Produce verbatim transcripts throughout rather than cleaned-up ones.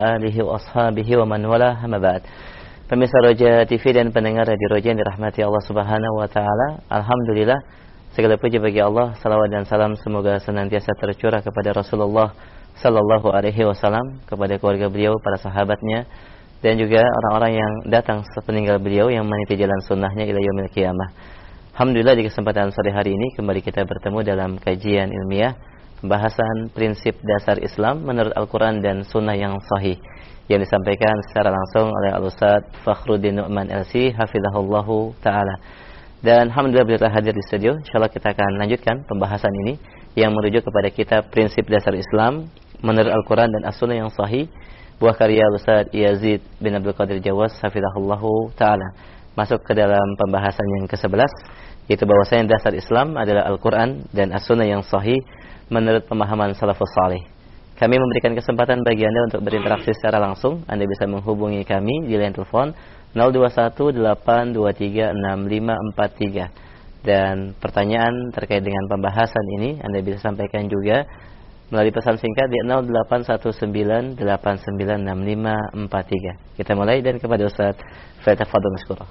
alihi wa ashabihi wa man wala, amma ba'd. Pemirsa Roja T V dan pendengar Radio Roja yang dirahmati Allah Subhanahu wa taala. Alhamdulillah, segala puji bagi Allah, salawat dan salam semoga senantiasa tercurah kepada Rasulullah sallallahu alaihi wasallam, kepada keluarga beliau, para sahabatnya, dan juga orang-orang yang datang sepeninggal beliau yang meniti jalan sunnahnya ila yaumil qiyamah. Alhamdulillah, di kesempatan sore hari ini kembali kita bertemu dalam kajian ilmiah pembahasan prinsip dasar Islam menurut Al-Quran dan Sunnah yang sahih, yang disampaikan secara langsung oleh Al-Ustaz Fakhruddin Nu'man L C hafizahullahu ta'ala. Dan Alhamdulillah beliau telah hadir di studio. InsyaAllah kita akan lanjutkan pembahasan ini yang merujuk kepada kitab prinsip dasar Islam menurut Al-Quran dan As-Sunnah yang sahih, buah karya Ustaz Yazid bin Abdul Qadir Jawas hafizahullahu ta'ala. Masuk ke dalam pembahasan yang kesebelas, yaitu bahwasanya dasar Islam adalah Al-Quran dan As-Sunnah yang sahih menurut pemahaman salafus salih. Kami memberikan kesempatan bagi Anda untuk berinteraksi secara langsung. Anda bisa menghubungi kami di line telepon nol dua satu delapan dua tiga enam lima empat tiga. Dan pertanyaan terkait dengan pembahasan ini Anda bisa sampaikan juga melalui pesan singkat di nol delapan satu sembilan delapan sembilan enam lima empat tiga. Kita mulai, dan kepada Ustaz Fatafadhol Mashkura.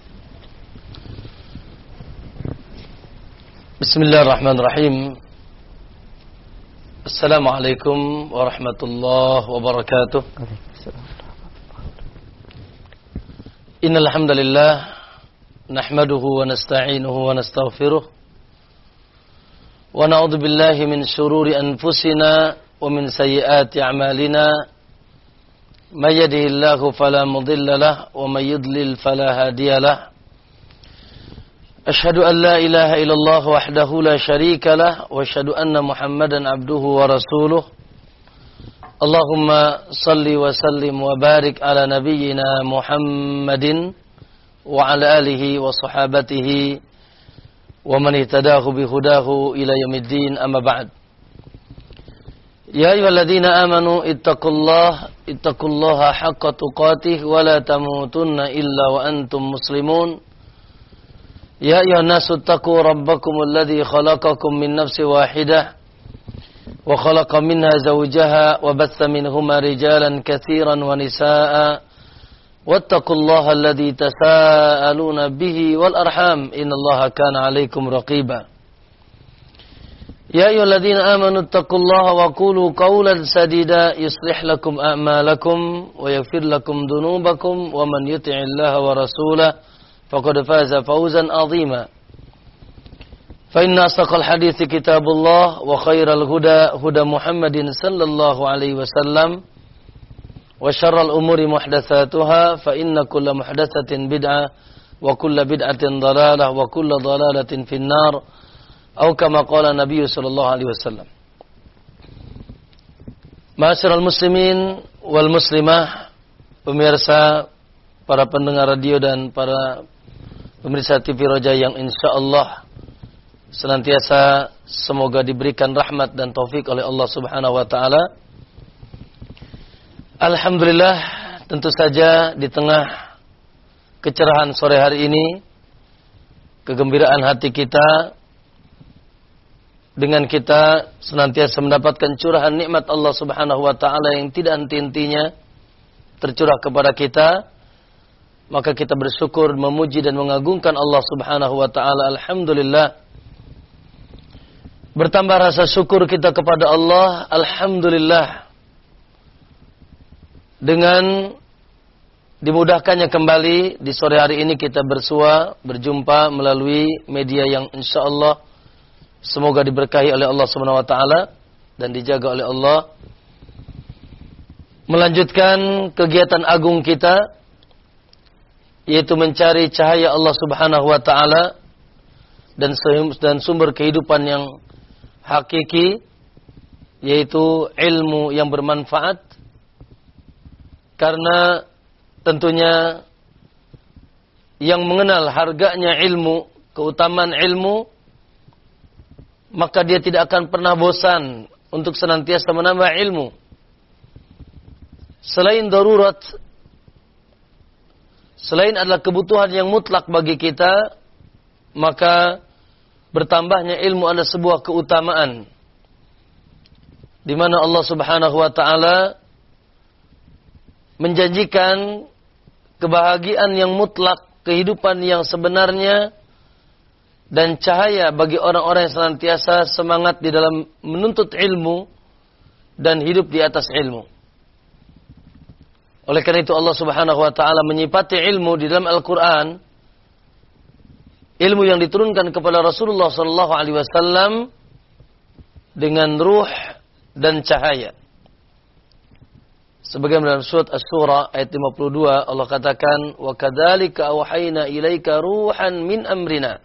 Bismillahirrahmanirrahim. Assalamualaikum warahmatullahi wabarakatuh. Innal hamdalillah nahmaduhu wa nasta'inuhu wa nastaghfiruh wa na'udzu billahi min shururi anfusina wa min sayyiati a'malina. May yahdihillahu fala mudilla lahu wa may yudlil fala hadiya lahu. Asyhadu an la ilaha illallah wahdahu la syarika lah wa asyhadu anna Muhammadan abduhu wa rasuluh. Allahumma salli wa sallim wa barik ala nabiyyina Muhammadin wa ala alihi wa sahabatihi wa man ihtadahu bi hudahu ila yaumiddin, amma ba'd. Ya ayyuhalladzina amanu ittaqullaha ittaqullaha haqqa tuqatih wa la tamutunna illa wa antum muslimun. Ya ayyuhan nasu taqu rabbakumul ladzi khalaqakum min nafsin wahidah wa khalaqa minha zawjaha wa batha minhuma rijalan katsiran wa nisaa'a wattaqullaha alladzi tasaaluna bihi wal arham innallaha kana 'alaikum raqiba. Ya ayyuhalladzina amanu taqullaha wa qulu qawlan sadida yuslih lakum a'malakum wa yaghfir lakum dhunubakum wa man yuti'illaha wa rasulahu faqad faza fawzan 'azima. Fa inna asdaqal hadithi kitabullah wa khairal huda huda Muhammadin sallallahu alaihi wasallam wa syarral umuri muhdatsatuha fa inna kulla muhdatsatin bid'ah wa kulla bid'atin dhalalah wa kulla dhalalatin finnar atau kama qala Nabi sallallahu alaihi wasallam. Ma'asyiral muslimin wal muslimah, pemirsa, para pendengar radio dan para pemirsa T V Roja yang insyaallah senantiasa semoga diberikan rahmat dan taufik oleh Allah Subhanahu wa taala. Alhamdulillah, tentu saja di tengah kecerahan sore hari ini, kegembiraan hati kita dengan kita senantiasa mendapatkan curahan nikmat Allah Subhanahu wa taala yang tidak henti-hentinya tercurah kepada kita, maka kita bersyukur, memuji dan mengagungkan Allah Subhanahu wa taala. Alhamdulillah. Bertambah rasa syukur kita kepada Allah, alhamdulillah, dengan dimudahkannya kembali di sore hari ini kita bersua, berjumpa melalui media yang insyaallah semoga diberkahi oleh Allah Subhanahu wa taala dan dijaga oleh Allah, melanjutkan kegiatan agung kita, yaitu mencari cahaya Allah Subhanahu wa taala dan dan sumber kehidupan yang hakiki, yaitu ilmu yang bermanfaat. Karena tentunya yang mengenal harganya ilmu, keutamaan ilmu, maka dia tidak akan pernah bosan untuk senantiasa menambah ilmu. Selain darurat, selain adalah kebutuhan yang mutlak bagi kita, maka bertambahnya ilmu adalah sebuah keutamaan, di mana Allah Subhanahu wa taala menjanjikan kebahagiaan yang mutlak, kehidupan yang sebenarnya, dan cahaya bagi orang-orang yang senantiasa semangat di dalam menuntut ilmu dan hidup di atas ilmu. Oleh karena itu Allah Subhanahu wa taala menyifati ilmu di dalam Al-Qur'an, ilmu yang diturunkan kepada Rasulullah sallallahu alaihi wasallam dengan ruh dan cahaya. Sebagaimana dalam surat Asy-Syura ayat lima puluh dua Allah katakan, "Wa kadzalika auhayna ilaika ruhan min amrina."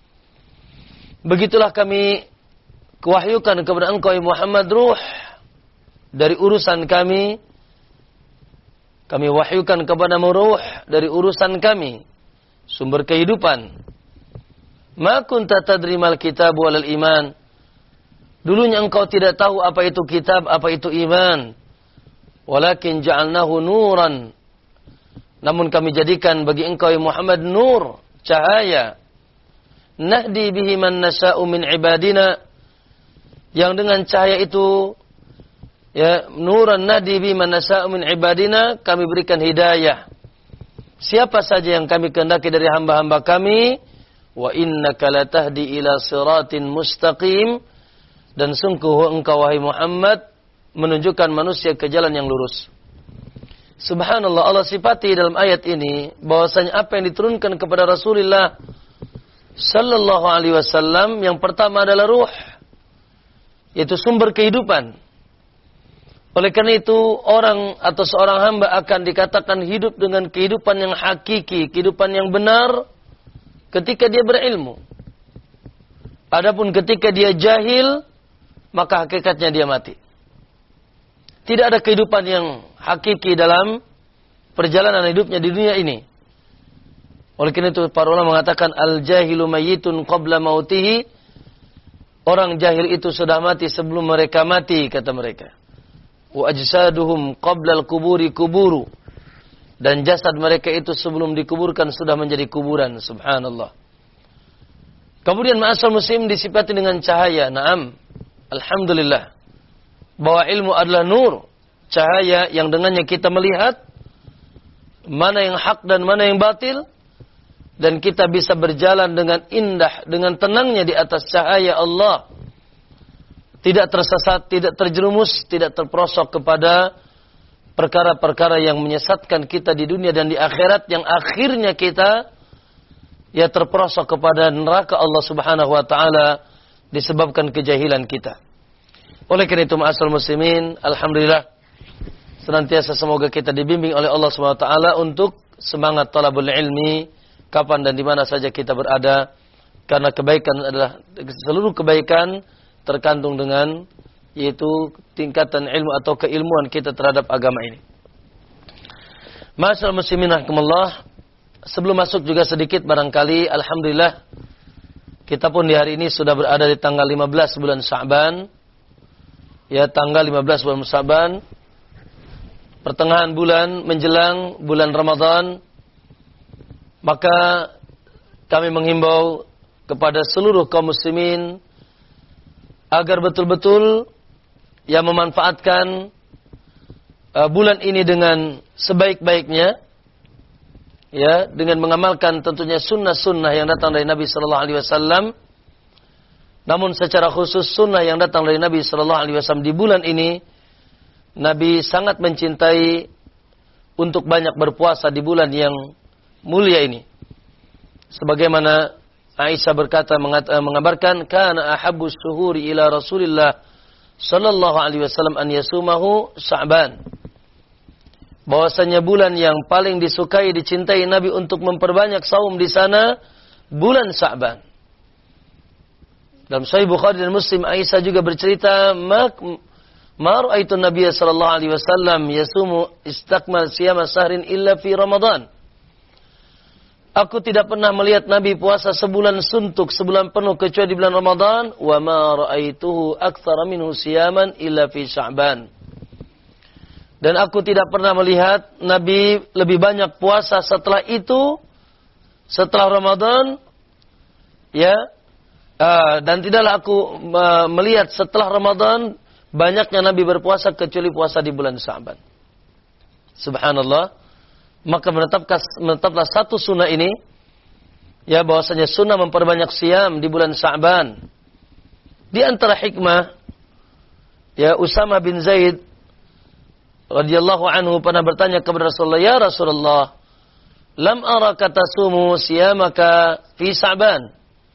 Begitulah kami kewahyukan kepada engkau Muhammad ruh dari urusan kami. Kami wahyukan kepadamu ruh dari urusan kami, sumber kehidupan. Ma kunta tadri mal kitab wal iman. Dulunya engkau tidak tahu apa itu kitab, apa itu iman. Walakin ja'alnahu nuran. Namun kami jadikan bagi engkau Muhammad nur, cahaya. Nahdi bihi man nasha'u min ibadina. Yang dengan cahaya itu, ya, nuran nahdi bihi man nasha'u min ibadina, kami berikan hidayah. Siapa saja yang kami kehendaki dari hamba-hamba kami, wa innaka latahdi ila siratin mustaqim, dan sungguh engkau wahai Muhammad menunjukkan manusia ke jalan yang lurus. Subhanallah, Allah sifati dalam ayat ini bahwasanya apa yang diturunkan kepada Rasulullah sallallahu alaihi wasallam yang pertama adalah ruh, yaitu sumber kehidupan. Oleh karena itu orang atau seorang hamba akan dikatakan hidup dengan kehidupan yang hakiki, kehidupan yang benar ketika dia berilmu. Adapun ketika dia jahil, maka hakikatnya dia mati. Tidak ada kehidupan yang hakiki dalam perjalanan hidupnya di dunia ini. Oleh karena itu para ulama mengatakan al-jahilu mayyitun qabla mautihi. Orang jahil itu sudah mati sebelum mereka mati, kata mereka. Wa ajsaduhum qabla al-quburi kuburu. Dan jasad mereka itu sebelum dikuburkan sudah menjadi kuburan. Subhanallah. Kemudian ma'asal muslim disifati dengan cahaya. Naam. Alhamdulillah. Bahwa ilmu adalah nur, cahaya yang dengannya kita melihat mana yang hak dan mana yang batil, dan kita bisa berjalan dengan indah, dengan tenangnya di atas cahaya Allah, tidak tersesat, tidak terjerumus, tidak terperosok kepada perkara-perkara yang menyesatkan kita di dunia dan di akhirat, yang akhirnya kita ya terperosok kepada neraka Allah Subhanahu wa taala disebabkan kejahilan kita. Oleh karena itu ma'asal muslimin, alhamdulillah senantiasa semoga kita dibimbing oleh Allah Subhanahu wa taala untuk semangat talabul ilmi kapan dan di mana saja kita berada, karena kebaikan adalah seluruh kebaikan terkandung dengan yaitu tingkatan ilmu atau keilmuan kita terhadap agama ini. Ma'asal muslimin rahimakumullah, sebelum masuk juga sedikit barangkali alhamdulillah kita pun di hari ini sudah berada di tanggal lima belas bulan Sya'ban. Ya, tanggal lima belas bulan Sya'ban, pertengahan bulan menjelang bulan Ramadan. Maka kami menghimbau kepada seluruh kaum muslimin agar betul-betul yang memanfaatkan uh, bulan ini dengan sebaik-baiknya, ya, dengan mengamalkan tentunya sunnah-sunnah yang datang dari Nabi sallallahu alaihi wasallam. Namun secara khusus sunnah yang datang dari Nabi sallallahu alaihi wasallam di bulan ini, Nabi sangat mencintai untuk banyak berpuasa di bulan yang mulia ini. Sebagaimana Aisyah berkata, mengabarkan, kana ahabbus syuhuri ila Rasulillah sallallahu alaihi wasallam an yasumahu Sya'ban. Bahwasanya bulan yang paling disukai, dicintai Nabi untuk memperbanyak saum di sana bulan Sya'ban. Dalam Sahih Bukhari dan Muslim, Aisyah juga bercerita, ma ra'aitu Nabiy sallallahu alaihi wasallam yasumu istakmal siyama sahrin illa fi Ramadan. Aku tidak pernah melihat Nabi puasa sebulan suntuk, sebulan penuh kecuali di bulan Ramadan. Wa ma ra'aituhu aktsara minhu siyaman illa fi Sya'ban. Dan aku tidak pernah melihat Nabi lebih banyak puasa setelah itu, setelah Ramadan, ya. Uh, dan tidaklah aku uh, melihat setelah Ramadan banyaknya Nabi berpuasa kecuali puasa di bulan Sya'ban. Subhanallah. Maka menetapkan menetaplah satu sunnah ini, ya, bahwasanya sunnah memperbanyak siam di bulan Sya'ban. Di antara hikmah, ya, Usama bin Zaid radhiyallahu anhu pernah bertanya kepada Rasulullah, "Ya Rasulullah, lam araka tasumu siyamaka fi Sya'ban."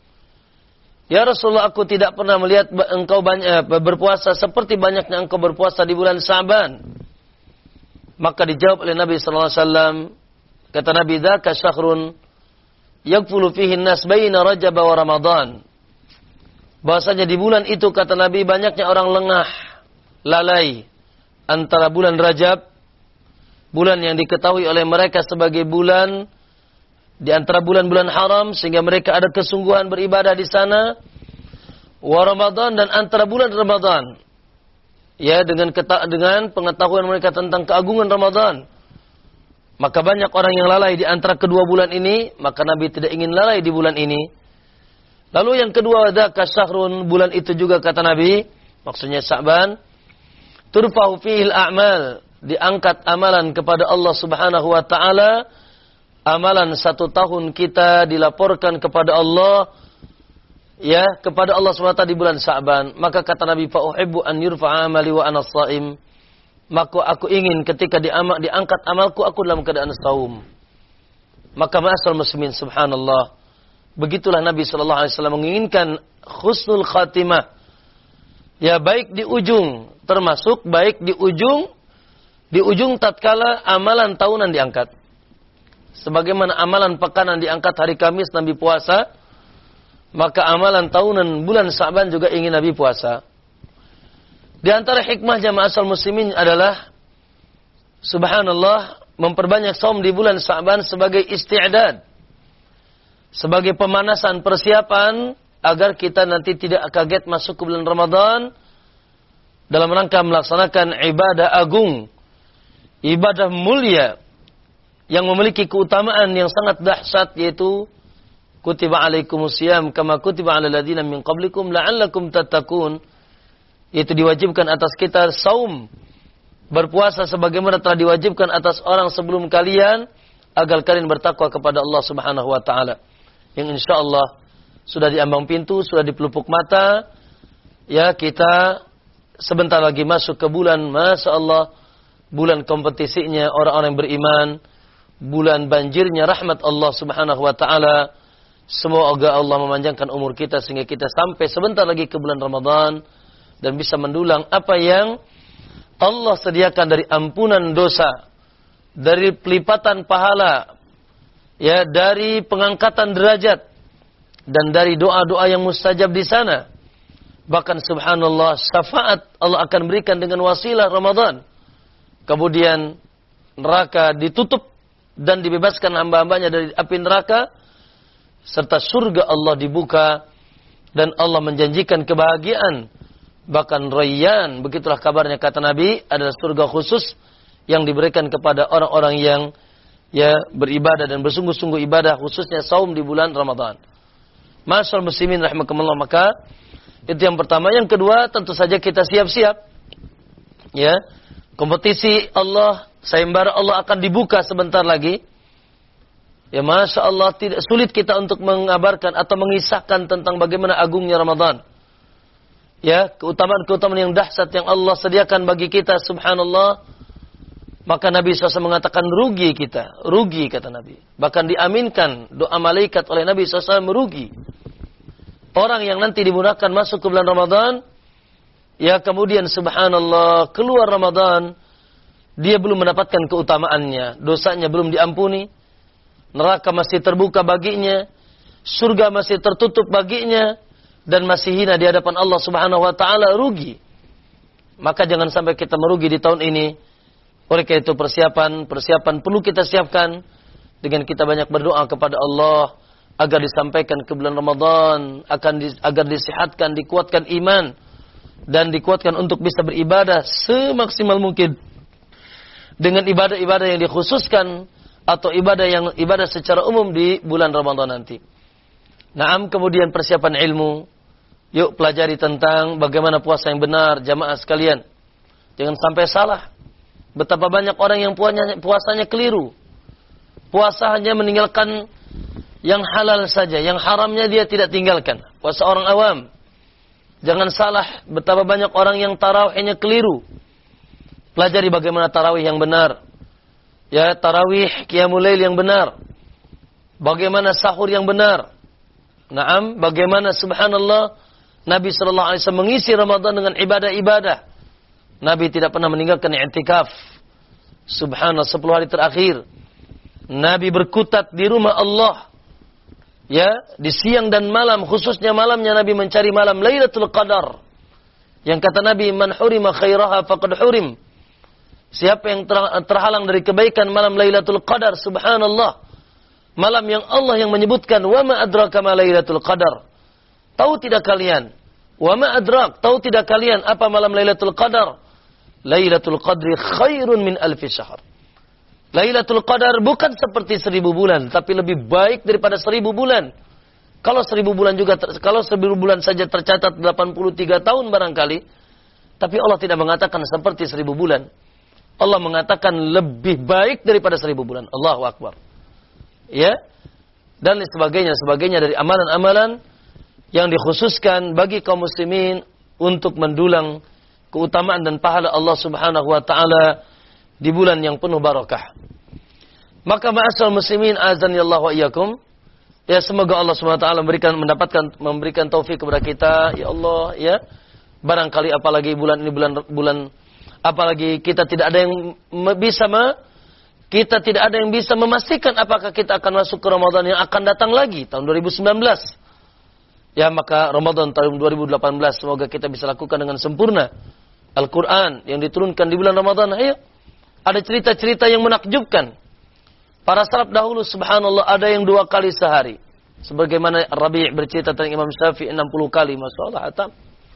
Ya Rasulullah, aku tidak pernah melihat engkau banyak berpuasa seperti banyaknya engkau berpuasa di bulan Sya'ban. Maka dijawab oleh Nabi sallallahu alaihi wasallam, kata Nabi, "Dzaka syahrun yakfulu fihi an-nas baina Rajab wa Ramadan." Bahwasanya di bulan itu, kata Nabi, banyaknya orang lengah, lalai antara bulan Rajab, bulan yang diketahui oleh mereka sebagai bulan di antara bulan-bulan haram, sehingga mereka ada kesungguhan beribadah di sana, wa Ramadan, dan antara bulan Ramadan, ya, dengan keta- dengan pengetahuan mereka tentang keagungan Ramadan. Maka banyak orang yang lalai di antara kedua bulan ini, maka Nabi tidak ingin lalai di bulan ini. Lalu yang kedua, dzaka syahrun, bulan itu juga, kata Nabi, maksudnya Sya'ban, turfa'u fihil a'mal, diangkat amalan kepada Allah Subhanahu wa taala. Amalan satu tahun kita dilaporkan kepada Allah, ya, kepada Allah subhanahu wa taala di bulan Sya'ban. Maka kata Nabi, fa uhibbu an yurfa'a amali wa ana shaim. Maka aku ingin ketika diamak, diangkat amalku, aku dalam keadaan saum. Maka ma'asal muslimin, subhanallah, begitulah Nabi sallallahu alaihi wasallam menginginkan husnul khatimah. Ya, baik di ujung, termasuk baik di ujung, di ujung tatkala amalan tahunan diangkat. Sebagaimana amalan pekanan diangkat hari Kamis Nabi puasa, maka amalan tahunan bulan Sya'ban juga ingin Nabi puasa. Di antara hikmah jamaah asal muslimin adalah, subhanallah, memperbanyak saum di bulan Sya'ban sebagai isti'dad, sebagai pemanasan, persiapan agar kita nanti tidak kaget masuk ke bulan Ramadan dalam rangka melaksanakan ibadah agung, ibadah mulia yang memiliki keutamaan yang sangat dahsyat, yaitu kutiba alaikumusiyam kama kutiba alal ladzina min qablikum la'allakum tattaqun, yaitu diwajibkan atas kita saum, berpuasa sebagaimana telah diwajibkan atas orang sebelum kalian agar kalian bertakwa kepada Allah Subhanahu wa taala. Yang insyaallah sudah di ambang pintu, sudah di pelupuk mata. Ya, kita sebentar lagi masuk ke bulan, masyaallah, bulan kompetisinya orang-orang yang beriman, bulan banjirnya rahmat Allah Subhanahu wa taala. Semoga Allah memanjangkan umur kita sehingga kita sampai sebentar lagi ke bulan Ramadan dan bisa mendulang apa yang Allah sediakan dari ampunan dosa, dari pelipatan pahala, ya, dari pengangkatan derajat, dan dari doa-doa yang mustajab di sana. Bahkan subhanallah, syafaat Allah akan berikan dengan wasilah Ramadan. Kemudian neraka ditutup dan dibebaskan hamba-hambanya dari api neraka, serta surga Allah dibuka dan Allah menjanjikan kebahagiaan. Bahkan Rayyan, begitulah kabarnya kata Nabi, adalah surga khusus yang diberikan kepada orang-orang yang, ya, beribadah dan bersungguh-sungguh ibadah, khususnya saum di bulan Ramadan. Masyaallah muslimin rahimakumullah. Maka itu yang pertama. Yang kedua, tentu saja kita siap-siap, ya, kompetisi Allah, sayembara Allah akan dibuka sebentar lagi. Ya, Masya Allah, tidak sulit kita untuk mengabarkan atau mengisahkan tentang bagaimana agungnya Ramadan. Ya, keutamaan-keutamaan yang dahsyat yang Allah sediakan bagi kita, subhanallah. Maka Nabi shallallahu alaihi wasallam mengatakan rugi kita, rugi kata Nabi. Bahkan diaminkan doa malaikat oleh Nabi shallallahu alaihi wasallam, merugi orang yang nanti dimudahkan masuk ke bulan Ramadan, ya, kemudian subhanallah keluar Ramadan, dia belum mendapatkan keutamaannya, dosanya belum diampuni, neraka masih terbuka baginya, surga masih tertutup baginya, dan masih hina di hadapan Allah Subhanahu wa taala, rugi. Maka jangan sampai kita merugi di tahun ini. Oleh karena itu persiapan, persiapan perlu kita siapkan dengan kita banyak berdoa kepada Allah agar disampaikan ke bulan Ramadan, akan di, agar disihatkan, dikuatkan iman dan dikuatkan untuk bisa beribadah semaksimal mungkin dengan ibadah-ibadah yang dikhususkan atau ibadah yang ibadah secara umum di bulan Ramadan nanti. Naam, kemudian persiapan ilmu. Yuk pelajari tentang bagaimana puasa yang benar, jamaah sekalian. Jangan sampai salah. Betapa banyak orang yang puasanya, puasanya keliru. Puasa hanya meninggalkan yang halal saja, yang haramnya dia tidak tinggalkan. Puasa orang awam. Jangan salah, betapa banyak orang yang tarawihnya keliru. Pelajari bagaimana tarawih yang benar. Ya, tarawih qiyamul lail yang benar. Bagaimana sahur yang benar. Naam, bagaimana subhanallah Nabi sallallahu alaihi wasallam mengisi Ramadan dengan ibadah-ibadah. Nabi tidak pernah meninggalkan i'tikaf. Subhanallah, sepuluh hari terakhir Nabi berkutat di rumah Allah. Ya, di siang dan malam, khususnya malamnya Nabi mencari malam Lailatul Qadar. Yang kata Nabi, man hurima khairaha faqad hurim. Siapa yang terhalang dari kebaikan malam Lailatul Qadar, subhanallah. Malam yang Allah yang menyebutkan, wa ma adraka ma Lailatul Qadar. Tahu tidak kalian? Wa ma adrak, tahu tidak kalian apa malam Lailatul Qadar? Lailatul Qadri khairun min alfi syahr. Lailatul Qadar bukan seperti seribu bulan, tapi lebih baik daripada seribu bulan. Kalau seribu bulan juga, kalau seribu bulan saja tercatat delapan puluh tiga tahun barangkali, tapi Allah tidak mengatakan seperti seribu bulan. Allah mengatakan lebih baik daripada seribu bulan. Allahu Akbar. Ya, dan sebagainya, sebagainya dari amalan-amalan yang dikhususkan bagi kaum muslimin untuk mendulang keutamaan dan pahala Allah Subhanahu wa taala di bulan yang penuh barakah. Maka ma'asyiral muslimin azani Allah wa iyyakum. Ya, semoga Allah Subhanahu wa taala memberikan mendapatkan memberikan taufik kepada kita, ya Allah, ya. Barangkali apalagi bulan ini bulan bulan apalagi kita tidak ada yang bisa me, kita tidak ada yang bisa memastikan apakah kita akan masuk ke Ramadan yang akan datang lagi tahun dua ribu sembilan belas. Ya, maka Ramadan tahun dua ribu delapan belas semoga kita bisa lakukan dengan sempurna. Al-Quran yang diturunkan di bulan Ramadan, ayo. Ada cerita-cerita yang menakjubkan. Para salaf dahulu subhanallah ada yang dua kali sehari. Sebagaimana Rabi' bercerita tentang Imam Syafi'i enam puluh kali, Masya Allah, hatam.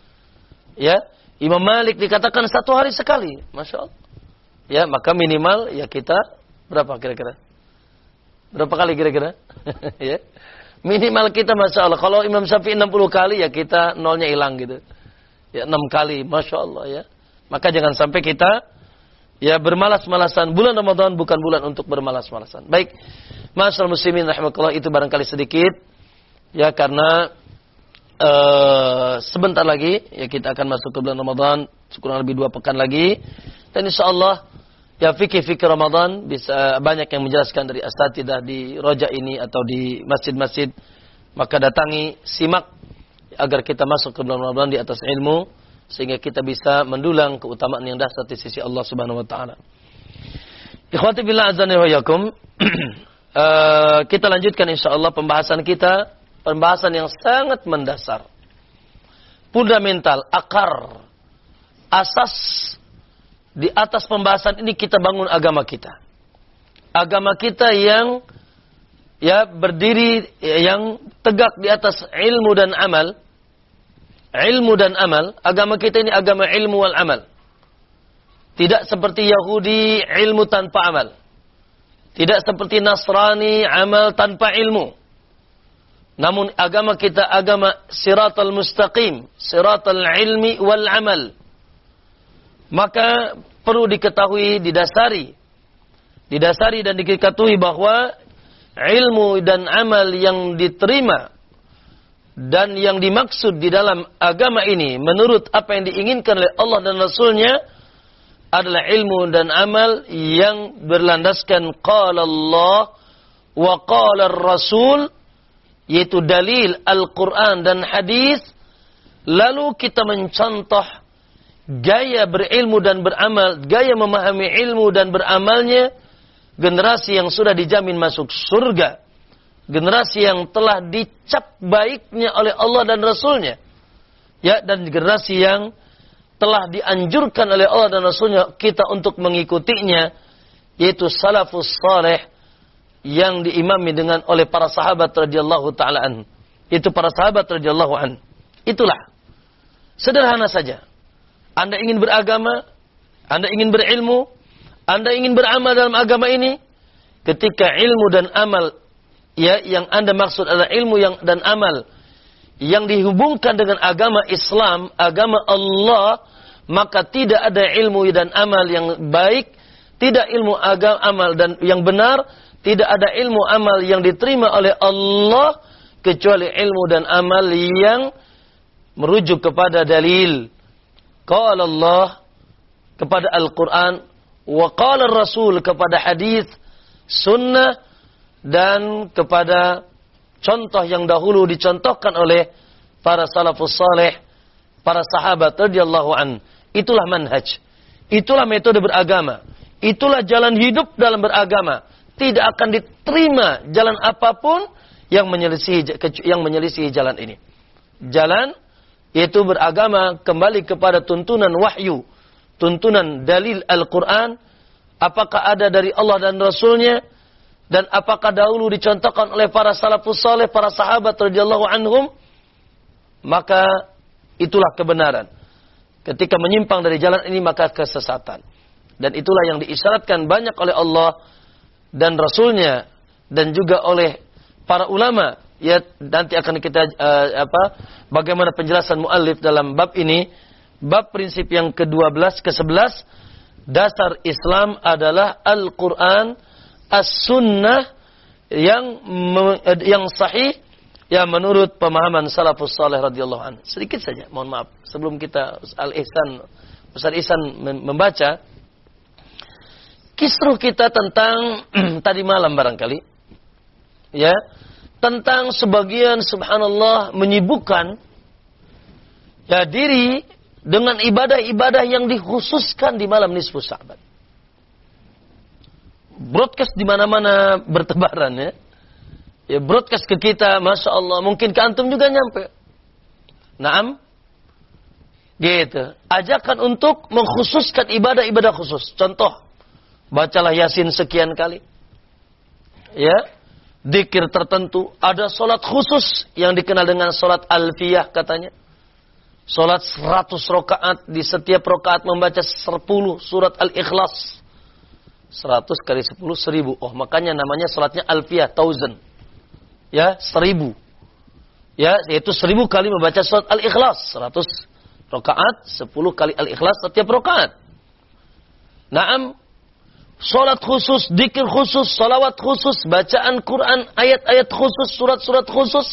Ya, Imam Malik dikatakan satu hari sekali, Masya Allah. Ya, maka minimal ya kita berapa kira-kira? Berapa kali kira-kira? Ya. Minimal kita Masya Allah. Kalau Imam Syafi'i enam puluh kali ya kita nolnya hilang gitu. Ya, enam kali, Masya Allah ya. Maka jangan sampai kita ya bermalas-malasan. Bulan Ramadan bukan bulan untuk bermalas-malasan. Baik, Masyaallah muslimin rahimakumullah, itu barangkali sedikit ya, karena uh, sebentar lagi ya kita akan masuk ke bulan Ramadan, kurang lebih dua pekan lagi, dan insyaallah ya fikih-fikih Ramadan bisa banyak yang menjelaskan dari asatidah di roja ini atau di masjid-masjid. Maka datangi, simak agar kita masuk ke bulan Ramadan di atas ilmu, sehingga kita bisa mendulang keutamaan yang dahsyat di sisi Allah Subhanahu wa taala. Ikhwati billah azani wa yakum. uh, kita lanjutkan insyaallah pembahasan kita, pembahasan yang sangat mendasar. Fundamental, akar, asas di atas pembahasan ini kita bangun agama kita. Agama kita yang ya berdiri, yang tegak di atas ilmu dan amal. Ilmu dan amal, agama kita ini agama ilmu wal amal. Tidak seperti Yahudi, ilmu tanpa amal. Tidak seperti Nasrani, amal tanpa ilmu. Namun agama kita agama siratal mustaqim, siratal ilmi wal amal. Maka perlu diketahui, didasari. Didasari dan diketahui bahwa ilmu dan amal yang diterima dan yang dimaksud di dalam agama ini menurut apa yang diinginkan oleh Allah dan Rasulnya adalah ilmu dan amal yang berlandaskan qala Allah wa qala Rasul, yaitu dalil Al-Quran dan hadis. Lalu kita mencontoh gaya berilmu dan beramal, gaya memahami ilmu dan beramalnya generasi yang sudah dijamin masuk surga, generasi yang telah dicap baiknya oleh Allah dan Rasulnya, ya, dan generasi yang telah dianjurkan oleh Allah dan Rasulnya kita untuk mengikutinya, yaitu salafus saleh yang diimami dengan oleh para sahabat radhiyallahu taala an. Itu para sahabat radhiyallahu an. Itulah sederhana saja. Anda ingin beragama, Anda ingin berilmu, Anda ingin beramal dalam agama ini, ketika ilmu dan amal ya, yang Anda maksud adalah ilmu yang dan amal yang dihubungkan dengan agama Islam, agama Allah, maka tidak ada ilmu dan amal yang baik tidak ilmu agama amal dan yang benar, tidak ada ilmu amal yang diterima oleh Allah kecuali ilmu dan amal yang merujuk kepada dalil. Qala Allah kepada Al-Quran, wa qala Rasul kepada hadis, sunnah, dan kepada contoh yang dahulu dicontohkan oleh para salafus saleh, para sahabat radhiyallahu an. Itulah manhaj. Itulah metode beragama. Itulah jalan hidup dalam beragama. Tidak akan diterima jalan apapun yang menyelisihi yang menyelisihi jalan ini. Jalan yaitu beragama kembali kepada tuntunan wahyu, tuntunan dalil Al-Quran, apakah ada dari Allah dan Rasulnya, dan apakah dahulu dicontohkan oleh para salafus saleh, para sahabat radhiyallahu anhum, maka itulah kebenaran. Ketika menyimpang dari jalan ini maka kesesatan. Dan itulah yang diisyaratkan banyak oleh Allah dan Rasulnya dan juga oleh para ulama. Ya, nanti akan kita uh, apa? Bagaimana penjelasan muallif dalam bab ini? Bab prinsip yang kedua belas ke sebelas, dasar Islam adalah Al-Quran, As-Sunnah yang yang sahih, yang menurut pemahaman salafus saleh radhiyallahu anhu. Sedikit saja, mohon maaf, sebelum kita Al-Ihsan, Ustaz Ihsan membaca kisruh kita tentang tadi malam barangkali, ya, tentang sebagian subhanallah menyibukkan ya diri dengan ibadah-ibadah yang dikhususkan di malam nisfu Sya'ban. Broadcast di mana-mana bertebaran ya. Ya broadcast ke kita, masya Allah, mungkin ke antum juga nyampe. Naam, gitu. Ajakan untuk mengkhususkan ibadah-ibadah khusus. Contoh, bacalah Yasin sekian kali. Ya, zikir tertentu. Ada solat khusus yang dikenal dengan solat alfiyah katanya. Solat seratus rakaat, di setiap rakaat membaca sepuluh surat Al-Ikhlas. Seratus kali sepuluh, seribu. Oh, makanya namanya solatnya alfiyah, thousand. Ya, seribu. Ya, yaitu seribu kali membaca surat Al-Ikhlas. Seratus rakaat, sepuluh kali Al-Ikhlas setiap rakaat. Naam, solat khusus, dzikir khusus, salawat khusus, bacaan Quran, ayat-ayat khusus, surat-surat khusus.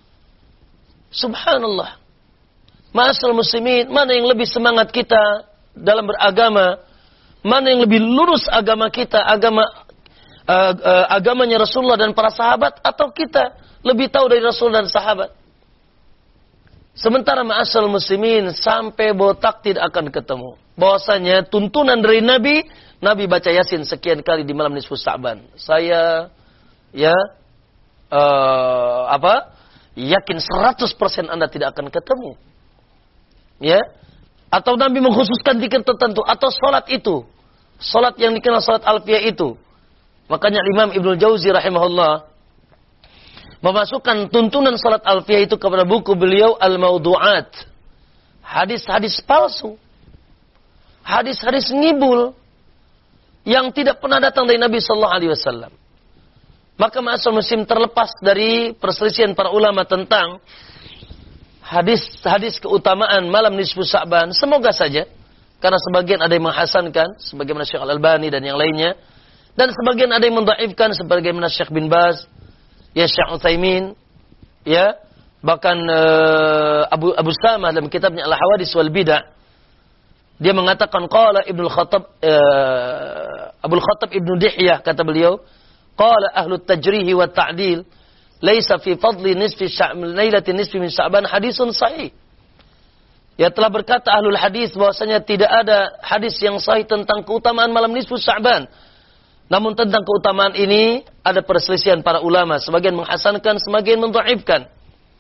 Subhanallah. Ma'asal muslimin, mana yang lebih semangat kita dalam beragama? Mana yang lebih lurus agama kita, agama uh, uh, agamanya Rasulullah dan para sahabat, atau kita lebih tahu dari Rasul dan sahabat? Sementara ma'asal muslimin sampai botak tidak akan ketemu. Bahwasanya tuntunan dari Nabi, Nabi baca Yasin sekian kali di malam nisfu Sya'ban. Saya ya uh, apa? Yakin seratus persen Anda tidak akan ketemu. Ya? Atau Nabi mengkhususkan zikir tertentu, atau salat itu. Salat yang dikenal salat alfiyah itu. Makanya Imam Ibnu Jauzi rahimahullah memasukkan tuntunan salat alfiyah itu kepada buku beliau Al-Mawdu'at. Hadis-hadis palsu. Hadis-hadis ngibul yang tidak pernah datang dari Nabi sallallahu alaihi wasallam. Maka ma'asal muslim, terlepas dari perselisihan para ulama tentang hadis-hadis keutamaan malam nisfu Sya'ban, semoga saja, karena sebagian ada yang menghasankan sebagaimana Syekh Al-Albani dan yang lainnya, dan sebagian ada yang mendhaifkan sebagaimana Syekh bin Baz, ya Syekh Utsaimin, ya bahkan uh, Abu Abu Samah dalam kitabnya Al-Hawadits wal Bidah, dia mengatakan qala Ibnu Khattab uh, Abu Khattab Ibnu Dihyah, kata beliau, qala ahlu tajrihi wa ta'dil laisa fi fadli nisfi sya'ban lailati nisfi min Sya'ban hadisun sahih. Ya, telah berkata ahlul hadis bahwasanya tidak ada hadis yang sahih tentang keutamaan malam nisfu Sya'ban. Namun tentang keutamaan ini ada perselisihan para ulama, sebagian menghasankan, sebagian mendhaifkan.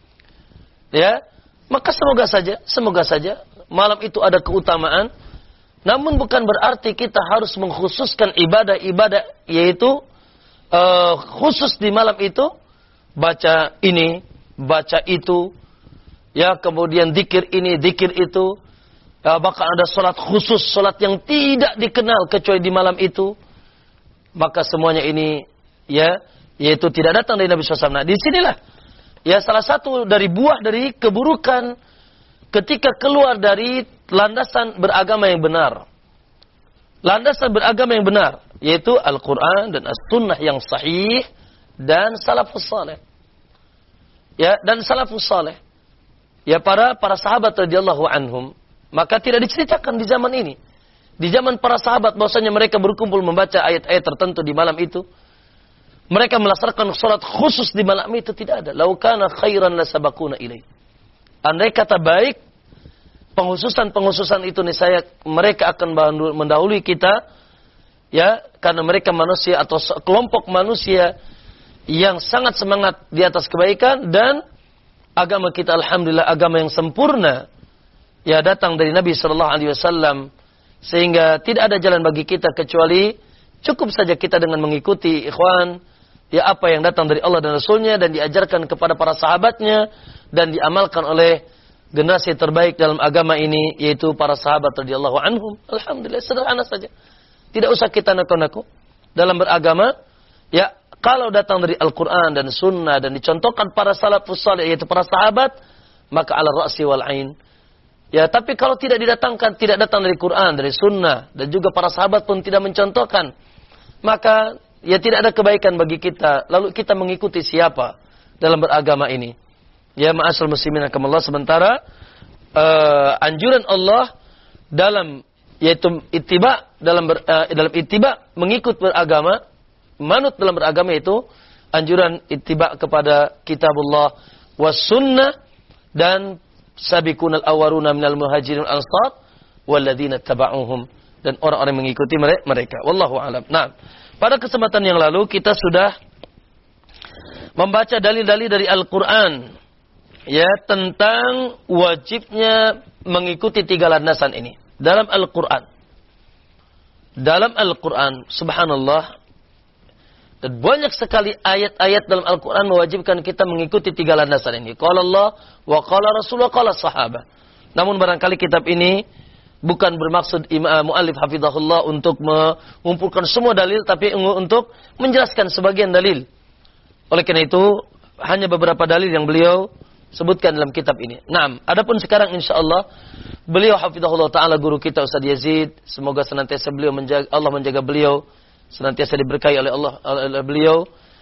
Ya, maka semoga saja, semoga saja malam itu ada keutamaan. Namun bukan berarti kita harus mengkhususkan ibadah-ibadah yaitu uh, khusus di malam itu, baca ini, baca itu, ya, kemudian zikir ini, zikir itu, ya, bahkan ada salat khusus, salat yang tidak dikenal kecuali di malam itu. Maka semuanya ini, ya, yaitu tidak datang dari Nabi sallallahu alaihi wasallam. Nah, di sinilah, ya, salah satu dari buah dari keburukan ketika keluar dari landasan beragama yang benar. landasan beragama yang benar, yaitu Al-Quran dan As-Sunnah yang sahih dan salafus saleh. Ya, dan salafus saleh. Ya, para para sahabat radhiyallahu anhum, maka tidak diceritakan di zaman ini. Di zaman para sahabat bahwasanya mereka berkumpul membaca ayat-ayat tertentu di malam itu. Mereka melaksanakan salat khusus di malam itu, tidak ada. Lau kana khairan lasabaquna ilaih. Andai kata baik, penghususan-penghususan itu niscaya mereka akan mendahului kita, ya, karena mereka manusia atau kelompok manusia yang sangat semangat di atas kebaikan, dan agama kita alhamdulillah agama yang sempurna, ya, datang dari Nabi sallallahu alaihi wasallam, sehingga tidak ada jalan bagi kita kecuali cukup saja kita dengan mengikuti ikhwan, ya, apa yang datang dari Allah dan Rasulnya dan diajarkan kepada para sahabatnya dan diamalkan oleh generasi terbaik dalam agama ini, yaitu para sahabat radhiyallahu anhum. Alhamdulillah, sederhana saja. Tidak usah kita naku-naku dalam beragama. Ya, kalau datang dari Al-Quran dan Sunnah dan dicontohkan para salafus salih, yaitu para sahabat, maka ala ra'si wal ain. Ya, tapi kalau tidak didatangkan, tidak datang dari Quran, dari Sunnah, dan juga para sahabat pun tidak mencontohkan, maka ya tidak ada kebaikan bagi kita. Lalu kita mengikuti siapa dalam beragama ini? Ya, ma'asyiral muslimin rahimakumullah, sementara uh, anjuran Allah dalam yaitu ittiba dalam ber, uh, dalam ittiba mengikut beragama, manut dalam beragama itu anjuran ittiba kepada kitabullah was sunnah dan sabiqunal awwaruna minal muhajirin wal ansar walladzina tabauhum, dan orang-orang yang mengikuti mereka. Wallahu a'lam. Nah, pada kesempatan yang lalu kita sudah membaca dalil-dalil dari Al-Qur'an, ya, tentang wajibnya mengikuti tiga landasan ini dalam Al-Quran. Dalam Al-Quran, subhanallah, dan banyak sekali ayat-ayat dalam Al-Quran mewajibkan kita mengikuti tiga landasan ini. Qala Allah wa qala Rasulullah qala sahabat. Namun barangkali kitab ini bukan bermaksud imam muallif hafizahullah untuk mengumpulkan semua dalil, tapi untuk menjelaskan sebagian dalil. Oleh karena itu, hanya beberapa dalil yang beliau sebutkan dalam kitab ini. Naam, adapun sekarang insyaallah beliau hafizahullah taala, guru kita Ustaz Yazid, semoga senantiasa beliau menjaga, Allah menjaga beliau, senantiasa diberkahi oleh Allah oleh beliau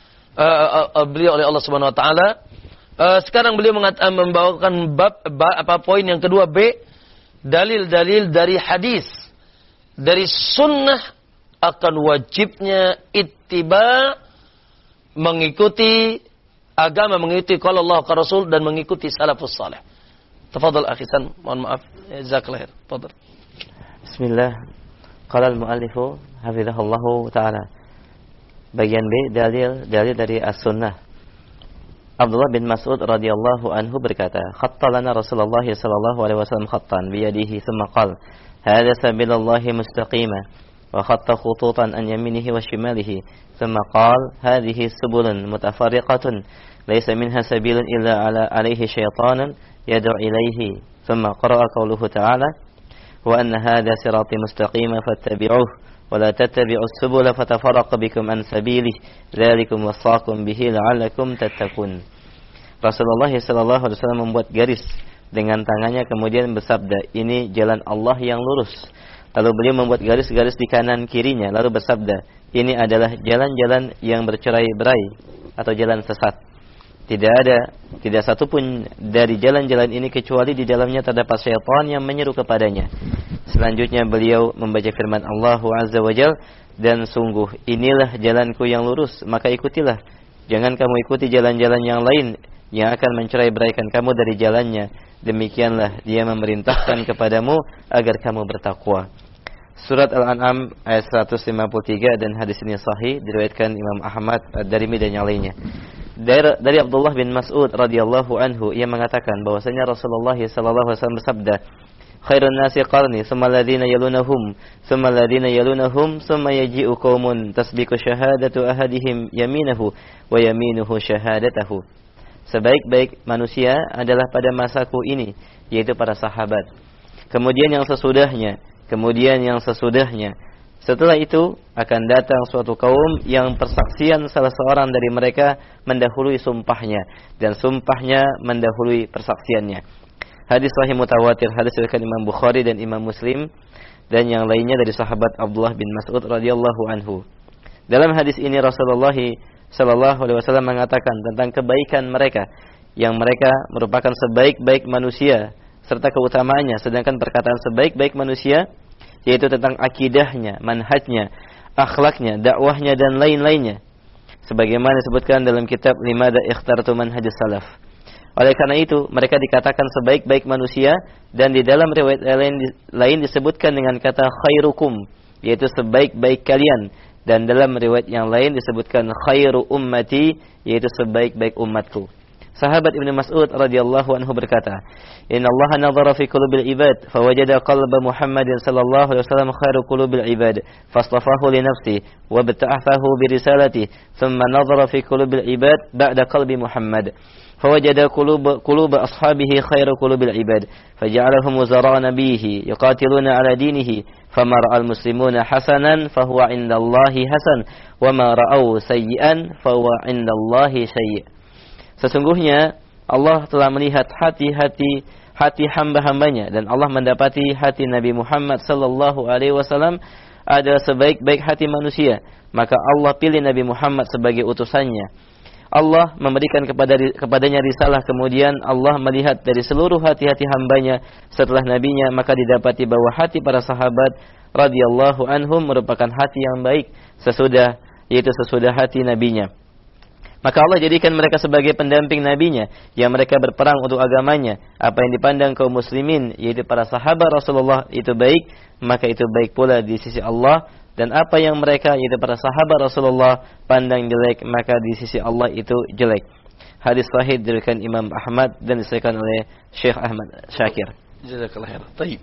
uh, uh, beliau oleh Allah Subhanahu wa taala. Uh, sekarang beliau mengat, uh, membawakan bab, bab apa poin yang kedua B, dalil-dalil dari hadis, dari sunnah akan wajibnya ittiba, mengikuti agama, mengikuti qala Allah wa Rasul, dan mengikuti salafus salih. Tafadhal akhi San, mohon maaf, jazakallahu khair. Tafadhal. Bismillah. Qala al-muallifu hafizahullahu taala. Bagian B, dalil dalil dari as-sunnah. Abdullah bin Mas'ud radhiyallahu anhu berkata, "Khatta lana Rasulullah sallallahu alaihi wasallam khattan bi yadihi thumma qala, hadha sabilullahi mustaqima." وخط خطوطا عن يمينه وشماله ثم قال هذه سبل متفرقة ليس منها سبيل إلا على عليه شيطان يدعو إليه ثم قرأ قوله تعالى وأن هذا صراطي مستقيما فاتبعوه ولا تتبعوا السبل فتفرق بكم عن سبيله ذلكم وصاكم به لعلكم تتقون. Rasulullah sallallahu alaihi wasallam membuat garis dengan tangannya kemudian bersabda, ini jalan Allah yang lurus. Lalu beliau membuat garis-garis di kanan kirinya, lalu bersabda, ini adalah jalan-jalan yang bercerai-berai atau jalan sesat. Tidak ada, tidak satu pun dari jalan-jalan ini kecuali di dalamnya terdapat syaitan yang menyeru kepadanya. Selanjutnya beliau membaca firman Allah Azza wa Jalla, dan sungguh inilah jalanku yang lurus, maka ikutilah. Jangan kamu ikuti jalan-jalan yang lain yang akan mencerai-beraikan kamu dari jalannya. Demikianlah dia memerintahkan kepadamu agar kamu bertakwa. Surat Al-An'am ayat seratus lima puluh tiga, dan hadis ini sahih diriwayatkan Imam Ahmad, Ad-Darimi dan yang lainnya. Dari, dari Abdullah bin Mas'ud radhiyallahu anhu, ia mengatakan bahwasanya Rasulullah sallallahu alaihi wasallam bersabda, "Khairun nasi qarni, tsumma alladziina yalunahum, tsumma alladziina yalunahum, tsumma yaji'u qaumun tasbiqu syahadatu ahadihim yaminahu wa yaminuhu syahadatahu." Sebaik-baik manusia adalah pada masaku ini, yaitu para sahabat. Kemudian yang sesudahnya, kemudian yang sesudahnya. Setelah itu akan datang suatu kaum yang persaksian salah seorang dari mereka mendahului sumpahnya, dan sumpahnya mendahului persaksiannya. Hadis sahih mutawatir, hadis riwayat Imam Bukhari dan Imam Muslim. dan yang lainnya dari sahabat Abdullah bin Mas'ud radhiyallahu anhu. Dalam hadis ini Rasulullah sallallahu alaihi wasallam mengatakan tentang kebaikan mereka, yang mereka merupakan sebaik-baik manusia serta keutamaannya, sedangkan perkataan sebaik-baik manusia yaitu tentang akidahnya, manhajnya, akhlaknya, dakwahnya dan lain-lainnya. Sebagaimana disebutkan dalam kitab Limada Ikhtartu Manhajus Salaf. Oleh karena itu, mereka dikatakan sebaik-baik manusia, dan di dalam riwayat lain, lain disebutkan dengan kata khairukum, yaitu sebaik-baik kalian. Dan dalam riwayat yang lain disebutkan khairu ummati, yaitu sebaik-baik umatku. Sahabat Ibnu Mas'ud radhiyallahu anhu berkata, "Inna Allah nadhara fi qulubil ibad, fawajada qalba Muhammadin sallallahu alaihi wasallam khairu qulubil ibad, fastafahu li nafsi, wa bata'afahu bi risalati, thumma nadhara fi qulubil ibad ba'da qalbi Muhammad." فوجد قلوب قلوب أصحابه خير قلوب العباد فجعلهم وزراء نبيه يقاتلون على دينه فما رأى المسلمون حسنا فهو عند الله حسن وما رأوا سيئا فهو عند الله سيء. Sesungguhnya Allah telah melihat hati-hati hati hamba-hambanya, dan Allah mendapati hati Nabi Muhammad sallallahu alaihi wasallam adalah sebaik-baik hati manusia, maka Allah pilih Nabi Muhammad sebagai utusannya. Allah memberikan kepada kepadanya risalah, kemudian Allah melihat dari seluruh hati-hati hambanya setelah nabinya, maka didapati bahwa hati para sahabat radhiyallahu anhum merupakan hati yang baik sesudah yaitu sesudah hati nabinya. Maka Allah jadikan mereka sebagai pendamping nabinya, yang mereka berperang untuk agamanya. Apa yang dipandang kaum muslimin yaitu para sahabat Rasulullah itu baik, maka itu baik pula di sisi Allah. Dan apa yang mereka yaitu para sahabat Rasulullah pandang jelek, maka di sisi Allah itu jelek. Hadis sahih diriwayatkan Imam Ahmad dan disahihkan oleh Syekh Ahmad Syakir. Jazakallahu khairan. Baik.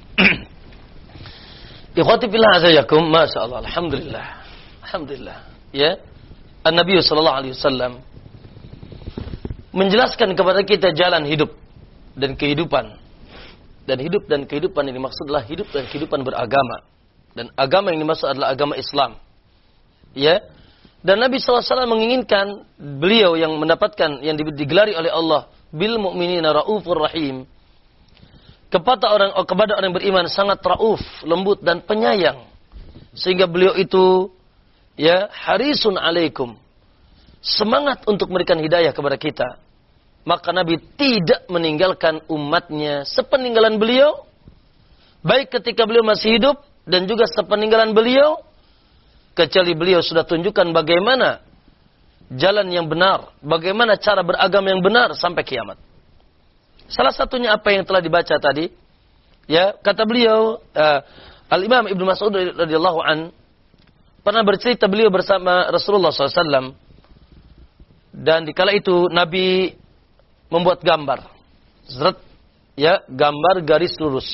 Ikhwati fillah azayakum, masyaallah, alhamdulillah. Alhamdulillah. Ya. An-Nabi sallallahu alaihi wasallam menjelaskan kepada kita jalan hidup dan kehidupan. Dan hidup dan kehidupan ini maksudlah hidup dan kehidupan beragama. Dan agama yang dimaksud adalah agama Islam. Ya. Dan Nabi sallallahu alaihi wasallam menginginkan beliau yang mendapatkan, yang digelari oleh Allah bil mu'minina raufur rahim, kepada orang kepada orang beriman sangat rauf, lembut dan penyayang, sehingga beliau itu ya harisun alaikum, semangat untuk memberikan hidayah kepada kita. Maka Nabi tidak meninggalkan umatnya sepeninggalan beliau, baik ketika beliau masih hidup dan juga sepeninggalan beliau, kecuali beliau sudah tunjukkan bagaimana jalan yang benar, bagaimana cara beragama yang benar sampai kiamat. Salah satunya apa yang telah dibaca tadi, ya, kata beliau, uh, Al-Imam Ibnu Mas'ud radhiyallahu an pernah bercerita beliau bersama Rasulullah sallallahu alaihi wasallam, dan dikala itu Nabi membuat gambar, zret, ya, gambar garis lurus.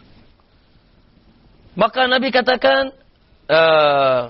Maka Nabi katakan, uh,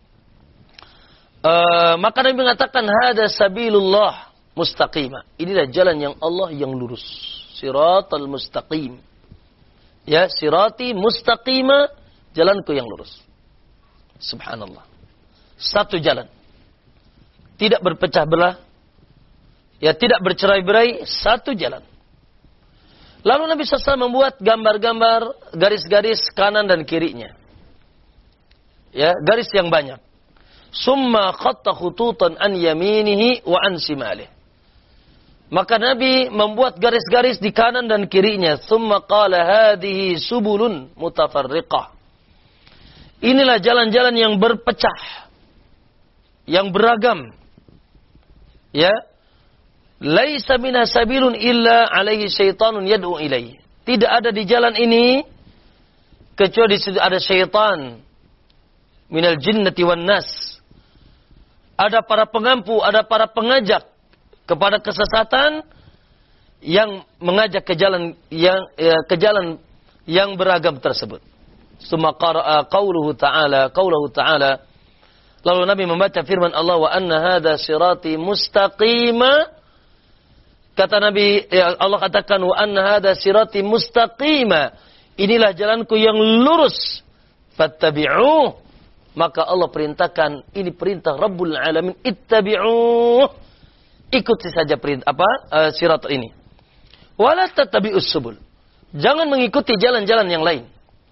uh, maka Nabi mengatakan, hada sabilullah mustaqimah. Inilah jalan yang Allah yang lurus. Siratal mustaqim. Ya, sirati mustaqimah, jalanku yang lurus. Subhanallah. Satu jalan. Tidak berpecah belah. Ya, tidak bercerai-berai, satu jalan. Lalu Nabi sallallahu alaihi wasallam membuat gambar-gambar, garis-garis kanan dan kirinya. Ya, garis yang banyak. Summa khatta khututan an yaminihi wa an shimalih. Maka Nabi membuat garis-garis di kanan dan kirinya. Summa qala hadhihi subulun mutafarriqah. Inilah jalan-jalan yang berpecah, yang beragam. Ya. Laisa minha sabilun illa alaihi syaitanun yad'u ilaihi. Tidak ada di jalan ini kecuali ada syaitan minal jinnati wan nas. Ada para pengampu, ada para pengajak kepada kesesatan yang mengajak ke jalan yang ya, ke jalan yang beragam tersebut. Summa qara'a qauluhu ta'ala, qauluhu ta'ala. Lalu Nabi membaca firman Allah, wa anna hadza sirati mustaqima. Kata Nabi, ya Allah katakan, wa anna hadza sirati mustaqima. Inilah jalanku yang lurus. Fattabi'uh. Maka Allah perintahkan, ini perintah Rabbul Alamin, ittabi'uh. Ikuti saja perintah apa? Uh, sirat ini. Wala tattabi'us subul. Jangan mengikuti jalan-jalan yang lain.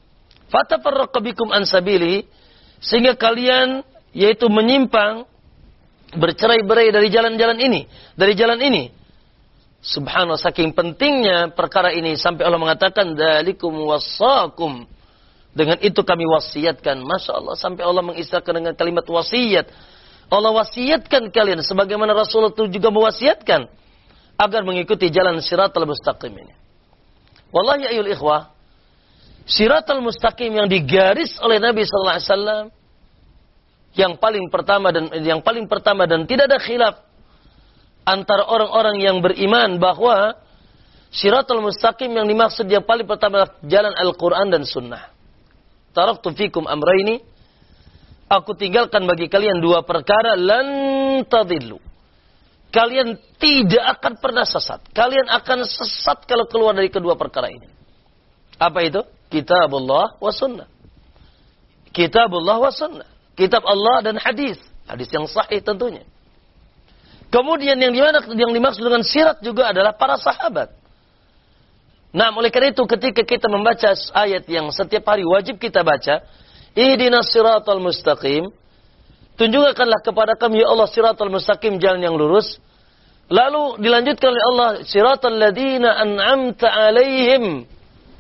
Fatafarraqu bikum an sabilihi, sehingga kalian yaitu menyimpang, bercerai-berai dari jalan-jalan ini, dari jalan ini. Subhanallah, saking pentingnya perkara ini sampai Allah mengatakan dzalikum wassakum. Dengan itu kami wasiatkan. Masya Allah, sampai Allah mengistilahkan dengan kalimat wasiat. Allah wasiatkan kalian sebagaimana Rasulullah itu juga mewasiatkan agar mengikuti jalan siratal mustaqim ini. Wallahi ayyul ikhwah, siratal mustaqim yang digaris oleh Nabi sallallahu alaihi wasallam yang paling pertama dan yang paling pertama dan tidak ada khilaf antara orang-orang yang beriman bahwa siratal mustaqim yang dimaksud yang paling pertama adalah jalan Al-Qur'an dan Sunnah. Taraktu fikum amraini, aku tinggalkan bagi kalian dua perkara, lan tadillu. Kalian tidak akan pernah sesat. Kalian akan sesat kalau keluar dari kedua perkara ini. Apa itu? Kitabullah wa sunnah. Kitabullah wa sunnah. Kitab Allah dan hadis. Hadis yang sahih tentunya. Kemudian yang dimana, yang dimaksud dengan sirat juga adalah para sahabat. Nah, oleh karena itu ketika kita membaca ayat yang setiap hari wajib kita baca, ihdinas siratal mustaqim, tunjukkanlah kepada kami ya Allah siratal mustaqim, jalan yang lurus. Lalu dilanjutkan oleh Allah siratal ladzina an'amta alaihim,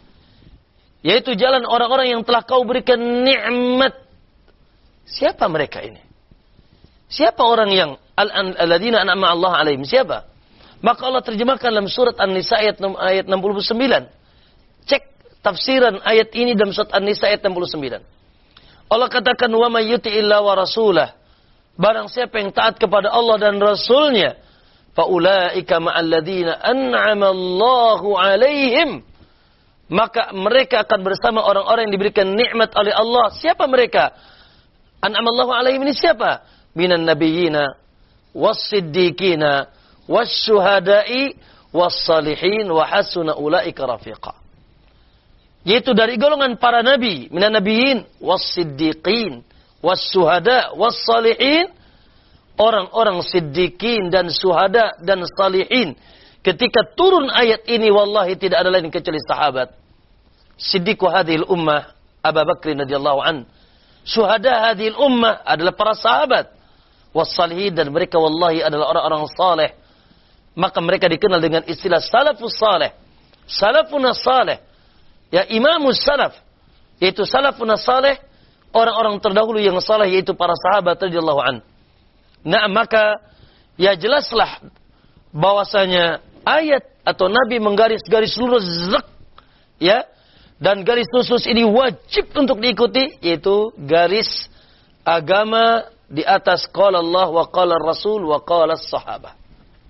yaitu jalan orang-orang yang telah kau berikan nikmat. Siapa mereka ini? Siapa orang yang al-ladzina an'ama Allah alaihim? Siapa? Maka Allah terjemahkan dalam surat An-Nisa ayat enam puluh sembilan. Cek tafsiran ayat ini dalam surat An-Nisa ayat enam puluh sembilan. Allah katakan wa may yuti'illah wa rasulah, barang siapa yang taat kepada Allah dan Rasulnya, fa ulaika ma'al ladzina an'ama Allahu alaihim, maka mereka akan bersama orang-orang yang diberikan nikmat oleh Allah. Siapa mereka? An'ama Allahu alaihim ini siapa? Minan nabiyyina was-siddiqina was-syuhada'i was-salihin wa hasuna ulaika rafiqa. Yaitu dari golongan para nabi, minan nabiyyin was-siddiqin was-syuhada was-salihin, orang-orang siddiqin dan syuhada dan salihin. Ketika turun ayat ini, wallahi tidak ada lain kecuali sahabat. Siddiqu hadhil ummah Abu Bakr radhiyallahu an. Syuhada hadhil ummah adalah para sahabat. Was-salihin, dan mereka wallahi adalah orang-orang saleh. Maka mereka dikenal dengan istilah salafus saleh. Salafun saleh. Ya, imamus salaf. Yaitu salafun saleh, orang-orang terdahulu yang saleh, yaitu para sahabat radhiyallahu an. Nah, maka ya jelaslah bahwasanya ayat atau Nabi menggaris-garis lurus zak, ya, dan garis khusus ini wajib untuk diikuti, yaitu garis agama di atas qala Allah wa qala Rasul wa qala sahabah.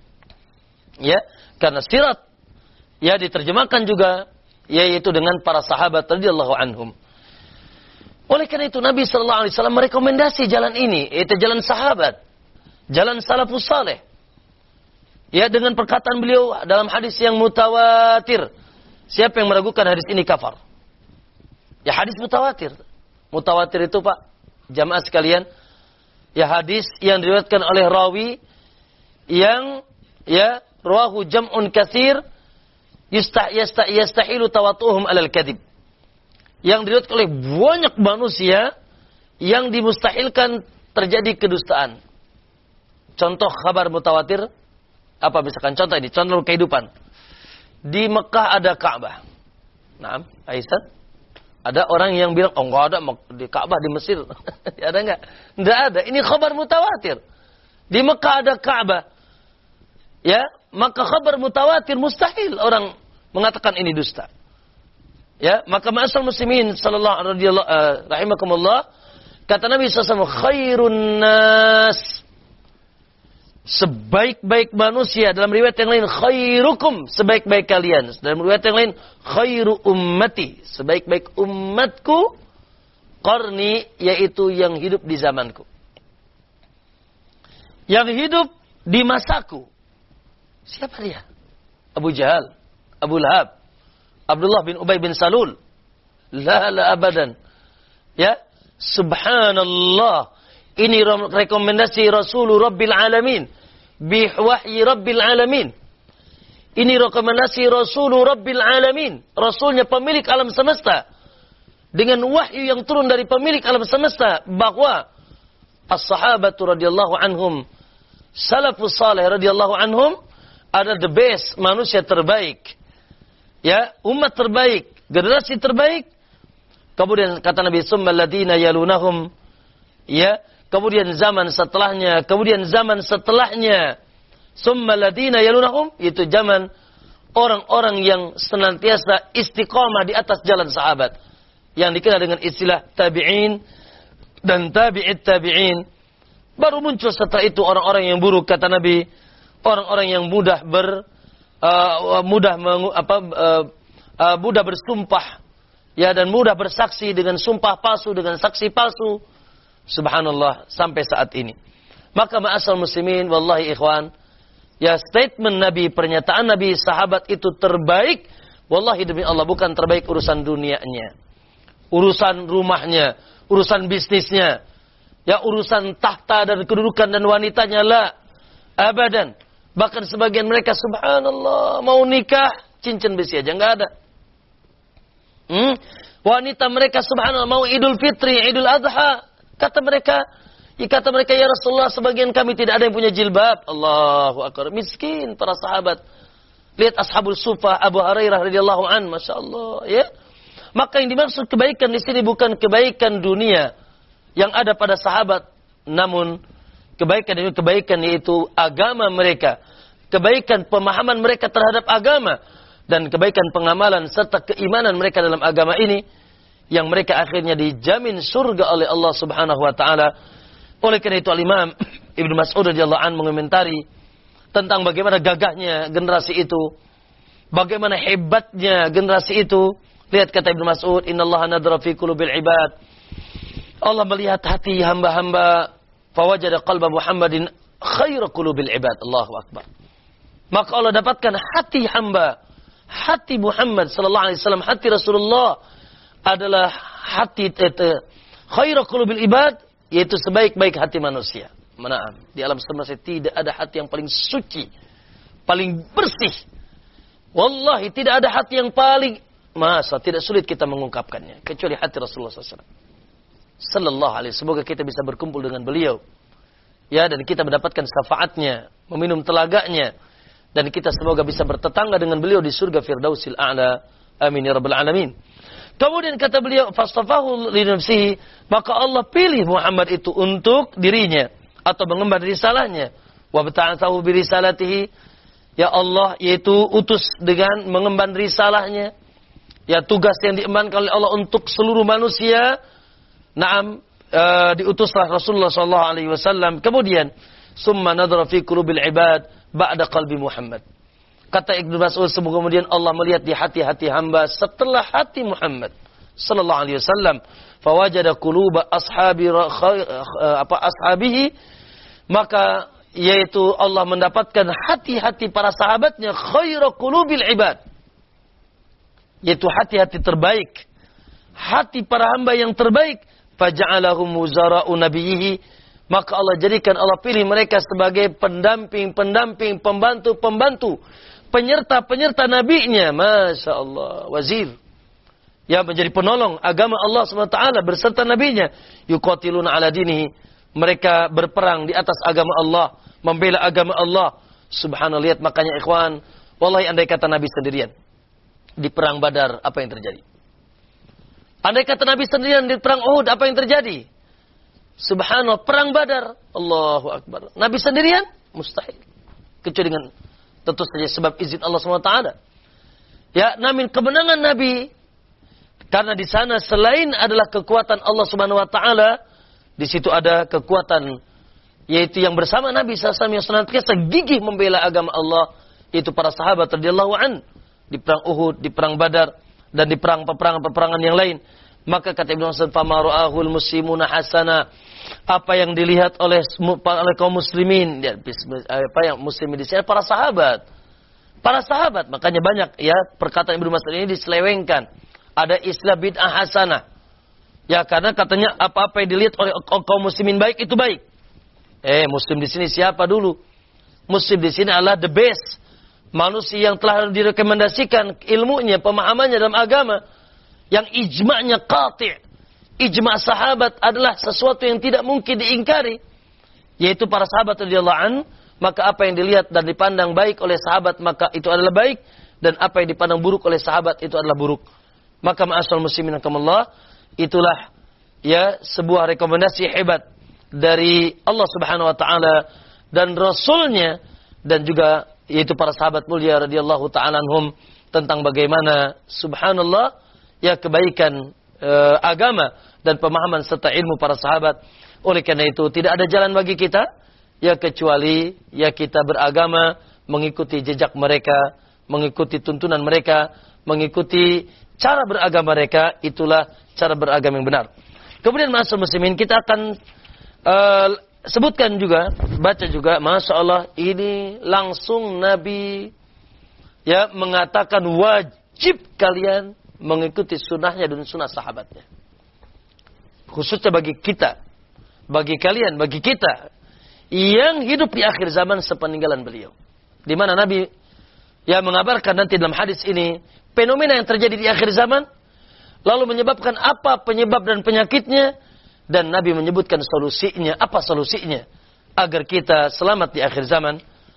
Ya, karena sirat ya diterjemahkan juga yaitu dengan para sahabat radhiyallahu anhum. Oleh karena itu Nabi sallallahu alaihi wasallam merekomendasi jalan ini, yaitu jalan sahabat, jalan salafus saleh. Ya, dengan perkataan beliau dalam hadis yang mutawatir. Siapa yang meragukan hadis ini kafar. Ya, hadis mutawatir. Mutawatir itu Pak, jamaah sekalian, ya hadis yang diriwayatkan oleh rawi yang ya rawahu jam'un katsir yasta yasta yastahilu tawatuhum alal kadhib. Yang diriwayatkan oleh banyak manusia yang dimustahilkan terjadi kedustaan. Contoh kabar mutawatir apa misalkan contoh ini, contoh kehidupan. Di Mekah ada Ka'bah. Naam, Aisyah. Ada orang yang bilang, oh enggak ada di Ka'bah di Mesir. Ada enggak? Enggak ada. Ini kabar mutawatir. Di Mekah ada Ka'bah. Ya, maka kabar mutawatir mustahil orang mengatakan ini dusta. Ya, maka ma'asal muslimin sallallahu alaihi uh, rahimakumullah, kata Nabi sallallahu alaihi wasallam, khairun nas, sebaik-baik manusia. Dalam riwayat yang lain, khairukum, sebaik-baik kalian. Dalam riwayat yang lain, khairu ummati, sebaik-baik umatku, qarni, yaitu yang hidup di zamanku, yang hidup di masaku. Siapa dia? Abu Jahal, Abu Lahab, Abdullah bin Ubay bin Salul. La la abadan. Ya, subhanallah. Ini rekomendasi Rasulullah Rabbil Alamin. Bihwahyi Rabbil Alamin. Ini rekomendasi Rasulullah Rabbil Alamin. Rasulnya pemilik alam semesta. dengan wahyu yang turun dari pemilik alam semesta bahwa as-sahabatu radhiyallahu anhum, salafus salih radhiyallahu anhum adalah the best, manusia terbaik. Ya, umat terbaik, generasi terbaik. Kemudian kata Nabi summal ladina yalunahum, ya, kemudian zaman setelahnya, kemudian zaman setelahnya. Summal ladina yalunahum, itu zaman orang-orang yang senantiasa istiqamah di atas jalan sahabat, yang dikenal dengan istilah tabi'in dan tabi'it tabi'in. Baru muncul setelah itu orang-orang yang buruk, kata Nabi, orang-orang yang mudah ber uh, mudah mengu, apa uh, uh, mudah bersumpah, ya, dan mudah bersaksi dengan sumpah palsu, dengan saksi palsu. Subhanallah, sampai saat ini. Maka ma'asal muslimin, wallahi ikhwan, ya, statement Nabi, pernyataan Nabi, sahabat itu terbaik, wallahi demi Allah, bukan terbaik urusan dunianya, urusan rumahnya, urusan bisnisnya, ya, urusan tahta dan kedudukan dan wanitanya, la, abadan. Bahkan sebagian mereka, subhanallah, mau nikah, cincin besi aja nggak ada. Hmm? Wanita mereka, subhanallah, mau idul fitri, idul adha, kata mereka, ya, kata mereka, ya Rasulullah, sebagian kami tidak ada yang punya jilbab. Allahu akbar, miskin para sahabat. Lihat ashabul sufah, Abu Hurairah radhiyallahu an, masya Allah, ya. Maka yang dimaksud kebaikan di sini bukan kebaikan dunia yang ada pada sahabat, namun kebaikan ini kebaikan yaitu agama mereka, kebaikan pemahaman mereka terhadap agama, dan kebaikan pengamalan serta keimanan mereka dalam agama ini, yang mereka akhirnya dijamin surga oleh Allah Subhanahu wa taala. Oleh karena itu Al-Imam Ibnu Mas'ud radhiyallahu anhu mengomentari tentang bagaimana gagahnya generasi itu, bagaimana hebatnya generasi itu. Lihat kata Ibnu Mas'ud, innallaha nadhara fi qulubil ibad. Allah melihat hati hamba-hamba, fawajada qalba Muhammadin khairu qulubil ibad. Allahu akbar. Maka Allah dapatkan hati hamba, hati Muhammad sallallahu alaihi wasallam, hati Rasulullah adalah hati khairu qulubil ibad, yaitu sebaik-baik hati manusia. Maaf, di alam semesta tidak ada hati yang paling suci, paling bersih. Wallahi tidak ada hati yang paling, masa tidak sulit kita mengungkapkannya kecuali hati Rasulullah sallallahu alaihi wasallam. Sallallahu alaihi, semoga kita bisa berkumpul dengan beliau, ya, dan kita mendapatkan syafaatnya, meminum telaganya, dan kita semoga bisa bertetangga dengan beliau di surga Firdausil A'la. Amin ya rabbal alamin. Kemudian kata beliau, fastafahu li nafsihi, maka Allah pilih Muhammad itu untuk dirinya atau mengemban risalahnya. Wa bata'athahu bi risalatihi, ya Allah, yaitu utus dengan mengemban risalahnya, ya, tugas yang diembankan oleh Allah untuk seluruh manusia. Naam, uh, diutuslah Rasulullah sallallahu alaihi wasallam. Kemudian summa nadhara fi qulubil ibad ba'da qalbi Muhammad. Kata Ibnu Mas'ud, semoga kemudian Allah melihat di hati-hati hamba setelah hati Muhammad sallallahu alaihi wasallam. Fawajada quluba ashabi apa ashabihi, maka yaitu Allah mendapatkan hati-hati para sahabatnya khairu qulubil ibad, yaitu hati-hati terbaik, hati para hamba yang terbaik. Faja'alahum wuzara'u nabiyhi, maka Allah jadikan, Allah pilih mereka sebagai pendamping-pendamping, pembantu-pembantu, penyerta-penyerta nabinya. Masya Allah, wazir, ya, menjadi penolong agama Allah subhanahu wa taala berserta nabinya. Yuqatiluna ala dinihi, mereka berperang di atas agama Allah, membela agama Allah. Subhanallah, lihat, makanya ikhwan, wallahi andai kata Nabi sendirian di perang Badar, apa yang terjadi? Andai kata Nabi sendirian di perang Uhud, apa yang terjadi? Subhanallah, perang Badar, Allahu akbar, Nabi sendirian? Mustahil. Kecuali dengan, tentu saja sebab izin Allah subhanahu wa taala. Ya, namun kemenangan Nabi, karena di sana selain adalah kekuatan Allah subhanahu wa taala, di situ ada kekuatan, yaitu yang bersama Nabi sallallahu alaihi wasallam yang senantiasa gigih membela agama Allah, yaitu para sahabat radhiyallahu an, di perang Uhud, di perang Badar, dan di perang peperangan-peperangan yang lain. Maka kata Ibnu Mas'ud, fama ra'ahul muslimuna hasana, apa yang dilihat oleh oleh kaum muslimin, ya, apa yang muslimin di sini para sahabat. Para sahabat, makanya banyak, ya, perkataan Ibnu Mas'ud ini diselewengkan. Ada istilah bid'ah hasanah. Ya, karena katanya apa-apa yang dilihat oleh kaum muslimin baik itu baik. Eh, muslim di sini siapa dulu? Muslim di sini adalah the best, manusia yang telah direkomendasikan ilmunya, pemahamannya dalam agama, yang ijma'nya qati'. Ijma' sahabat adalah sesuatu yang tidak mungkin diingkari, yaitu para sahabat radhiyallahu anhu. Maka apa yang dilihat dan dipandang baik oleh sahabat, maka itu adalah baik, dan apa yang dipandang buruk oleh sahabat itu adalah buruk. Maka ma'asyiral muslimin rahimakumullah, itulah ya sebuah rekomendasi hebat dari Allah Subhanahu wa taala dan Rasulnya, dan juga yaitu para sahabat mulia radhiyallahu taala anhum, tentang bagaimana subhanallah ya kebaikan e, agama dan pemahaman serta ilmu para sahabat. Oleh karena itu tidak ada jalan bagi kita ya kecuali ya kita beragama mengikuti jejak mereka, mengikuti tuntunan mereka, mengikuti cara beragama mereka. Itulah cara beragama yang benar. Kemudian ma'asyiral muslimin, kita akan uh, sebutkan juga, baca juga, Masya Allah, ini langsung Nabi ya mengatakan wajib kalian mengikuti sunnahnya dan sunnah sahabatnya. Khususnya bagi kita, bagi kalian, bagi kita yang hidup di akhir zaman sepeninggalan beliau. Di mana Nabi ya mengabarkan nanti dalam hadis ini fenomena yang terjadi di akhir zaman, lalu menyebabkan apa penyebab dan penyakitnya, dan Nabi menyebutkan solusinya. Apa solusinya agar kita selamat di akhir zaman?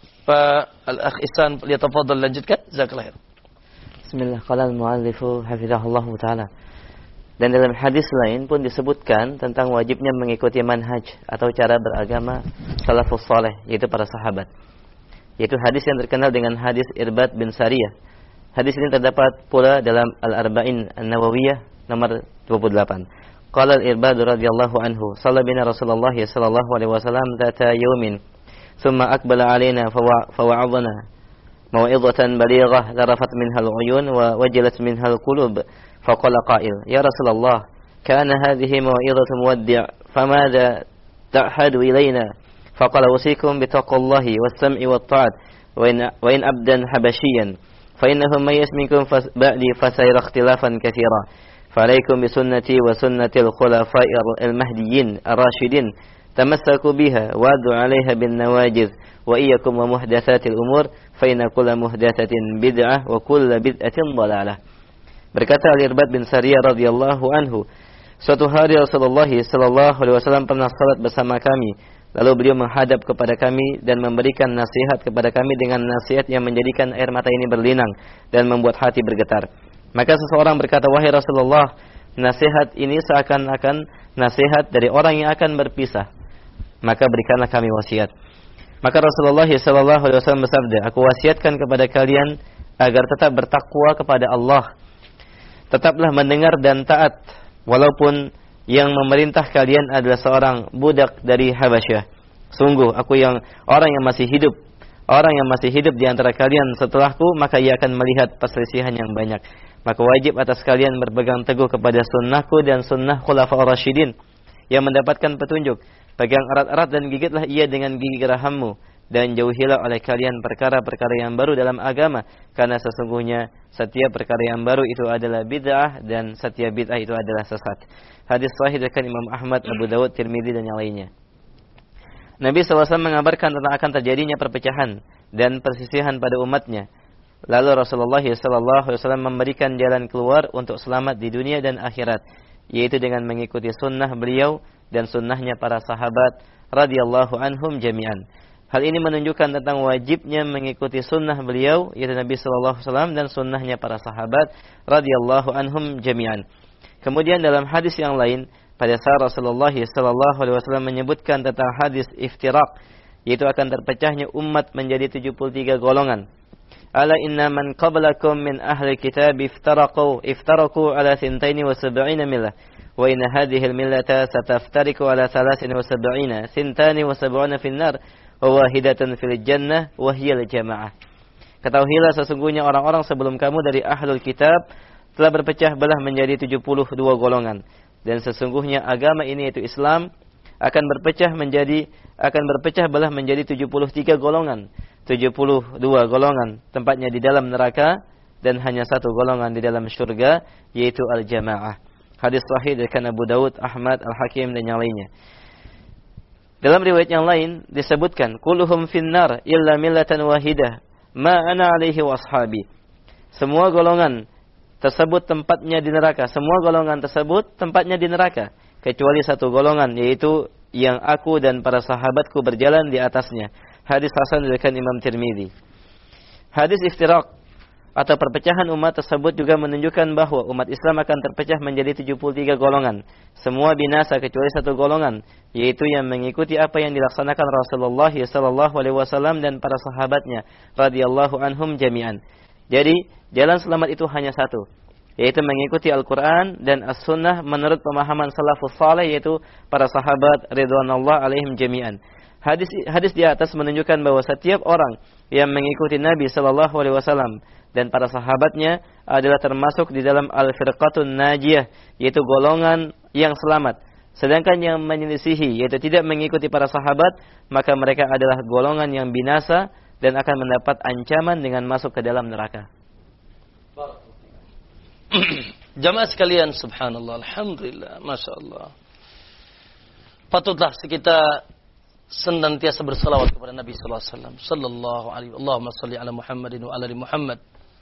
Pak Al-Akh Ihsan, liyatafadhal, lanjutkan. Jazakallahu khair. Bismillah, qala al-mu'allifu hafizahullah taala. Dan dalam hadis lain pun disebutkan tentang wajibnya mengikuti manhaj atau cara beragama salafus saleh, yaitu para sahabat. Yaitu hadis yang terkenal dengan hadis Irbad bin Sariyah. Hadis ini terdapat pula dalam Al-Arba'in An-Nawawiyah nomor dua puluh delapan. Qala al-Irbad radhiyallahu anhu, shalla bina Rasulullah sallallahu alaihi wasallam dzata yaumin, thumma aqbala alaina fawa'adhana maw'izatan balighah larafat minha al-uyun wa wajilat minha al-qulub. Faqala qa'il, ya Rasulullah, kana hadhihi maw'izatu muwaddi' famadha ta'hadu ilaina? Faqala usikum bitaqwallahi was-sam'i wat-ta'at wa in wa in abdan habasyiyan فإنهم من يسمعكم بعدي فسيرى اختلافا كثيرا فعليكم بسنتي وسنة الخلفاء المهديين الراشدين تمسكوا بها وعدوا عليها بالنواجذ وإياكم ومحدثات الأمور فإن كل محدثة بدعة وكل بدعة ضلالة. Berkata Al-Irbad bin Sariyah radhiyallahu anhu, suatu hari Rasulullah sallallahu alaihi wasallam pernah salat bersama kami. Lalu beliau menghadap kepada kami dan memberikan nasihat kepada kami dengan nasihat yang menjadikan air mata ini berlinang dan membuat hati bergetar. Maka seseorang berkata, wahai Rasulullah, nasihat ini seakan-akan nasihat dari orang yang akan berpisah. Maka berikanlah kami wasiat. Maka Rasulullah sallallahu alaihi wasallam bersabda, aku wasiatkan kepada kalian agar tetap bertakwa kepada Allah. Tetaplah mendengar dan taat, walaupun yang memerintah kalian adalah seorang budak dari Habasyah. Sungguh aku yang orang yang masih hidup, orang yang masih hidup di antara kalian setelahku, maka ia akan melihat perselisihan yang banyak. Maka wajib atas kalian berpegang teguh kepada sunnahku dan sunnah khulafa'ur rasyidin yang mendapatkan petunjuk. Pegang erat-erat dan gigitlah ia dengan gigi gerahammu, dan jauhilah oleh kalian perkara-perkara yang baru dalam agama, karena sesungguhnya setiap perkara yang baru itu adalah bid'ah dan setiap bid'ah itu adalah sesat. Hadis sahih dari Imam Ahmad, Abu Dawud, Tirmidzi dan yang lainnya. Nabi sallallahu alaihi wasallam mengabarkan tentang akan terjadinya perpecahan dan persisihan pada umatnya. Lalu Rasulullah sallallahu alaihi wasallam memberikan jalan keluar untuk selamat di dunia dan akhirat, yaitu dengan mengikuti sunnah beliau dan sunnahnya para sahabat radhiyallahu anhum jami'an. Hal ini menunjukkan tentang wajibnya mengikuti sunnah beliau, yaitu Nabi sallallahu alaihi wasallam, dan sunnahnya para sahabat radhiyallahu anhum jami'an. Kemudian dalam hadis yang lain, pada saat Rasulullah sallallahu alaihi wasallam menyebutkan tentang hadis iftiraq, yaitu akan terpecahnya umat menjadi tujuh puluh tiga golongan. Ala inna man qablakum min ahli kitab iftaraqu iftaraqu ala thintaini wa sab'ina millah wa inna hadhihi al-millata sataftariqu ala thalathin wa sab'ina thintani wa sab'una fin nar wa wahidatan fil jannah wa hiya al-jamaah. Ketahuilah sesungguhnya orang-orang sebelum kamu dari ahlul kitab telah berpecah belah menjadi tujuh puluh dua golongan, dan sesungguhnya agama ini yaitu Islam akan berpecah menjadi akan berpecah belah menjadi tujuh puluh tiga golongan. tujuh puluh dua golongan tempatnya di dalam neraka dan hanya satu golongan di dalam syurga, yaitu al-jamaah. Hadis sahih dari Abu Dawud, Ahmad, Al-Hakim dan yang lainnya. Dalam riwayat yang lain disebutkan, kulluhum finnar illa millatan wahidah ma ana alaihi wa ashabi. Semua golongan tersebut tempatnya di neraka. Semua golongan tersebut tempatnya di neraka, kecuali satu golongan, yaitu yang aku dan para sahabatku berjalan di atasnya. Hadis hasan diriwayatkan Imam Tirmizi. Hadis iftiraq atau perpecahan umat tersebut juga menunjukkan bahwa umat Islam akan terpecah menjadi tujuh puluh tiga golongan. Semua binasa kecuali satu golongan, yaitu yang mengikuti apa yang dilaksanakan Rasulullah sallallahu alaihi wasallam dan para sahabatnya radhiyallahu anhum jami'an. Jadi, jalan selamat itu hanya satu, yaitu mengikuti Al-Quran dan As-Sunnah menurut pemahaman salafus saleh, yaitu para sahabat ridwanullah alaihim jami'an. Hadis hadis di atas menunjukkan bahwa setiap orang yang mengikuti Nabi sallallahu alaihi wasallam dan para sahabatnya adalah termasuk di dalam al-firqatun najiyah, yaitu golongan yang selamat. Sedangkan yang menyelisihi, yaitu tidak mengikuti para sahabat, maka mereka adalah golongan yang binasa dan akan mendapat ancaman dengan masuk ke dalam neraka. Jamaah sekalian, subhanallah, alhamdulillah, masya Allah. Patutlah kita senantiasa bersalawat kepada Nabi sallallahu alaihi wasallam. Sallallahu alaihi wa Allahumma salli ala Muhammadin wa ala ali Muhammad.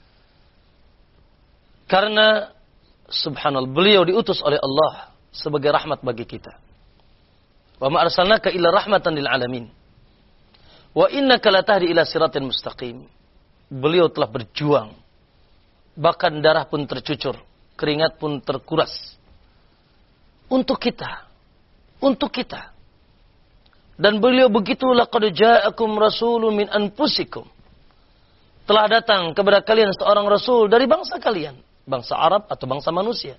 Karena subhanallah, beliau diutus oleh Allah sebagai rahmat bagi kita. Wa ma arsalnaka illa rahmatan lil alamin. Wa innaka latahdi ila siratin mustaqim. Beliau telah berjuang, bahkan darah pun tercucur, keringat pun terkuras untuk kita, untuk kita. Dan beliau begitu, laqad ja'akum rasulun min anfusikum. Telah datang kepada kalian seorang rasul dari bangsa kalian, bangsa Arab atau bangsa manusia.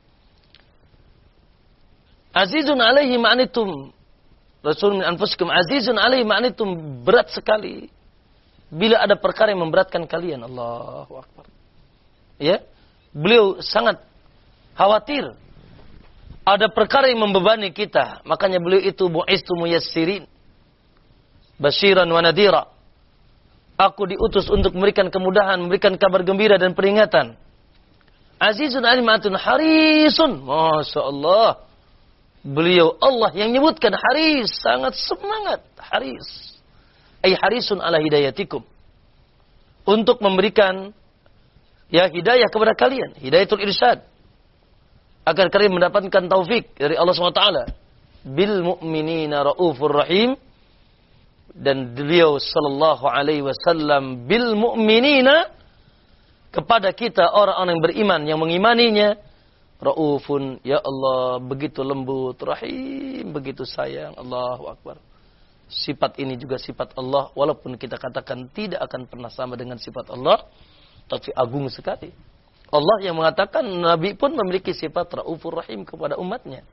Azizun alaihi ma'anitum. Rasul min anfusikum azizun alaihi ma'anitum, berat sekali bila ada perkara yang memberatkan kalian. Allahu akbar. Ya, beliau sangat khawatir ada perkara yang membebani kita. Makanya beliau itu bu'istu muyassirin, basyiran wa nadira. Aku diutus untuk memberikan kemudahan, memberikan kabar gembira dan peringatan. Azizun alimatun harisun. Masya Allah. Beliau Allah yang menyebutkan haris, sangat semangat. Haris. Ay harisun ala hidayatikum. Untuk memberikan ya hidayah kepada kalian. Hidayatul irsyad. Agar kalian mendapatkan taufik dari Allah subhanahu wa taala. Bil mu'minina raufur rahim. Dan beliau sallallahu alaihi wasallam bil mu'minina, kepada kita orang-orang yang beriman, yang mengimaninya, raufun, ya Allah, begitu lembut, rahim, begitu sayang. Allahu akbar. Sifat ini juga sifat Allah, walaupun kita katakan tidak akan pernah sama dengan sifat Allah, tapi agung sekali. Allah yang mengatakan Nabi pun memiliki sifat raufur rahim kepada umatnya.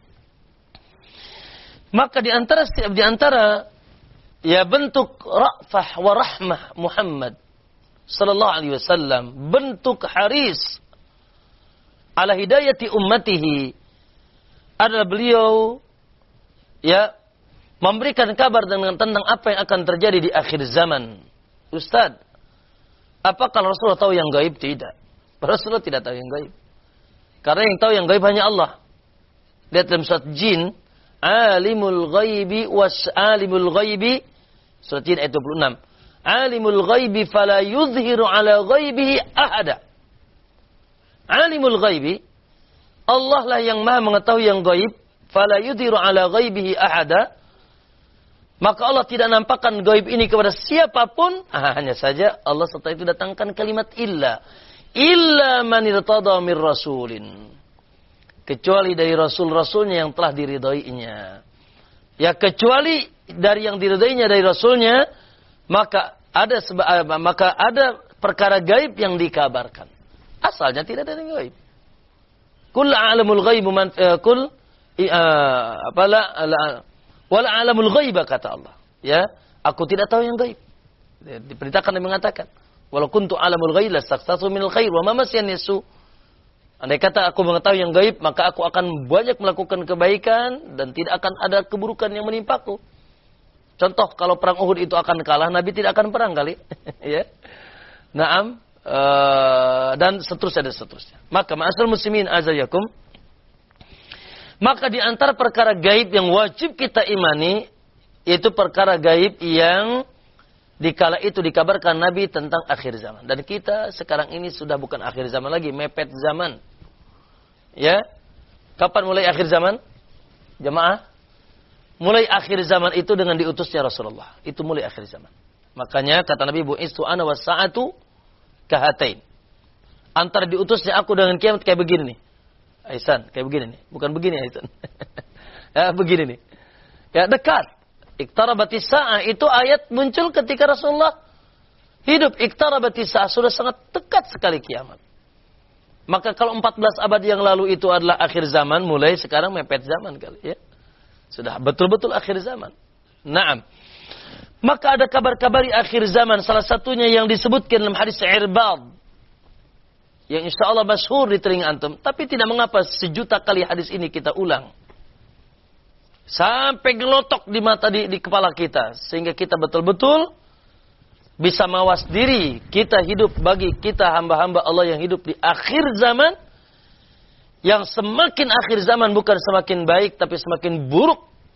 Maka di antara di antara ya bentuk ra'fah wa rahmah Muhammad sallallahu alaihi wasallam, bentuk haris ala hidayati ummatihi, adalah beliau ya memberikan kabar dengan tentang apa yang akan terjadi di akhir zaman. Ustaz, apakah Rasulullah tahu yang gaib? Tidak. Rasulullah tidak tahu yang gaib. Karena yang tahu yang gaib hanya Allah. Lihat dalam surat Jin, alimul ghaibi was alimul ghaibi, surat Jin ayat dua puluh enam. Alimul ghaibi fala yuzhiru ala ghaibihi ahada. Alimul ghaibi, Allah lah yang maha mengetahui yang gaib, fala yuzhiru ala ghaibihi ahada. Maka Allah tidak nampakkan gaib ini kepada siapapun. Ah, hanya saja Allah setelah itu datangkan kalimat illa. Illa man irtada mir rasulin. Kecuali dari rasul-rasulnya yang telah diridainya. Ya, kecuali dari yang diridainya dari rasulnya, maka ada seba, maka ada perkara gaib yang dikabarkan. Asalnya tidak ada yang gaib. Kul a'lamul ghaib man uh, kul uh, apalah wala a'lamul ghaiba, kata Allah. Ya, aku tidak tahu yang gaib. Diperintahkan dan mengatakan, walau kuntu a'lamul ghaib lastaghfartu minal khair wa ma masyan yasu. Andai kata aku mengetahui yang gaib, maka aku akan banyak melakukan kebaikan dan tidak akan ada keburukan yang menimpaku. Contoh, kalau perang Uhud itu akan kalah, Nabi tidak akan perang kali. Ya. Naam, uh, dan seterusnya dan seterusnya. Maka ma'asal muslimin azayakum, maka di antara perkara gaib yang wajib kita imani, yaitu perkara gaib yang Dikala itu dikabarkan Nabi tentang akhir zaman. Dan kita sekarang ini sudah bukan akhir zaman lagi, mepet zaman. Ya. Kapan mulai akhir zaman? Jemaah? Mulai akhir zaman itu dengan diutusnya Rasulullah. Itu mulai akhir zaman. Makanya kata Nabi, bu'istu ana was-sa'atu kahatain. Antara diutusnya aku dengan kiamat kayak begini nih. Aisan, kayak begini nih. Bukan begini Aisan. Ya, begini nih. Ya, dekat. Iqtarabatis sa'ah itu ayat muncul ketika Rasulullah hidup. Iqtarabatis sa'ah sudah sangat dekat sekali kiamat. Maka kalau empat belas abad yang lalu itu adalah akhir zaman, mulai sekarang mepet zaman kali ya. Sudah betul-betul akhir zaman. Naam. Maka ada kabar-kabar akhir zaman, salah satunya yang disebutkan dalam hadis Irbad yang insyaallah masyhur di telinga antum, tapi tidak mengapa sejuta kali hadis ini kita ulang. Sampai gelotok di mata di, di kepala kita. Sehingga kita betul-betul bisa mawas diri. Kita hidup bagi kita hamba-hamba Allah yang hidup di akhir zaman. Yang semakin akhir zaman bukan semakin baik, tapi semakin buruk.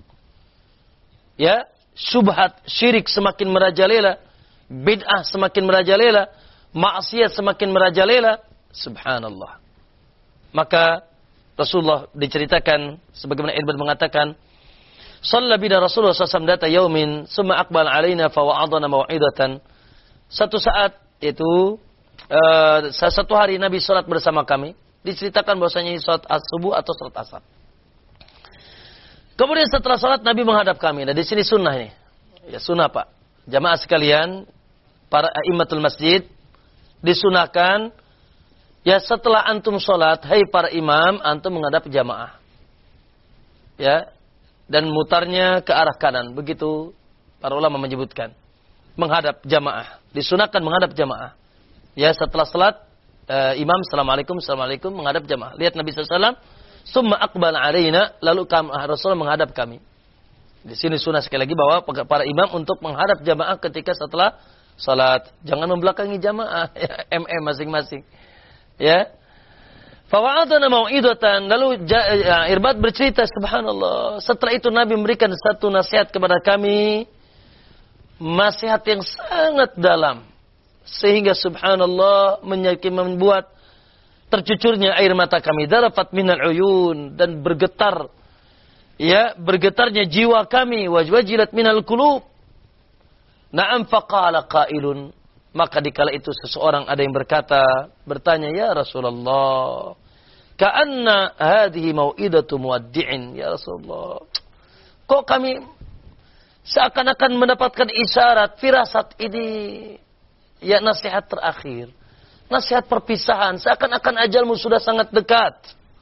Ya, syubhat, syirik semakin merajalela. Bid'ah semakin merajalela. Maksiat semakin merajalela. Subhanallah. Maka Rasulullah diceritakan, sebagaimana Irbad mengatakan, Shalla bina Rasulullah sallallahu alaihi wasallam data yaumin summa aqbal alaina fa wa'adana mau'idatan. Satu saat itu uh, satu hari Nabi salat bersama kami, diceritakan bahwasanya salat subuh atau salat asar. Kemudian setelah salat Nabi menghadap kami. Nah, di sini sunnah ini. Ya sunnah, Pak. Jamaah sekalian, para a'immatul masjid disunahkan ya setelah antum salat, hai para imam, antum menghadap jamaah. Ya. Dan mutarnya ke arah kanan. Begitu para ulama menyebutkan. Menghadap jamaah. Disunahkan menghadap jamaah. Ya, setelah salat, uh, imam, Assalamualaikum, Assalamualaikum, menghadap jamaah. Lihat Nabi sallallahu alaihi wasallam, summa aqbal alaina, lalu kami, Rasulullah menghadap kami. Di sini sunnah sekali lagi bahwa para imam untuk menghadap jamaah ketika setelah salat. Jangan membelakangi jamaah. Ya, M M masing-masing. Ya. Fawa'adana mau'idatan. Lalu ya, Irbad bercerita, subhanallah. Setelah itu Nabi memberikan satu nasihat kepada kami. Nasihat yang sangat dalam. Sehingga subhanallah membuat tercucurnya air mata kami. Darafat minal uyun. Dan bergetar. Ya, bergetarnya jiwa kami. Wajwajilat minal qulub. Na'am faqala qailun. Maka dikala itu seseorang ada yang berkata, bertanya, ya Rasulullah, ka'anna hadhihi mau'idatu muwaddi'in, ya Rasulullah. Kok kami seakan-akan mendapatkan isyarat, firasat ini, ya nasihat terakhir, nasihat perpisahan, seakan-akan ajalmu sudah sangat dekat.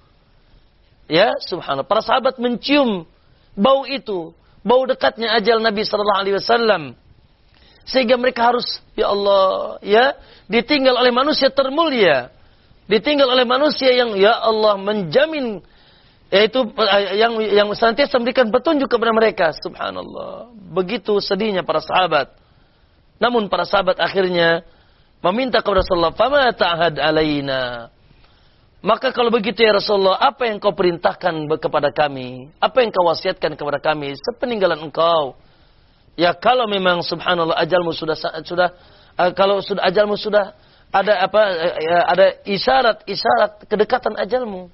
Ya, subhanallah. Para sahabat mencium bau itu, bau dekatnya ajal Nabi sallallahu alaihi wasallam. Sehingga mereka harus, ya Allah, ya, ditinggal oleh manusia termulia. Ditinggal oleh manusia yang, ya Allah, menjamin, yaitu yang yang senantiasa memberikan petunjuk kepada mereka. Subhanallah. Begitu sedihnya para sahabat. Namun para sahabat akhirnya meminta kepada Rasulullah, "Fama ta'had alaina?" Maka kalau begitu ya Rasulullah, apa yang kau perintahkan kepada kami? Apa yang kau wasiatkan kepada kami sepeninggalan engkau? Ya kalau memang subhanallah ajalmu sudah sudah uh, kalau sudah ajalmu sudah ada apa uh, ada isyarat-isyarat kedekatan ajalmu.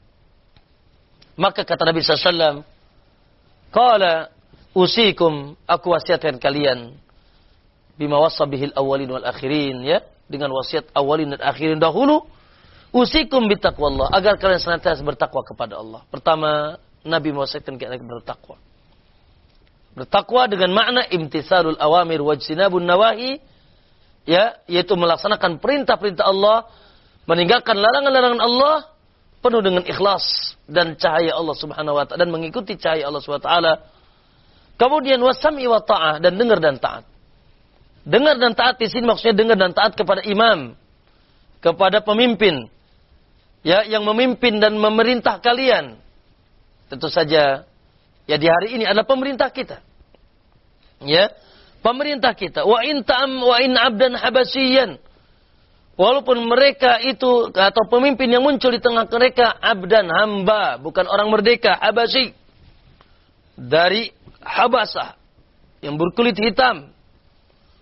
Maka kata Nabi sallallahu alaihi wasallam, "Qala usikum, aku wasiatkan kalian bima wassa bihil awwalin wal akhirin," ya, dengan wasiat awalin dan akhirin dahulu. Usikum bitaqwallah, agar kalian senantiasa bertakwa kepada Allah. Pertama, Nabi mewasiatkan kita bertakwa. Bertakwa dengan makna imtitsalul awamir wajtinabun nawahi, ya, yaitu melaksanakan perintah-perintah Allah, meninggalkan larangan-larangan Allah, penuh dengan ikhlas dan cahaya Allah Subhanahu wa taala, dan mengikuti cahaya Allah Subhanahu wa taala. Kemudian wasami wa ta'ah, dan dengar dan taat. Dengar dan taat di sini maksudnya dengar dan taat kepada imam, kepada pemimpin, ya, yang memimpin dan memerintah kalian. Tentu saja ya di hari ini adalah pemerintah kita. Ya, pemerintah kita. Wa in ta'am wa in 'abdan habasyian. Walaupun mereka itu atau pemimpin yang muncul di tengah mereka abdan, hamba, bukan orang merdeka, habasyi. Dari Habasah yang berkulit hitam.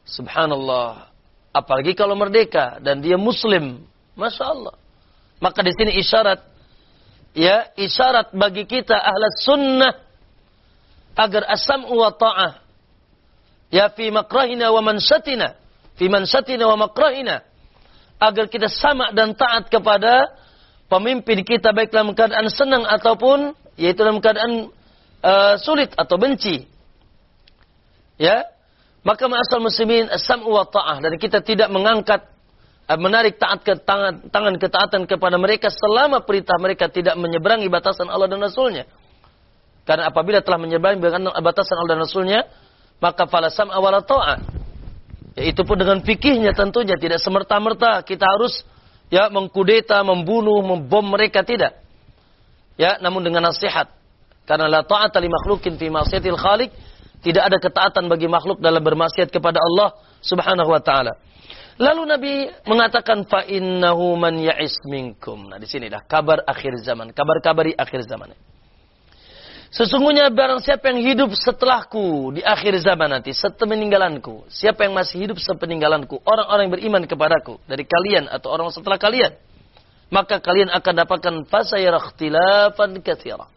Subhanallah. Apalagi kalau merdeka dan dia muslim. Masya Allah. Maka di sini isyarat, ya, isyarat bagi kita ahlus sunnah agar as-sam'u wa ta'ah, ya, fi makrahina wa manshatina, fi manshatina wa makrahina, agar kita sama dan taat kepada pemimpin kita baik dalam keadaan senang ataupun yaitu dalam keadaan uh, sulit atau benci. Ya, maka ma'asal muslimin as-sam'u wa ta'ah, dan kita tidak mengangkat menarik taat ke tangan, tangan ketaatan kepada mereka selama perintah mereka tidak menyeberangi batasan Allah dan Rasulnya. Karena apabila telah menyeberangi batasan Allah dan Rasulnya, maka fala sam'a wala ta'ah. Yaitu pun dengan fikihnya tentunya, tidak semerta-merta kita harus ya mengkudeta, membunuh, membom mereka, tidak. Ya, namun dengan nasihat. Karena la ta'ata li makhlukin fi ma'siyatil khaliq, tidak ada ketaatan bagi makhluk dalam bermaksiat kepada Allah Subhanahu wa taala. Lalu Nabi mengatakan fa innahu man ya'is minkum. Nah, di sini dah kabar akhir zaman, kabar-kabari akhir zaman. Sesungguhnya barang siapa yang hidup setelahku di akhir zaman nanti, setelah meninggalanku, siapa yang masih hidup sepeninggalanku, orang-orang yang beriman kepadaku dari kalian atau orang setelah kalian, maka kalian akan dapatkan fasayara ikhtilafan katsira.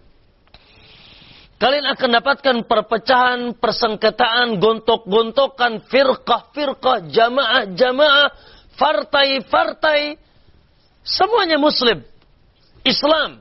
Kalian akan dapatkan perpecahan, persengketaan, gontok-gontokan, firqah-firqah, jamaah-jamaah, partai-partai, semuanya Muslim, Islam,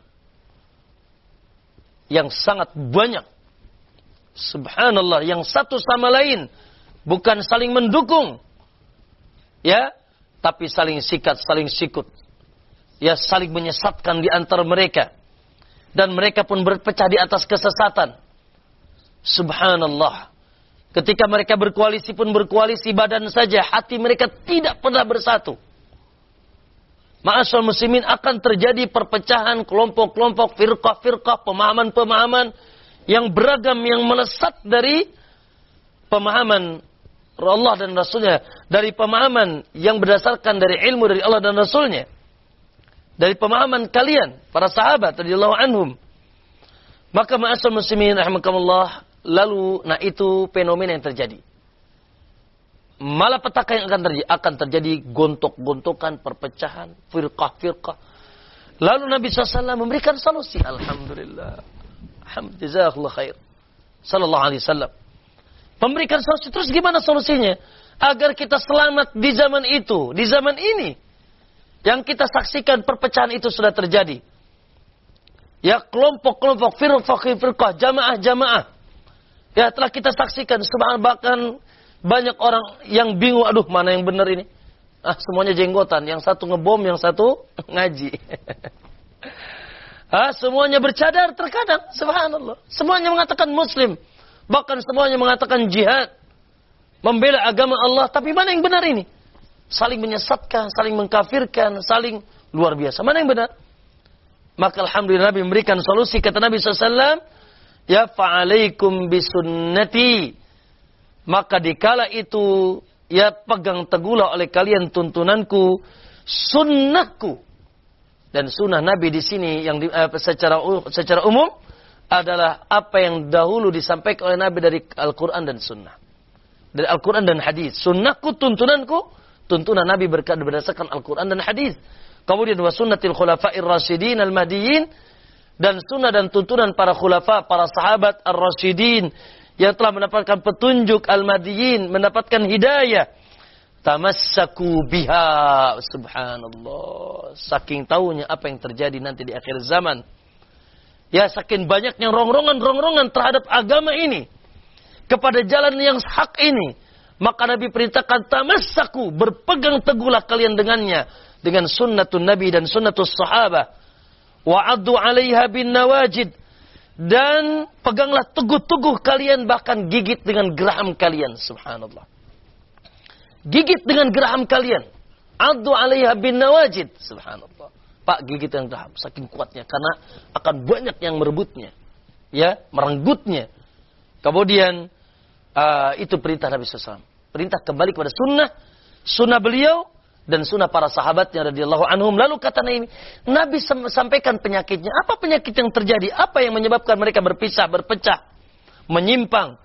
yang sangat banyak. Subhanallah, yang satu sama lain bukan saling mendukung, ya, tapi saling sikat, saling sikut, ya, saling menyesatkan di antara mereka. Dan mereka pun berpecah di atas kesesatan. Subhanallah. Ketika mereka berkoalisi pun berkoalisi badan saja. Hati mereka tidak pernah bersatu. Ma'asyal muslimin, akan terjadi perpecahan kelompok-kelompok, firqah-firqah, pemahaman-pemahaman yang beragam, yang melesat dari pemahaman Allah dan Rasulnya. Dari pemahaman yang berdasarkan dari ilmu dari Allah dan Rasulnya. Dari pemahaman kalian, para sahabat radhiyallahu anhum. Maka ma'asal muslimin rahimakumullah, lalu nah itu fenomena yang terjadi. Malapetaka yang akan terjadi, akan terjadi gontok-gontokan, perpecahan, firqah-firqah. Lalu Nabi shallallahu alaihi wasallam memberikan solusi. Alhamdulillah. Alhamdulillah khair. Sallallahu alaihi wasallam. Memberikan solusi. Terus gimana solusinya? Agar kita selamat di zaman itu, di zaman ini. Yang kita saksikan perpecahan itu sudah terjadi. Ya, kelompok-kelompok, firqah-firqah, jamaah-jamaah. Ya, telah kita saksikan. Bahkan banyak orang yang bingung, aduh mana yang benar ini. Ah, semuanya jenggotan. Yang satu ngebom, yang satu ngaji. Ah, semuanya bercadar terkadang. Subhanallah. Semuanya mengatakan Muslim. Bahkan semuanya mengatakan jihad. Membela agama Allah. Tapi mana yang benar ini? Saling menyesatkan, saling mengkafirkan, saling luar biasa. Mana yang benar? Maka alhamdulillah Nabi memberikan solusi. Kata Nabi shallallahu alaihi wasallam, ya fa'alaikum bisunnati. Maka dikala itu, ya pegang teguhlah oleh kalian tuntunanku, sunnahku. Dan sunnah Nabi di sini yang di, eh, secara secara umum adalah apa yang dahulu disampaikan oleh Nabi dari Al-Quran dan Sunnah. Dari Al-Quran dan Hadis. Sunnahku, tuntunanku. Tuntunan Nabi berdasarkan Al-Quran dan Hadis. Kemudian wa sunnatil khulafa'ir rasyidin al-mahdiyyin, dan sunnah dan tuntunan para khulafa, para sahabat ar-rasyidin yang telah mendapatkan petunjuk, al-mahdiyyin, mendapatkan hidayah. Tamassaku biha. Subhanallah. Saking tahunya apa yang terjadi nanti di akhir zaman. Ya, saking banyaknya rongrongan-rongrongan terhadap agama ini, kepada jalan yang hak ini. Maka Nabi perintahkan tamassaku, berpegang teguhlah kalian dengannya, dengan sunnatun Nabi dan sunnatus sahabah. Wa'addu 'alaiha bin nawajid, dan peganglah teguh-teguh kalian, bahkan gigit dengan geraham kalian. Subhanallah. Gigit dengan geraham kalian. 'Addu 'alaiha bin nawajid. Subhanallah. Pak, gigit dengan geraham, saking kuatnya, karena akan banyak yang merebutnya, ya, merenggutnya. Kemudian Uh, itu perintah Nabi shallallahu alaihi wasallam. Perintah kembali kepada sunnah, sunnah beliau dan sunnah para sahabatnya radhiyallahu anhum. Lalu kata Nabi, Nabi sampaikan penyakitnya. Apa penyakit yang terjadi? Apa yang menyebabkan mereka berpisah, berpecah, menyimpang,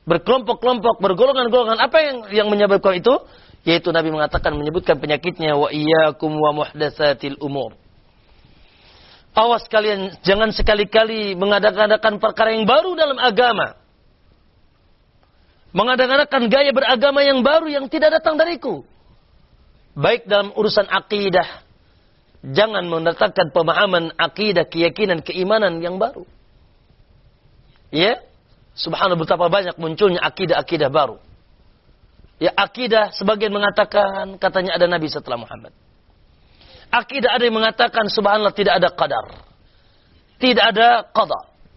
berkelompok-kelompok, bergolongan-golongan. Apa yang yang menyebabkan itu? Yaitu Nabi mengatakan, menyebutkan penyakitnya, wa iyyakum wa muhdatsatil umur. Awas kalian, jangan sekali-kali mengadakan perkara yang baru dalam agama. Mengadakan gaya beragama yang baru yang tidak datang dariku. Baik dalam urusan akidah. Jangan mendatangkan pemahaman akidah, keyakinan, keimanan yang baru. Ya, subhanallah betapa banyak munculnya akidah-akidah baru. Ya, akidah sebagian mengatakan katanya ada Nabi setelah Muhammad. Akidah ada yang mengatakan subhanallah tidak ada qadar. Tidak ada qada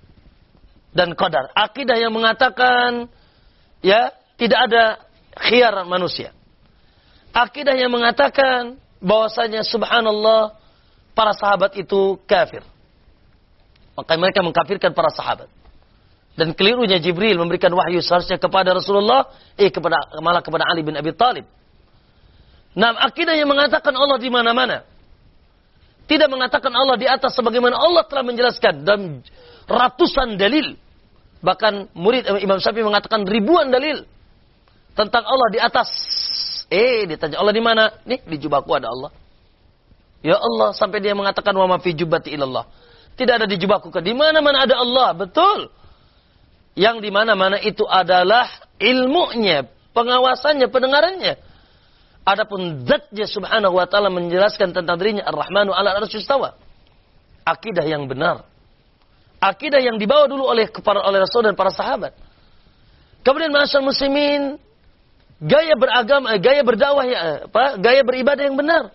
dan qadar. Akidah yang mengatakan ya tidak ada khiyar manusia. Akidah yang mengatakan bahwasanya subhanallah para sahabat itu kafir. Maka mereka mengkafirkan para sahabat. Dan kelirunya Jibril memberikan wahyu seharusnya kepada Rasulullah, eh kepada malah kepada Ali bin Abi Thalib. Nah, akidah yang mengatakan Allah di mana-mana. Tidak mengatakan Allah di atas sebagaimana Allah telah menjelaskan dalam ratusan dalil. Bahkan murid Imam Syafi'i mengatakan ribuan dalil tentang Allah di atas. Eh, ditanya Allah di mana? Nih, di jubahku ada Allah. Ya Allah, sampai dia mengatakan wa ma fi jubbati illallah. Tidak ada di jubahku, di mana-mana ada Allah, betul. Yang di mana-mana itu adalah ilmunya, pengawasannya, pendengarannya. Adapun zatnya subhanahu wa ta'ala menjelaskan tentang dirinya Ar-Rahmanu ala arsy istawa. Akidah yang benar. Akidah yang dibawa dulu oleh para oleh Rasul dan para sahabat. Kemudian ma'asyiral muslimin, gaya beragama, gaya berdakwah ya, apa? Gaya beribadah yang benar.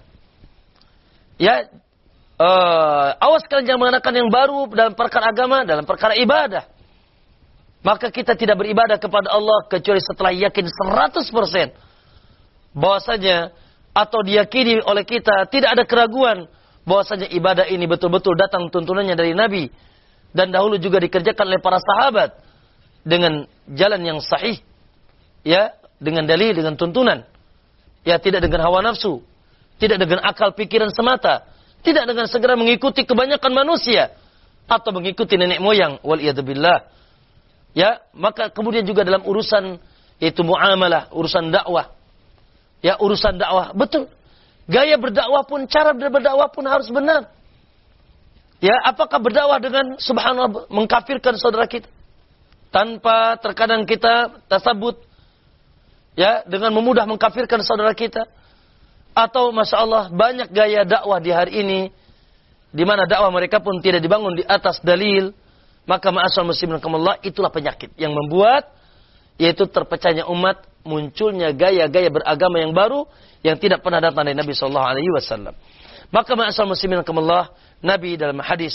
Ya, uh, awas kalian jangan menggunakan yang baru dalam perkara agama, dalam perkara ibadah. Maka kita tidak beribadah kepada Allah kecuali setelah yakin seratus persen bahwasanya atau diyakini oleh kita tidak ada keraguan bahwasanya ibadah ini betul-betul datang tuntunannya dari Nabi dan dahulu juga dikerjakan oleh para sahabat dengan jalan yang sahih, ya, dengan dalil, dengan tuntunan, ya, tidak dengan hawa nafsu, tidak dengan akal pikiran semata, tidak dengan segera mengikuti kebanyakan manusia atau mengikuti nenek moyang, wal iyadzubillah. Ya, maka kemudian juga dalam urusan yaitu muamalah, urusan dakwah. Ya, urusan dakwah, betul. Gaya berdakwah pun, cara berdakwah pun harus benar. Ya, apakah berdakwah dengan subhanallah mengkafirkan saudara kita? Tanpa terkadang kita tasabut, ya, dengan memudah mengkafirkan saudara kita. Atau masya Allah banyak gaya dakwah di hari ini, di mana dakwah mereka pun tidak dibangun di atas dalil. Maka ma'asyiral muslimin rahimakumullah, itulah penyakit yang membuat yaitu terpecahnya umat, munculnya gaya-gaya beragama yang baru yang tidak pernah datang dari Nabi sallallahu alaihi wasallam. Maka ma'asyiral muslimin rahimakumullah, Nabi dalam hadis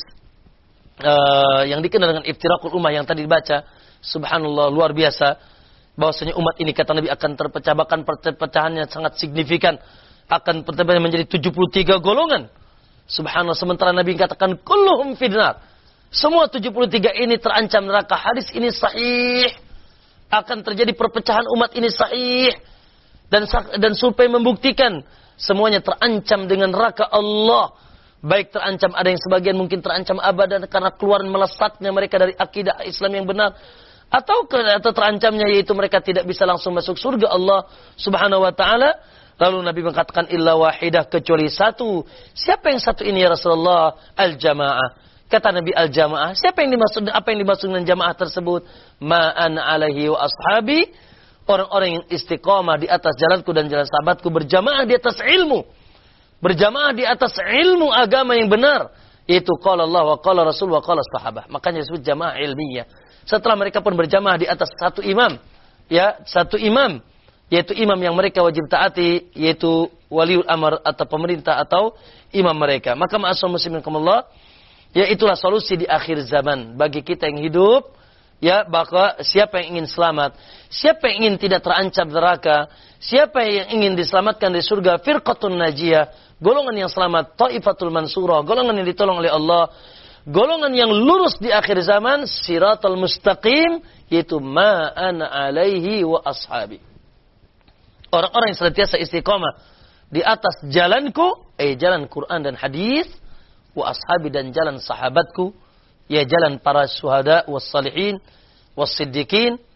uh, yang dikenal dengan iftiraqul ummah yang tadi dibaca, subhanallah luar biasa, bahwasanya umat ini kata Nabi akan terpecah, bahkan perpecahannya sangat signifikan, akan terpecah menjadi tujuh puluh tiga golongan. Subhanallah, sementara Nabi katakan kulluhum finnar. Semua tujuh puluh tiga ini terancam neraka. Hadis ini sahih. Akan terjadi perpecahan umat ini sahih. Dan dan survei membuktikan semuanya terancam dengan neraka Allah. Baik terancam, ada yang sebagian mungkin terancam abadan karena keluaran melesatnya mereka dari akidah Islam yang benar. Atau, atau terancamnya yaitu mereka tidak bisa langsung masuk surga Allah subhanahu wa ta'ala. Lalu Nabi mengatakan illa wahidah, kecuali satu. Siapa yang satu ini ya Rasulullah? Al-jamaah. Kata Nabi al-jamaah, siapa yang dimaksud, apa yang dimaksud dengan jamaah tersebut? Ma'an alaihi wa ashabi, orang-orang yang istiqamah di atas jalanku dan jalan sahabatku, berjamaah di atas ilmu, berjamaah di atas ilmu agama yang benar, yaitu qala Allah wa qala Rasul wa qala sahabah. Makanya disebut jamaah ilmiah. Setelah mereka pun berjamaah di atas satu imam, ya, satu imam, yaitu imam yang mereka wajib taati, yaitu waliul amr atau pemerintah atau imam mereka. Maka ma'asyiral muslimin rahimakumullah, ya, itulah solusi di akhir zaman bagi kita yang hidup. Ya, bahwa siapa yang ingin selamat, siapa yang ingin tidak terancam neraka, siapa yang ingin diselamatkan dari surga, firqatun najiyah, golongan yang selamat, taifatul mansurah, golongan yang ditolong oleh Allah, golongan yang lurus di akhir zaman, siratal mustaqim, yaitu ma ana alaihi wa ashabi. Orang-orang yang senantiasa istiqamah di atas jalanku, eh jalan Quran dan hadis, wa ashabi, dan jalan sahabatku, ya jalan para syuhada was salihin was siddiqin,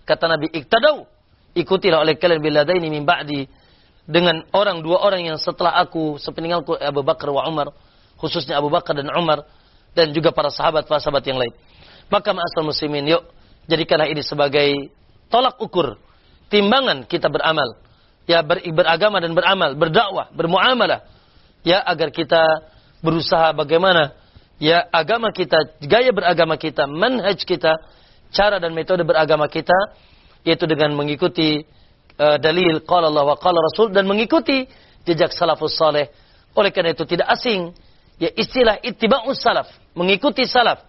Kata Nabi, iktadau, ikutilah oleh kalian biladaini min ba'di, dengan orang dua orang yang setelah aku, sepeninggalku, Abu Bakar wa Umar, khususnya Abu Bakar dan Umar, dan juga para sahabat para sahabat yang lain. Maka ma'asal muslimin, yuk jadikanlah ini sebagai tolak ukur, timbangan kita beramal, ya ber, beragama dan beramal, berdakwah, bermuamalah, ya agar kita berusaha bagaimana ya agama kita, gaya beragama kita, manhaj kita, cara dan metode beragama kita, yaitu dengan mengikuti uh, dalil qala Allah wa qala Rasul, dan mengikuti jejak salafus saleh. Oleh karena itu tidak asing ya istilah ittiba'us salaf, mengikuti salaf,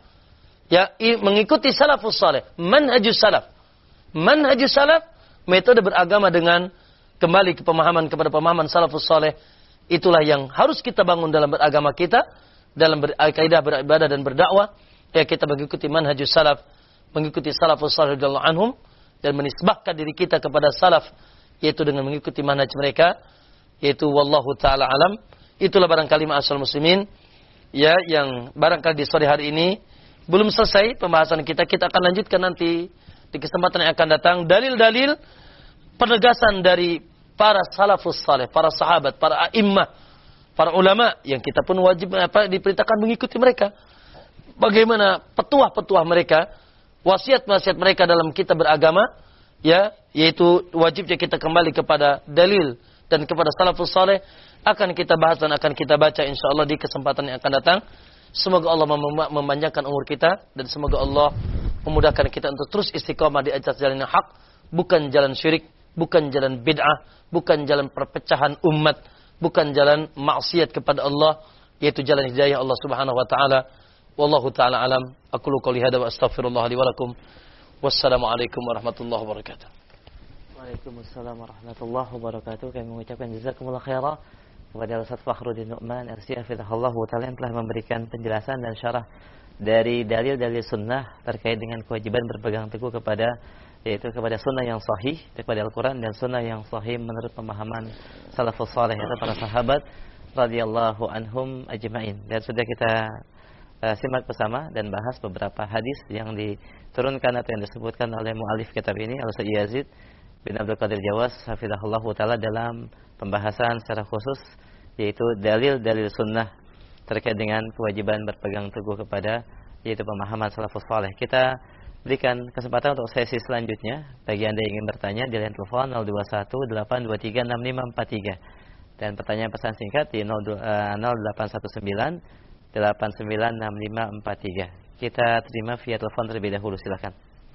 ya i, mengikuti salafus saleh, manhajus salaf. Manhajus salaf, metode beragama dengan kembali ke pemahaman kepada pemahaman salafus saleh. Itulah yang harus kita bangun dalam beragama kita, dalam berkaidah, beribadah dan berdakwah. Ya kita mengikuti manhajus salaf, mengikuti salafus salih radhiyallahu anhum, dan menisbahkan diri kita kepada salaf, yaitu dengan mengikuti manhaj mereka, yaitu wallahu taala alam. Itulah barangkali ma'asal muslimin, ya yang barangkali di sore hari ini belum selesai pembahasan kita. Kita akan lanjutkan nanti di kesempatan yang akan datang dalil-dalil penegasan dari para salafus saleh, para sahabat, para a'immah, para ulama, yang kita pun wajib apa diperintahkan mengikuti mereka. Bagaimana petuah-petuah mereka, wasiat-wasiat mereka dalam kita beragama, ya, yaitu wajibnya kita kembali kepada dalil dan kepada salafus saleh. Akan kita bahas dan akan kita baca insyaallah di kesempatan yang akan datang. Semoga Allah mem- memanjangkan umur kita, dan semoga Allah memudahkan kita untuk terus istiqamah di atas jalan yang hak, bukan jalan syirik, bukan jalan bid'ah, bukan jalan perpecahan umat, bukan jalan maksiat kepada Allah, yaitu jalan hidayah Allah Subhanahu wa taala. Wallahu taala alam. Aqulu qouli hadza wa astaghfirullah li wa lakum. Wassalamualaikum warahmatullahi wabarakatuh. Waalaikumsalam warahmatullahi wabarakatuh. Kami mengucapkan jazakumullah khairan kepada Ustaz Fakhruddin Nu'man R C hafizahullah taala yang telah memberikan penjelasan dan syarah dari dalil-dalil sunnah terkait dengan kewajiban berpegang teguh kepada, yaitu kepada sunnah yang sahih, kepada Al-Quran dan sunnah yang sahih menurut pemahaman salafus saleh, yaitu para sahabat radhiyallahu anhum ajma'in. Dan sudah kita uh, simak bersama dan bahas beberapa hadis yang diturunkan atau yang disebutkan oleh mu'alif kitab ini, Al-Ustaz Yazid bin Abdul Qadir Jawas hafizahullah taala dalam pembahasan secara khusus, yaitu dalil-dalil sunnah terkait dengan kewajiban berpegang teguh kepada, yaitu pemahaman salafus saleh. Kita berikan kesempatan untuk sesi selanjutnya bagi Anda yang ingin bertanya di line telepon nol dua satu delapan dua tiga enam lima empat tiga, dan pertanyaan pesan singkat di nol delapan satu sembilan delapan sembilan enam lima empat tiga. Kita terima via telepon terlebih dahulu, silakan.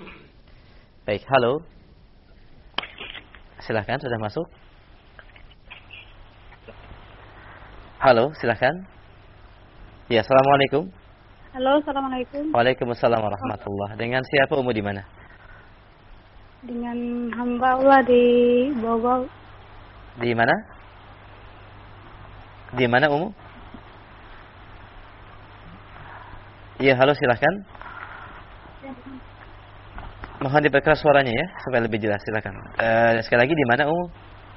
Baik, halo. Silakan, sudah masuk. Halo, silakan. Ya, assalamualaikum. Halo, assalamualaikum. Waalaikumsalam warahmatullah. Dengan siapa Umu di mana? Dengan hamba Allah di Bogor. Di mana? Di mana Umu? Iya, halo, silakan. Mohon diperkeras suaranya ya supaya lebih jelas, silakan. Uh, sekali lagi di mana Umu?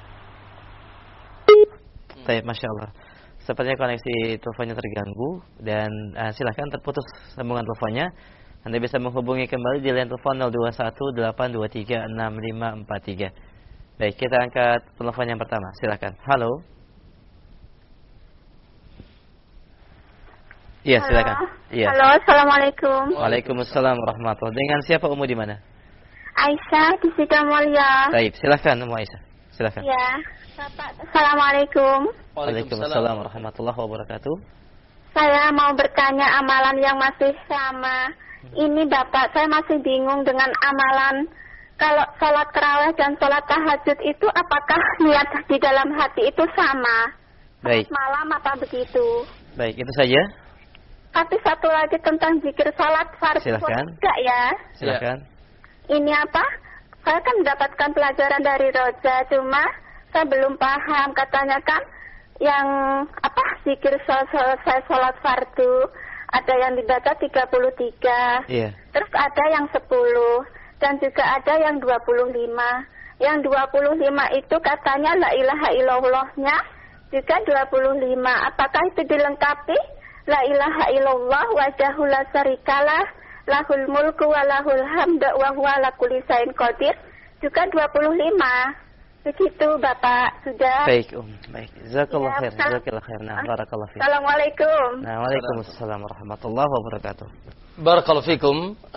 Baik, masya Allah. Sepertinya koneksi teleponnya terganggu dan uh, silakan terputus sambungan teleponnya. Anda bisa menghubungi kembali di line telepon nol dua satu delapan dua tiga enam lima empat tiga. Baik, kita angkat telepon yang pertama. Silakan. Halo. Iya, silakan. Iya. Halo, assalamualaikum. Waalaikumsalam warahmatullahi. Dengan siapa Umu di mana? Aisyah di Sidomulyo. Baik, silakan Umu Aisyah. Silakan. Ya, Bapak. Assalamualaikum. Waalaikumsalam warahmatullahi wabarakatuh. Saya mau bertanya amalan yang masih sama. Ini Bapak, saya masih bingung dengan amalan. Kalau sholat tarawih dan sholat tahajud itu apakah niat di dalam hati itu sama? Baik. Malam apa begitu? Baik, itu saja. Tapi satu lagi tentang zikir salat fardu enggak ya? Silakan. Ini apa? Saya kan mendapatkan pelajaran dari Roja, cuma saya belum paham. Katanya kan yang apa zikir selesai salat fardu ada yang dibaca tiga puluh tiga. Iya. Terus ada yang sepuluh dan juga ada yang dua puluh lima. Yang dua puluh lima itu katanya la ilaha illallahnya juga dua puluh lima. Apakah itu dilengkapi? La ilaha illallah wahdahu la syarikalah lahul mulku wa lahul hamdu wa huwa ala kulli syai'in qadir juga dua puluh lima. Begitu Bapak, sudah. Baik, Um. Baik. Jazakallah Ya, khair. Ustaz. Jazakallah khair. Nah, barakallah fiik. Assalamualaikum. Nah, waalaikumsalam warahmatullahi wabarakatuh. Barakallahu fikum.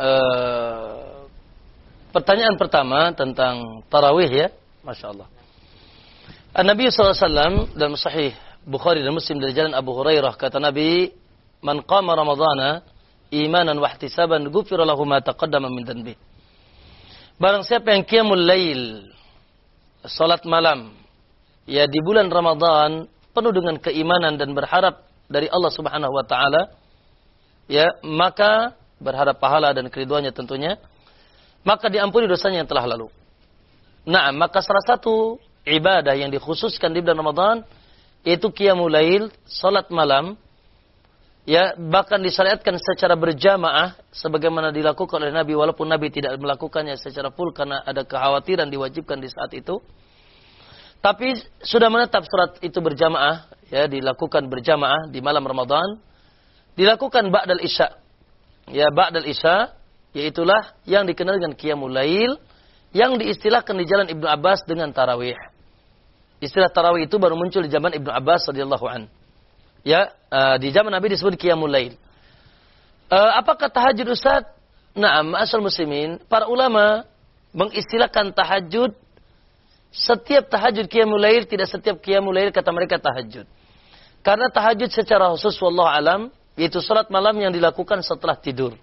Uh, pertanyaan pertama tentang tarawih ya. Masya Allah. Nabi sallallahu alaihi wasallam dalam sahih Bukhari dan Muslim dari jalan Abu Hurairah, kata Nabi, "Man qama Ramadhana imanan wa ihtisaban ghufira lahu ma taqaddama min dhanbi." Barang siapa yang qiyamul lail, salat malam, ya di bulan Ramadan penuh dengan keimanan dan berharap dari Allah Subhanahu wa taala, ya, maka berharap pahala dan keridhaannya tentunya, maka diampuni dosanya yang telah lalu. Nah, maka salah satu ibadah yang dikhususkan di bulan Ramadan yaitu qiyamul lail, salat malam, ya, bahkan disyariatkan secara berjamaah sebagaimana dilakukan oleh Nabi, walaupun Nabi tidak melakukannya secara full karena ada kekhawatiran diwajibkan di saat itu. Tapi sudah menetap salat itu berjamaah, ya, dilakukan berjamaah di malam Ramadan, dilakukan ba'dal isya. Ya, ba'dal isya yaitulah yang dikenal dengan qiyamul lail yang diistilahkan di jalan Ibnu Abbas dengan tarawih. Istilah tarawih itu baru muncul di zaman Ibnu Abbas radhiyallahu an. Ya, uh, di zaman Nabi disebut qiyamul lail. Uh, apakah tahajud Ustaz? Naam, asal muslimin, para ulama mengistilahkan tahajud, setiap tahajud qiyamul lail, tidak setiap qiyamul lail kata mereka tahajud. Karena tahajud secara khusus wallahu alam yaitu salat malam yang dilakukan setelah tidur.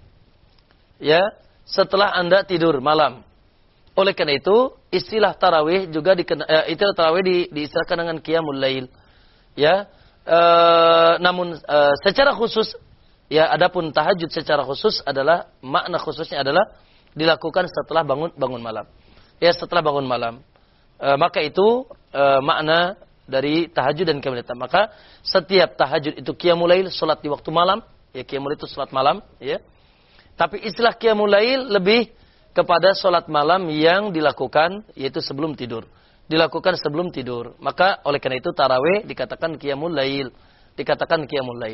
Ya, setelah Anda tidur malam. Oleh karena itu, istilah tarawih juga dikenal, eh, istilah tarawih di, diistilahkan dengan qiyamul lail. Ya, eh, namun eh, secara khusus, ya, adapun tahajud secara khusus adalah makna khususnya adalah dilakukan setelah bangun bangun malam. Ya, setelah bangun malam. Eh, maka itu eh, makna dari tahajud dan qiyamul lail. Maka setiap tahajud itu qiyamul lail, salat di waktu malam. Ya, qiyamul lail itu salat malam. Ya. Tapi istilah qiyamul lail lebih kepada salat malam yang dilakukan yaitu sebelum tidur. Dilakukan sebelum tidur. Maka oleh karena itu tarawih dikatakan qiyamul lail, dikatakan qiyamul lail.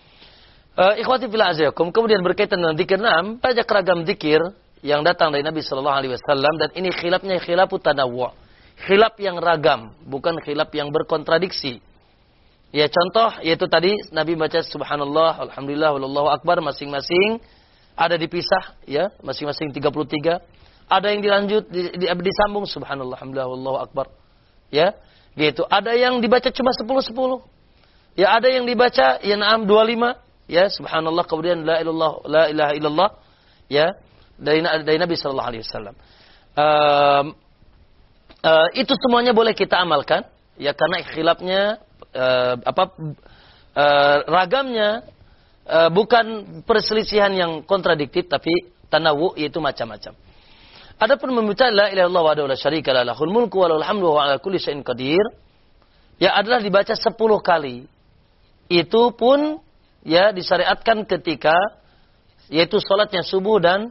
Uh, ikhwati fillah azayakum, kemudian berkaitan dengan zikir, enam banyak ragam zikir yang datang dari Nabi sallallahu alaihi wasallam, dan ini khilafnya khilafut tanawwu'. Khilaf yang ragam, bukan khilaf yang berkontradiksi. Ya, contoh yaitu tadi Nabi baca subhanallah, alhamdulillah, wallahu akbar masing-masing ada dipisah, ya, masing-masing tiga puluh tiga. Ada yang dilanjut di, di, disambung subhanallah, alhamdulillah, wallahu akbar. Ya, gitu. Ada yang dibaca cuma sepuluh sepuluh. Ya, ada yang dibaca ya na'am dua puluh lima, ya, subhanallah, kemudian la ilallah, la ilaha illallah, ya, dari dari Nabi sallallahu alaihi wasallam. Um, uh, itu semuanya boleh kita amalkan, ya, karena khilafnya uh, apa uh, ragamnya. Uh, bukan perselisihan yang kontradiktif, tapi tanawu, yaitu macam-macam. Adapun membaca la ilaha illallah wahdahu la syarika lah, lahul mulku wa lahul hamdu wa ala kulli syai'in qadir, ya, adalah dibaca sepuluh kali. Itu pun ya disyariatkan ketika yaitu salatnya subuh dan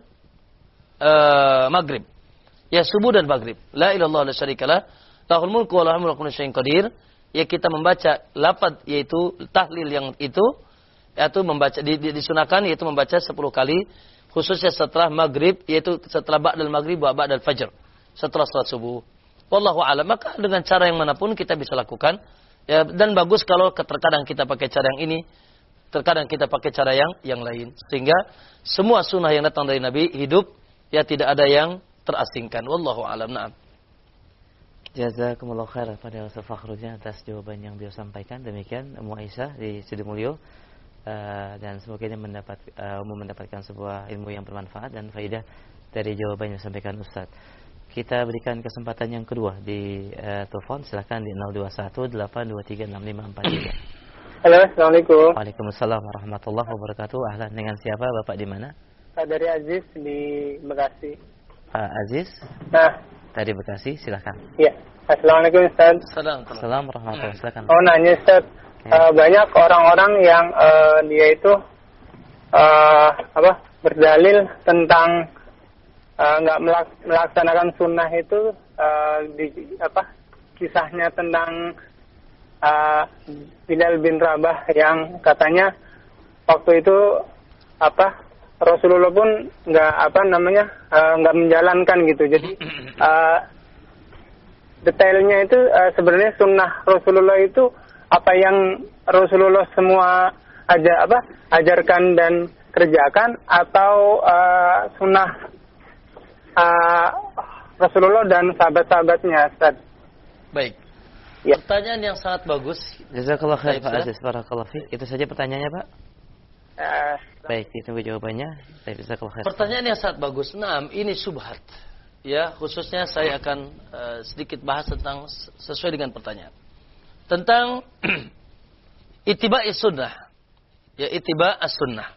uh, maghrib. Ya, subuh dan maghrib. La ilaha illallah la syarika lah, lahul mulku wa lahul hamdu wa ala kulli syai'in qadir. Ya, kita membaca lafaz yaitu tahlil yang itu, yaitu membaca di, di, disunahkan yaitu membaca sepuluh kali, khususnya setelah maghrib, yaitu setelah ba'dal maghrib wa ba'dal fajr, setelah salat subuh. Wallahu a'lam. Maka dengan cara yang manapun kita bisa lakukan, ya, dan bagus kalau terkadang kita pakai cara yang ini, terkadang kita pakai cara yang yang lain, sehingga semua sunnah yang datang dari Nabi hidup, ya, tidak ada yang terasingkan. Wallahu a'lam. Na'am. Jazakumullah khair pada Ustaz Fakhruddin atas jawaban yang beliau sampaikan. Demikian Ummu Aisyah di Studio Mulyo. Uh, dan semoga ini mendapat, uh, mendapatkan sebuah ilmu yang bermanfaat dan faedah dari jawaban yang disampaikan Ustaz. Kita berikan kesempatan yang kedua di uh, telepon. Silakan di nol dua satu delapan dua tiga enam lima empat tiga. Halo, assalamualaikum. Waalaikumsalam warahmatullahi wabarakatuh. Ahlan, dengan siapa? Bapak di mana? Dari Aziz di Bekasi. Pak Aziz. Nah, dari Bekasi, silakan. Iya. Assalamualaikum Ustaz. Assalamualaikum warahmatullahi wabarakatuh. Silakan. Oh, nanya Ustaz. Uh, banyak orang-orang yang uh, dia itu uh, apa berdalil tentang nggak uh, melaksanakan sunnah itu, uh, di apa kisahnya tentang uh, Bilal bin Rabah yang katanya waktu itu apa Rasulullah pun nggak apa namanya uh, nggak menjalankan gitu. Jadi uh, detailnya itu uh, sebenarnya sunnah Rasulullah itu apa yang Rasulullah semua aja apa ajarkan dan kerjakan, atau uh, sunnah uh, Rasulullah dan sahabat-sahabatnya, Ustaz. Baik. Ya. Pertanyaan yang sangat bagus. Jazakallah khair Pak Aziz, barakallahu fiik. Itu saja pertanyaannya, Pak. Uh, Baik, ditunggu jawabannya. Baik, jazakallah khair. Pertanyaan yang sangat bagus. Naam, ini syubhat. Ya, khususnya saya akan uh, sedikit bahas tentang sesuai dengan pertanyaan. Tentang ittiba'i sunnah. Ya, ittiba' as-sunnah.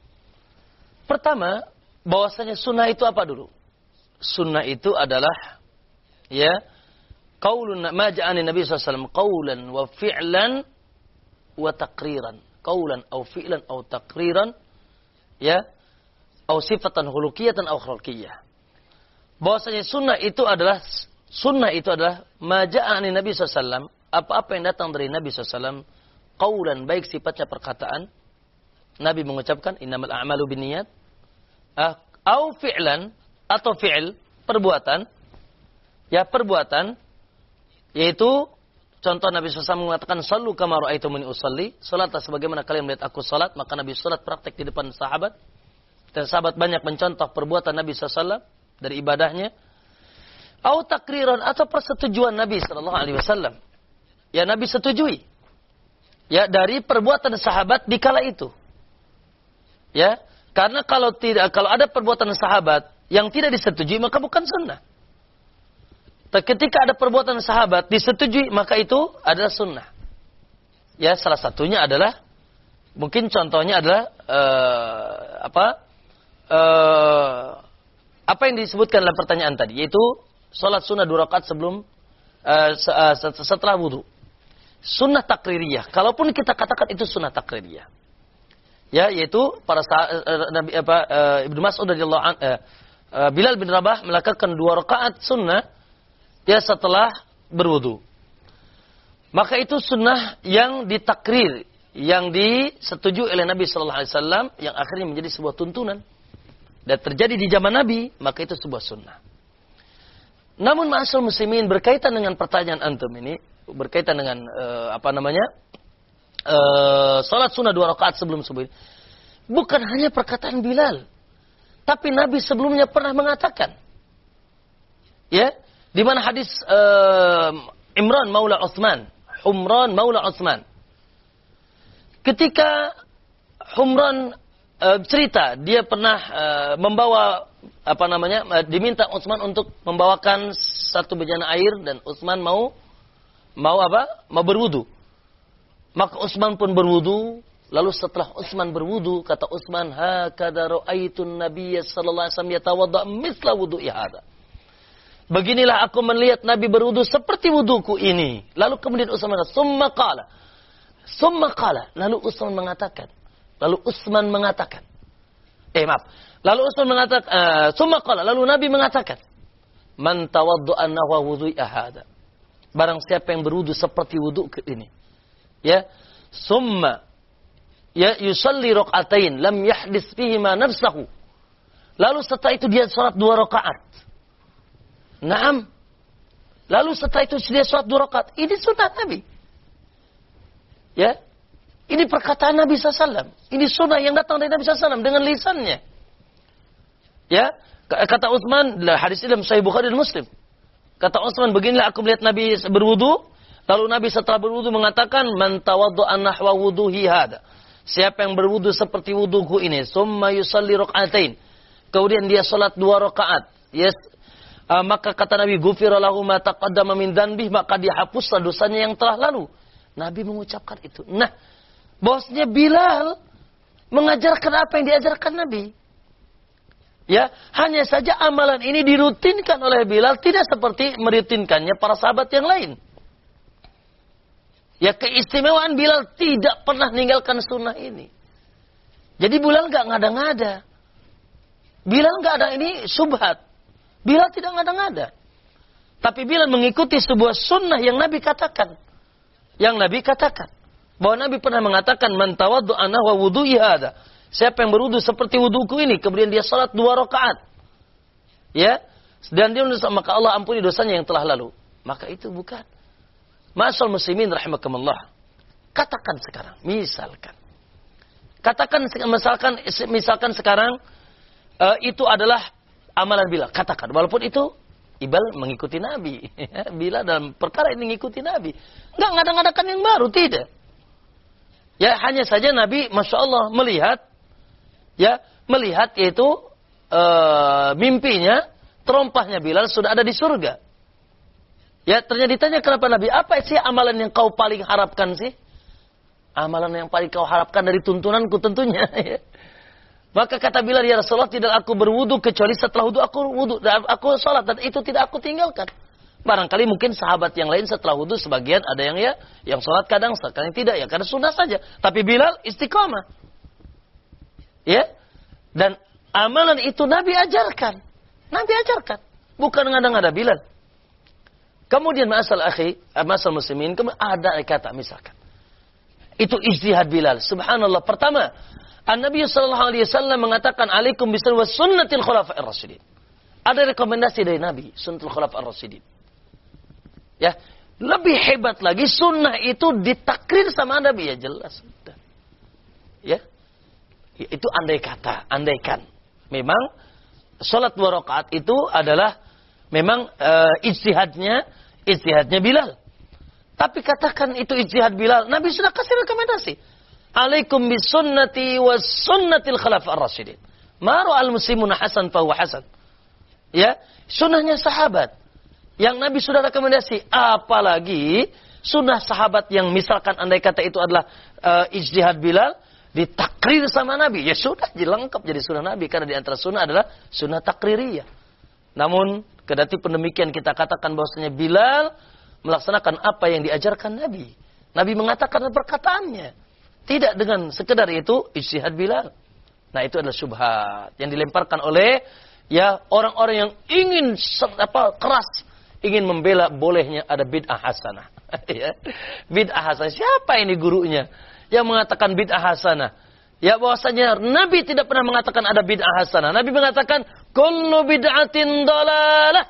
Pertama, bahwasanya sunnah itu apa dulu? Sunnah itu adalah ya qaulun ma ja'ani Nabi sallallahu alaihi wasallam qaulan wa fi'lan wa taqriran. Qaulan aw fi'lan aw taqriran ya aw sifatan khuluqiyatan aw khalqiyah. Bahwasanya sunnah itu adalah sunnah itu adalah ma ja'ani Nabi sallallahu alaihi wasallam, apa-apa yang datang dari Nabi sallallahu alaihi wasallam, qaulan, baik sifatnya perkataan, Nabi mengucapkan innamal a'malu binniyat, ah, au fi'lan, atau fi'il, perbuatan, ya perbuatan, yaitu contoh Nabi sallallahu alaihi wasallam mengatakan sallu kama ra'aitumuni usalli, salatlah sebagaimana kalian melihat aku salat, maka Nabi salat praktek di depan sahabat, dan sahabat banyak mencontoh perbuatan Nabi sallallahu alaihi wasallam dari ibadahnya. Au takriran, atau persetujuan Nabi sallallahu alaihi wasallam, ya Nabi setujui ya dari perbuatan sahabat di kala itu. Ya, karena kalau tidak, kalau ada perbuatan sahabat yang tidak disetujui, maka bukan sunnah. Ketika ada perbuatan sahabat disetujui, maka itu adalah sunnah. Ya, salah satunya adalah, mungkin contohnya adalah uh, apa? Uh, apa yang disebutkan dalam pertanyaan tadi, yaitu sholat sunnah dua rakaat sebelum uh, setelah wudu. Sunnah takririyah. Kalaupun kita katakan itu sunnah takririyah. Ya, yaitu para uh, Nabi apa uh, Ibnu Mas'ud radhiyallahu anhu, uh, uh, Bilal bin Rabah melakukan dua rakaat sunnah ya setelah berwudu. Maka itu sunnah yang ditakrir, yang disetujui oleh Nabi sallallahu alaihi wasallam, yang akhirnya menjadi sebuah tuntunan dan terjadi di zaman Nabi, maka itu sebuah sunnah. Namun ma'asyiral muslimin, berkaitan dengan pertanyaan antum ini, berkaitan dengan uh, apa namanya? Uh, salat sunnah dua rakaat sebelum subuh, bukan hanya perkataan Bilal, tapi Nabi sebelumnya pernah mengatakan, ya, di mana hadis uh, Imran Maula Utsman, Humran Maula Utsman, ketika Humran uh, cerita dia pernah uh, membawa apa namanya, uh, diminta Utsman untuk membawakan satu bejana air, dan Utsman mau mau apa? Mau berwudu. Maka Utsman pun berwudu. Lalu setelah Utsman berwudu, kata Utsman, hakadha ra'aitun nabiyya sallallahu alaihi wasallam yatawadda mithla wudu'i hadza. Beginilah aku melihat Nabi berwudu seperti wuduku ini. Lalu kemudian Utsman mengatakan, summa qala. Summa qala. Lalu Utsman mengatakan. Lalu Utsman mengatakan. Eh maaf. Lalu Utsman mengatakan, uh, summa qala. Lalu Nabi mengatakan, man tawaddu'a nahwa wudu'i hadza. Barang siapa yang berwudu seperti wuduku ini. Ya, summa ya yusalli rakaatain lam yahdits fihi ma nafsuhu. Lalu setelah itu dia salat dua rakaat. Naam. Lalu setelah itu dia salat dua rakaat. Ini sunnah Nabi. Ya. Ini perkataan Nabi sallallahu alaihi wasallam. Ini sunnah yang datang dari Nabi sallallahu alaihi wasallam dengan lisannya. Ya, kata Utsman, hadis dalam Sahih Bukhari dan Muslim. Kata Utsman, beginilah aku melihat Nabi berwudu. Lalu Nabi setelah berwudu mengatakan, man tawaddu'a nahwa wuduhi hada. Siapa yang berwudu seperti wuduku ini, summa yusalli rakaatain. Kemudian dia salat dua rakaat. Yes. Uh, maka kata Nabi, ghufira lahu ma taqaddama min dzanbihi, maka dihapuslah dosanya yang telah lalu. Nabi mengucapkan itu. Nah, bosnya Bilal mengajarkan apa yang diajarkan Nabi. Ya, hanya saja amalan ini dirutinkan oleh Bilal, tidak seperti merutinkannya para sahabat yang lain. Ya, keistimewaan Bilal tidak pernah meninggalkan sunnah ini. Jadi Bilal nggak ngada-ngada. Bilal nggak ada ini subhat. Bilal tidak ngada-ngada. Tapi Bilal mengikuti sebuah sunnah yang Nabi katakan. Yang Nabi katakan. Bahwa Nabi pernah mengatakan, man tawaddu'a nahwa wudu'i hadza. Siapa yang berwudu seperti wuduku ini, kemudian dia salat dua rakaat, ya, dan dia mendosa, maka Allah ampuni dosanya yang telah lalu. Maka itu bukan. Ma'asal muslimin rahimakumullah. Katakan sekarang, misalkan, katakan misalkan, misalkan sekarang uh, itu adalah amalan Bilal. Katakan, walaupun itu Bilal mengikuti Nabi, Bilal dalam perkara ini mengikuti Nabi, nggak ngada-ngadakan yang baru, tidak. Ya, hanya saja Nabi, masya Allah, melihat, ya, melihat yaitu uh, mimpinya, terompahnya Bilal sudah ada di surga. Ya, ternyata ditanya kenapa Nabi, apa sih amalan yang kau paling harapkan sih? Amalan yang paling kau harapkan dari tuntunanku tentunya. Ya. Maka kata Bilal, ya Rasulullah, tidak aku berwudu kecuali setelah wudu aku wudu dan aku sholat, dan itu tidak aku tinggalkan. Barangkali mungkin sahabat yang lain setelah wudu sebagian ada yang ya, yang sholat kadang, kadang tidak ya, karena sunnah saja. Tapi Bilal istiqamah. Ya, dan amalan itu Nabi ajarkan. Nabi ajarkan, bukan ngada-ngada Bilal. Kemudian ma'asal akhi, ma'asal muslimin, kemudian ada kata misalkan, itu ijtihad Bilal. Subhanallah. Pertama, An-Nabi sallallahu alaihi wasallam mengatakan, "Alaikum bisunnatin wa sunnatil khulafa'ir rasyidin." Ada rekomendasi dari Nabi, sunnatul khulafa'ir rasyidin. Ya, lebih hebat lagi sunnah itu ditakrir sama Nabi, ya jelas sudah. Ya. Itu andai kata, andaikan memang salat dua rakaat itu adalah memang uh, ijtihadnya, ijtihadnya Bilal. Tapi katakan itu ijtihad Bilal, Nabi sudah kasih rekomendasi. Alaikum bisunnati wa sunnatil khulafa'ir rasyidin. Ma ra'al muslimuna hasan fa huwa hasan. Ya, sunnahnya sahabat yang Nabi sudah rekomendasi, apalagi sunnah sahabat yang misalkan andai kata itu adalah uh, ijtihad Bilal, ditakrir sama Nabi. Ya sudah, lengkap jadi sunnah Nabi, karena di antara sunnah adalah sunnah takririyah. Namun kedati pendemikian kita katakan bahwasanya Bilal melaksanakan apa yang diajarkan Nabi. Nabi mengatakan perkataannya. Tidak dengan sekedar itu ijtihad Bilal. Nah, itu adalah syubhat yang dilemparkan oleh ya orang-orang yang ingin apa keras ingin membela bolehnya ada bid'ah hasanah. Ya. Bid'ah hasanah. Siapa ini gurunya yang mengatakan bid'ah hasanah? Ya, bahwasanya Nabi tidak pernah mengatakan ada bid'ah hasanah. Nabi mengatakan kullu bid'atin dalalah.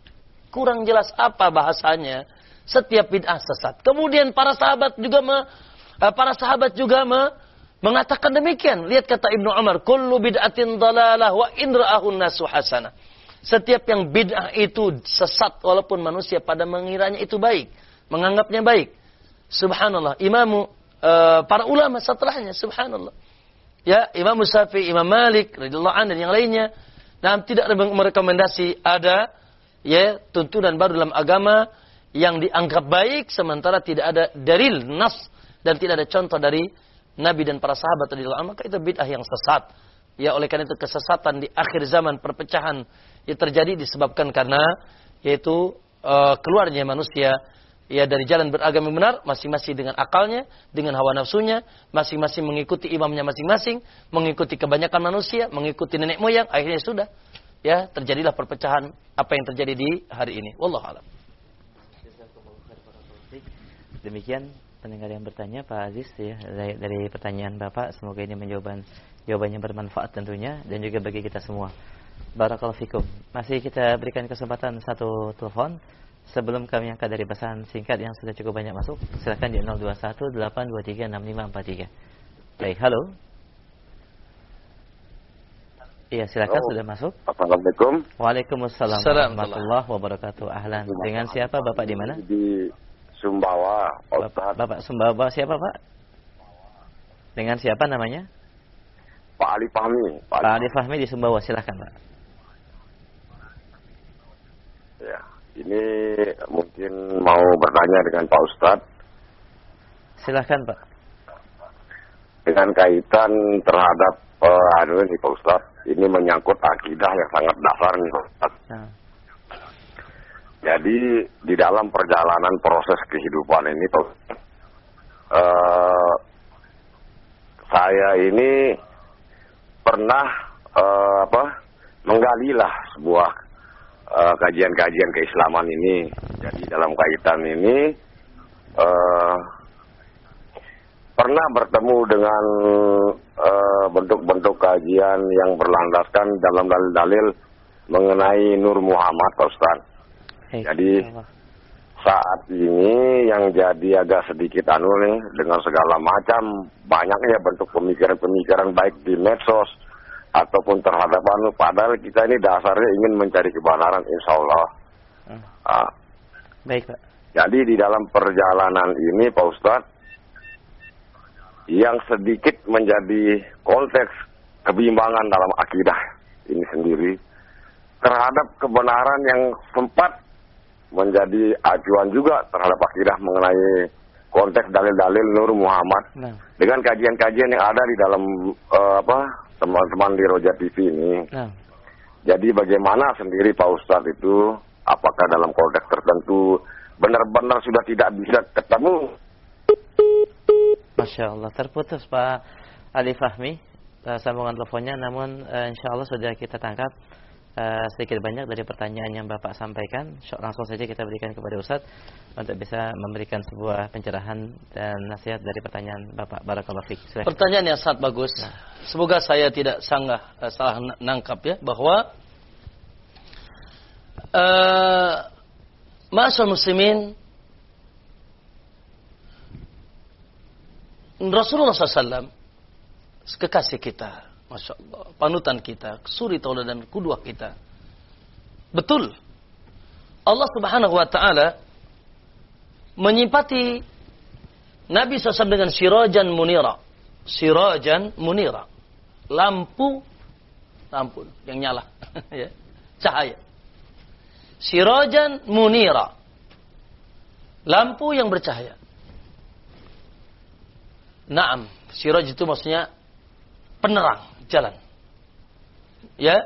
Kurang jelas apa bahasanya? Setiap bid'ah sesat. Kemudian para sahabat juga me, para sahabat juga me, mengatakan demikian. Lihat kata Ibnu Umar, kullu bid'atin dalalah wa in ra'ahun nasu hasanah. Setiap yang bid'ah itu sesat walaupun manusia pada mengiranya itu baik, menganggapnya baik. Subhanallah. Imamu uh, para ulama setelahnya, subhanallah. Ya, Imam Syafi'i, Imam Malik radhiyallahu anhu dan yang lainnya, nah, tidak merekomendasi ada ya tuntunan baru dalam agama yang dianggap baik sementara tidak ada dalil nas dan tidak ada contoh dari Nabi dan para sahabat radhiyallahu anhu, maka itu bid'ah yang sesat. Ya, oleh karena itu kesesatan di akhir zaman, perpecahan yang terjadi disebabkan karena yaitu uh, keluarnya manusia ya dari jalan beragama yang benar, masing-masing dengan akalnya, dengan hawa nafsunya, masing-masing mengikuti imamnya masing-masing, mengikuti kebanyakan manusia, mengikuti nenek moyang, akhirnya sudah ya terjadilah perpecahan apa yang terjadi di hari ini. Wallahu a'lam. Demikian pendengar yang bertanya, Pak Aziz ya, dari, dari pertanyaan Bapak, semoga ini menjawaban jawabannya bermanfaat tentunya dan juga bagi kita semua. Barakallahu fikum. Masih kita berikan kesempatan satu telepon sebelum kami angkat dari pesan singkat yang sudah cukup banyak masuk. Silakan di nol dua satu delapan dua tiga enam lima empat tiga. Baik, halo. Iya, silakan, sudah masuk. Assalamualaikum. Waalaikumsalam warahmatullahi wabarakatuh. Ahlan. Dengan siapa Bapak, di mana? Di Sumbawa. Bapak, Bapak Sumbawa siapa, Pak? Dengan siapa namanya? Pak Ali Fahmi. Pak, Pak Ali Fahmi di Sumbawa, silakan, Pak. Ya, ini mungkin mau bertanya dengan Pak Ustadz. Silakan, Pak. Dengan kaitan terhadap uh, aduh ini Pak Ustadz, ini menyangkut akidah yang sangat dasar nih Pak Ustadz. Nah. Jadi di dalam perjalanan proses kehidupan ini Pak Ustadz, uh, saya ini pernah uh, apa menggalilah sebuah uh, kajian-kajian keislaman ini. Jadi dalam kaitan ini uh, pernah bertemu dengan uh, bentuk-bentuk kajian yang berlandaskan dalam dalil-dalil mengenai Nur Muhammad, Pak Ustaz. Hey, Jadi Allah. Saat ini yang jadi agak sedikit anu nih, dengan segala macam banyaknya bentuk pemikiran-pemikiran baik di medsos ataupun terhadap anu, padahal kita ini dasarnya ingin mencari kebenaran, insya Allah. Hmm. Ah. Baik, Pak. Jadi di dalam perjalanan ini, Pak Ustadz, yang sedikit menjadi konteks kebimbangan dalam akidah ini sendiri terhadap kebenaran yang sempat menjadi acuan juga terhadap akidah mengenai konteks dalil-dalil Nur Muhammad nah. dengan kajian-kajian yang ada di dalam uh, apa teman-teman di Roja T V ini. Nah. Jadi bagaimana sendiri Pak Ustadz itu, apakah dalam konteks tertentu benar-benar sudah tidak bisa ketemu? Masya Allah, terputus Pak Ali Fahmi uh, sambungan teleponnya, namun uh, insya Allah sudah kita tangkap uh, sedikit banyak dari pertanyaan yang Bapak sampaikan. Langsung saja kita berikan kepada Ustadz untuk bisa memberikan sebuah pencerahan dan nasihat dari pertanyaan Bapak. Barakallahu fiik. Pertanyaan yang sangat bagus. Nah. Semoga saya tidak sangat uh, salah nangkap ya, bahwa uh, ma'asyar muslimin, Rasulullah shallallahu alaihi wasallam kekasih kita, Masya Allah, panutan kita, suri tauladan kudwah kita. Betul, Allah subhanahu wa ta'ala menyipati Nabi shallallahu alaihi wasallam dengan sirajan munira. Sirajan munira, lampu, lampu yang nyala ya, cahaya. Sirajan munira, lampu yang bercahaya. Naam, siraj itu maksudnya penerang jalan. Ya,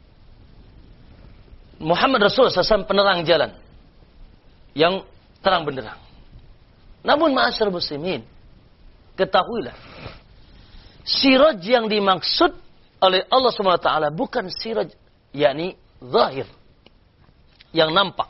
Muhammad Rasul shallallahu alaihi wasallam penerang jalan yang terang benderang. Namun ma'asyar muslimin, ketahuilah, siraj yang dimaksud oleh Allah subhanahu wa taala bukan siraj yakni zahir, yang nampak.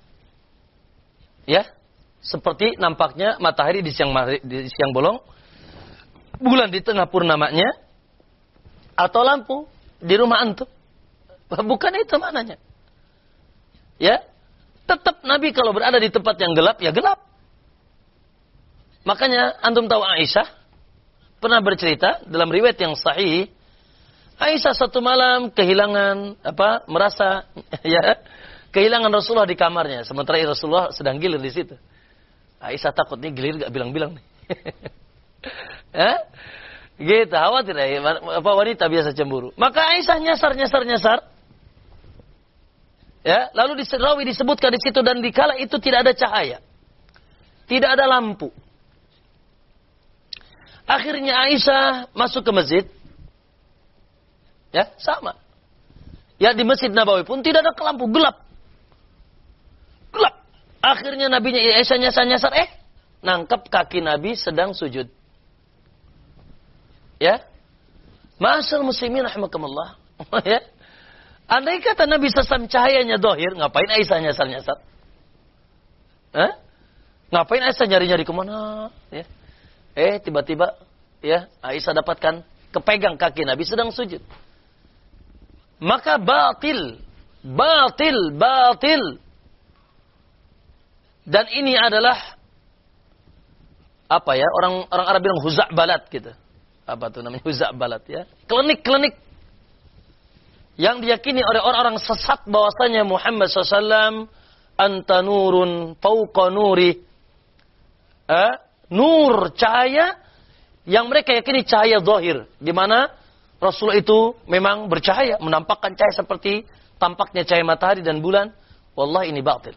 Ya, seperti nampaknya matahari di siang di siang bolong, bulan di tengah purnamanya, atau lampu di rumah antum. Bukan itu maknanya. Ya, tetap Nabi kalau berada di tempat yang gelap, ya gelap. Makanya antum tahu Aisyah pernah bercerita dalam riwayat yang sahih, Aisyah satu malam kehilangan apa? merasa ya, kehilangan Rasulullah di kamarnya, sementara Rasulullah sedang gilir di situ. Aisyah takut nih gilir gak bilang-bilang nih. Ya, gitu, khawatir ya, apa wanita biasa cemburu. Maka Aisyah nyasar, nyasar, nyasar. Ya, lalu diserawi disebutkan di situ, dan dikala itu tidak ada cahaya, tidak ada lampu. Akhirnya Aisyah masuk ke masjid. Ya, sama. Ya, di Masjid Nabawi pun tidak ada lampu, gelap, gelap. Akhirnya Nabinya Aisyah nyasar, nyasar, eh, nangkep kaki Nabi sedang sujud. Ya, ma'asyar muslimin rahimakumullah. Ya, andai kata Nabi shallallahu alaihi wasallam cahayanya dohir, ngapain Aisyah nyasar-nyasar? Hah? Ngapain Aisyah nyari-nyari kemana? Ya. Eh, tiba-tiba, ya, Aisyah dapatkan kepegang kaki Nabi sedang sujud. Maka batil, batil, batil. Dan ini adalah apa ya? Orang orang Arab bilang huza'balat gitu. Apa tuh namanya huza'balat ya? Klinik-klinik yang diyakini oleh orang-orang sesat bahwasanya Muhammad shallallahu alaihi wasallam anta nurun fauqa nuri. Eh, nur, cahaya yang mereka yakini cahaya zahir, di mana Rasulullah itu memang bercahaya, menampakkan cahaya seperti tampaknya cahaya matahari dan bulan. Wallahi ini batil.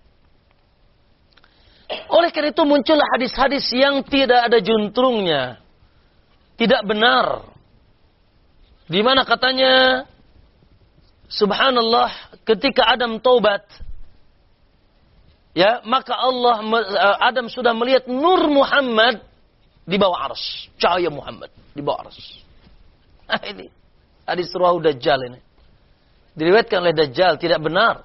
Oleh karena itu muncullah hadis-hadis yang tidak ada juntrungnya, tidak benar, di mana katanya subhanallah ketika Adam taubat, ya, maka Allah Adam sudah melihat nur Muhammad di bawah arsy, cahaya Muhammad di bawah arsy. Nah, ini hadis rawahu Dajjal, ini diriwayatkan oleh Dajjal, tidak benar.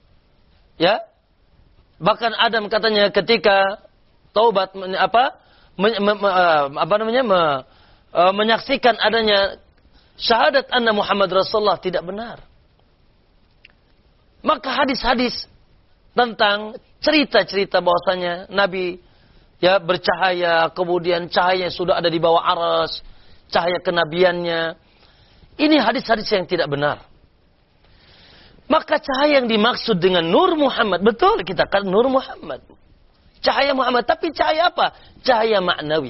Ya, bahkan Adam katanya ketika taubat apa me, me, me, apa namanya me, uh, menyaksikan adanya syahadat anna Muhammad Rasulullah tidak benar. Maka hadis-hadis tentang cerita-cerita bahwasanya Nabi ya bercahaya, kemudian cahaya sudah ada di bawah aras, cahaya kenabiannya. Ini hadis-hadis yang tidak benar. Maka cahaya yang dimaksud dengan Nur Muhammad, betul kita kan Nur Muhammad. Cahaya Muhammad, tapi cahaya apa? Cahaya maknawi.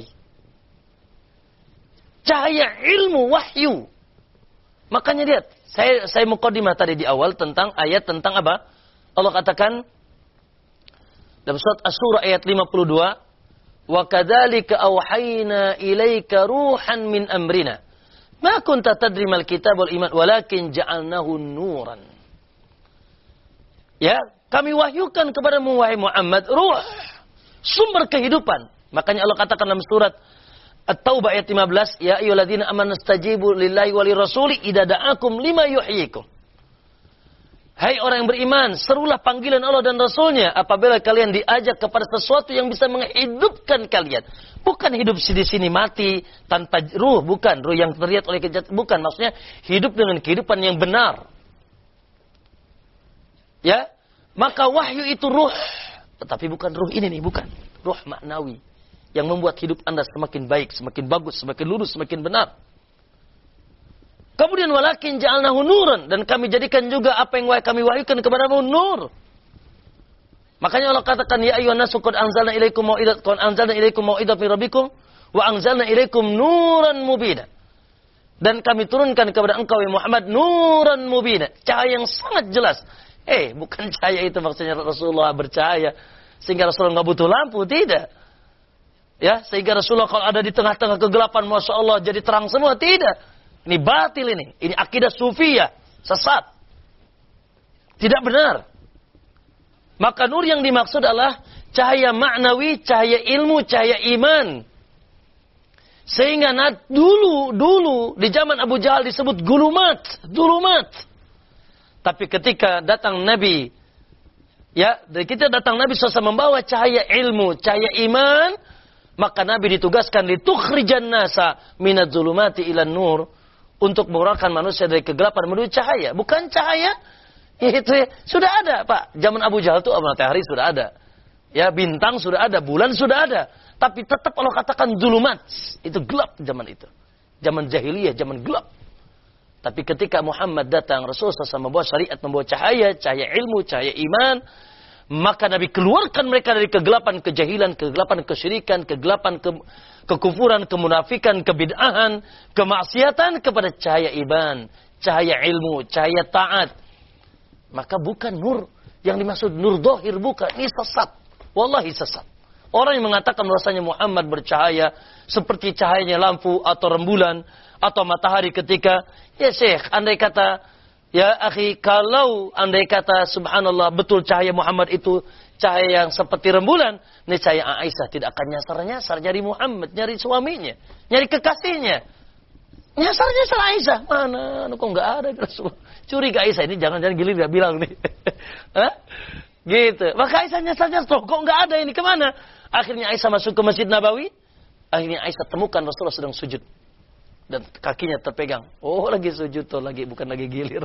Cahaya ilmu, wahyu. Makanya lihat, saya saya mukadimah tadi di awal tentang ayat tentang apa? Allah katakan dalam surat Asy-Syura ayat lima puluh dua, "Wa kadzalika auhayna ilaika ruhan min amrina. Ma kunta tadri mal kitab wal iman, walakin ja'alnahu nuran." Ya, kami wahyukan kepadamu wahai Muhammad ruh, sumber kehidupan. Makanya Allah katakan dalam surat At-Taubah ayat lima belas, "Ya ayyuhalladzina amanu stajibu lillahi wa lirrasuli idza da'akum lima yuhyikum." Hai orang yang beriman, serulah panggilan Allah dan Rasulnya apabila kalian diajak kepada sesuatu yang bisa menghidupkan kalian. Bukan hidup di sini mati tanpa ruh, bukan ruh yang terlihat oleh kejahatan, bukan, maksudnya hidup dengan kehidupan yang benar. Ya, maka wahyu itu ruh, tetapi bukan ruh ini nih, bukan ruh maknawi yang membuat hidup Anda semakin baik, semakin bagus, semakin lurus, semakin benar. Kemudian walakin ja'alnahu nuran, dan kami jadikan juga apa yang kami wahyukan kepadamu nur. Makanya Allah katakan ya ayyuhan nasu qad anzalna ilaikum mau'izatan qad anzalna ilaikum mau'izatan min rabbikum wa anzalna ilaikum nuran mubina. Dan kami turunkan kepada engkau ya Muhammad nuran mubina, cahaya yang sangat jelas. Eh, bukan cahaya itu maksudnya Rasulullah bercahaya sehingga Rasulullah nggak butuh lampu, tidak. Ya, sehingga Rasulullah kalau ada di tengah-tengah kegelapan, Masya Allah, jadi terang semua. Tidak. Ini batil ini. Ini akidah sufiyah. Sesat. Tidak benar. Maka nur yang dimaksud adalah cahaya maknawi, cahaya ilmu, cahaya iman. Sehingga nah, dulu, dulu, di zaman Abu Jahal disebut gulumat. Gulumat. Tapi ketika datang Nabi, ya, dari kita datang Nabi shallallahu alaihi wasallam membawa cahaya ilmu, cahaya iman, maka Nabi ditugaskan litukhrijan nasa minadz zulumati ilan nur, untuk mengeluarkan manusia dari kegelapan menuju cahaya. Bukan cahaya itu sudah ada, Pak. Zaman Abu Jahal itu matahari sudah ada. Ya, bintang sudah ada, bulan sudah ada. Tapi tetap Allah katakan zulumat. Itu gelap zaman itu. Zaman jahiliyah, zaman gelap. Tapi ketika Muhammad datang, Rasulullah shallallahu alaihi wasallam membawa syariat, membawa cahaya, cahaya ilmu, cahaya iman, maka Nabi keluarkan mereka dari kegelapan kejahilan, kegelapan kesyirikan, kegelapan ke, kekufuran, kemunafikan, kebid'ahan, kemaksiatan kepada cahaya iman, cahaya ilmu, cahaya taat. Maka bukan nur yang dimaksud nur zahir, bukan. Ini sesat. Wallahi sesat. Orang yang mengatakan bahwasanya Muhammad bercahaya seperti cahayanya lampu atau rembulan atau matahari ketika, ya Syekh, andai kata, ya akhi, kalau andai kata subhanallah betul cahaya Muhammad itu cahaya yang seperti rembulan, niscaya Aisyah tidak akan nyasar-nyasar nyari Muhammad, nyari suaminya, nyari kekasihnya. Nyasar-nyasar Aisyah, mana? Kok nggak ada? Curiga Aisyah ini, jangan-jangan gilir nggak bilang nih. Hah? Gitu. Maka Aisyah nyasar-nyasar, kok nggak ada ini, kemana? Akhirnya Aisyah masuk ke Masjid Nabawi. Akhirnya Aisyah temukan Rasulullah sedang sujud. Dan kakinya terpegang. Oh, lagi sujud tuh, lagi bukan lagi gilir.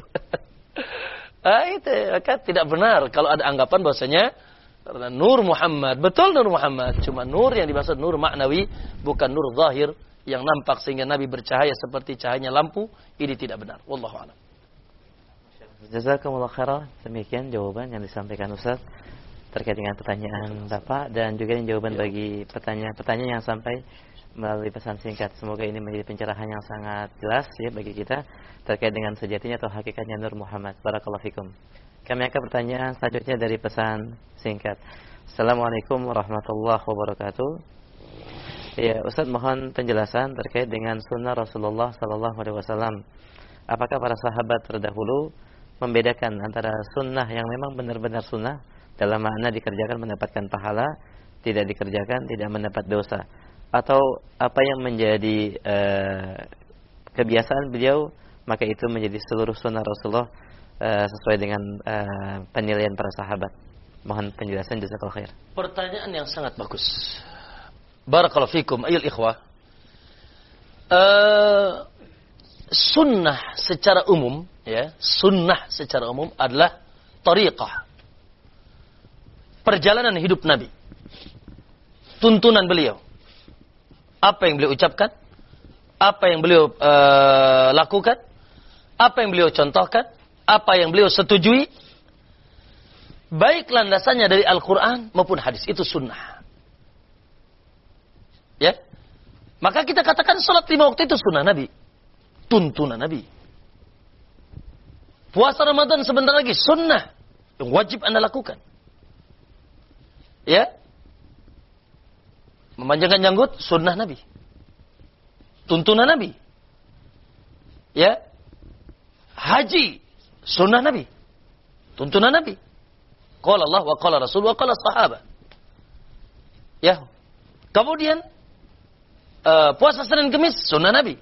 Ah, itu maka tidak benar kalau ada anggapan bahwasanya nur Muhammad, betul nur Muhammad, cuma nur yang dimaksud nur maknawi, bukan nur zahir yang nampak sehingga Nabi bercahaya seperti cahayanya lampu. Ini tidak benar. Wallahu a'lam. Jazakumullah khairan. Demikian jawaban yang disampaikan Ustaz terkait dengan pertanyaan Bapak dan juga jawaban ya. Bagi pertanyaan-pertanyaan yang sampai melalui pesan singkat. Semoga ini menjadi pencerahan yang sangat jelas ya bagi kita terkait dengan sejatinya atau hakikatnya Nur Muhammad. Barakallahu fikum. Kami akan pertanyaan selanjutnya dari pesan singkat. Assalamualaikum warahmatullahi wabarakatuh. Ya, Ustaz mohon penjelasan terkait dengan sunnah Rasulullah sallallahu alaihi wasallam. Apakah para sahabat terdahulu membedakan antara sunnah yang memang benar-benar sunnah dalam makna dikerjakan mendapatkan pahala, tidak dikerjakan tidak mendapat dosa? Atau apa yang menjadi uh, kebiasaan beliau, maka itu menjadi seluruh sunnah Rasulullah uh, sesuai dengan uh, penilaian para sahabat. Mohon penjelasan, jazakallahu khair. Pertanyaan yang sangat bagus. Barakallahu fikum ayil ikhwah. Uh, sunnah secara umum, ya, sunnah secara umum adalah tariqah, perjalanan hidup Nabi, tuntunan beliau, apa yang beliau ucapkan, apa yang beliau uh, lakukan, apa yang beliau contohkan, apa yang beliau setujui, baik landasannya dari Al-Quran maupun hadis, itu sunnah. Ya, maka kita katakan salat lima waktu itu sunnah Nabi, tuntunan Nabi. Puasa Ramadan sebentar lagi sunnah yang wajib Anda lakukan. Ya, memanjangkan janggut sunnah Nabi, tuntunan Nabi. Ya, haji sunnah Nabi, tuntunan Nabi. Qala Allah wa qala Rasul wa qala sahabat. Ya, kemudian uh, puasa Senin Kemis sunnah Nabi.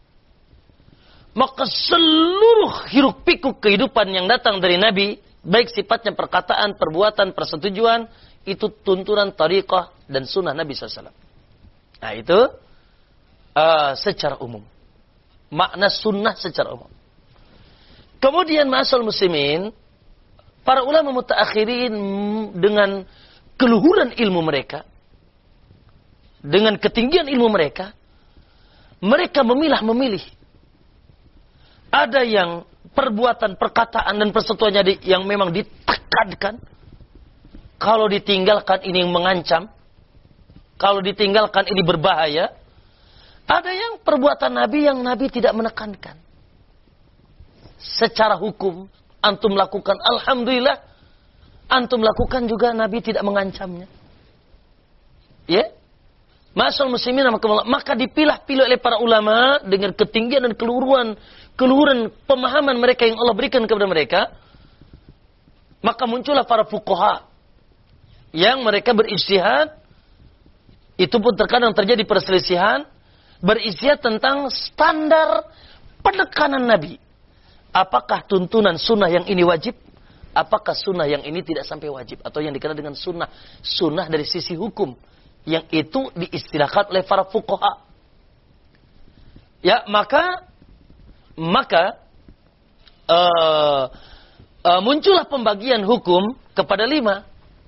Maka seluruh hiruk pikuk kehidupan yang datang dari Nabi, baik sifatnya perkataan, perbuatan, persetujuan, itu tuntunan tariqah dan sunnah Nabi shallallahu alaihi wasallam. Nah itu uh, secara umum, makna sunnah secara umum. Kemudian ma'asal muslimin, para ulama mutaakhirin dengan keluhuran ilmu mereka, dengan ketinggian ilmu mereka, mereka memilah-memilih. Ada yang perbuatan, perkataan dan persetujuannya yang memang ditekankan. Kalau ditinggalkan ini mengancam, kalau ditinggalkan ini berbahaya. Ada yang perbuatan Nabi yang Nabi tidak menekankan. Secara hukum antum lakukan, alhamdulillah, antum lakukan juga Nabi tidak mengancamnya. Ya, Ma'asal muslimin, maka dipilah-pilih oleh para ulama dengan ketinggian dan keluhuran, keluhuran pemahaman mereka yang Allah berikan kepada mereka. Maka muncullah para fuqaha yang mereka berijtihad. Itu pun terkadang terjadi perselisihan, berijtihad tentang standar penekanan Nabi. Apakah tuntunan sunnah yang ini wajib? Apakah sunnah yang ini tidak sampai wajib? Atau yang dikenal dengan sunnah. Sunnah dari sisi hukum. Yang itu diistilahkan oleh para fuqaha. Ya, maka maka uh, uh, muncullah pembagian hukum kepada lima.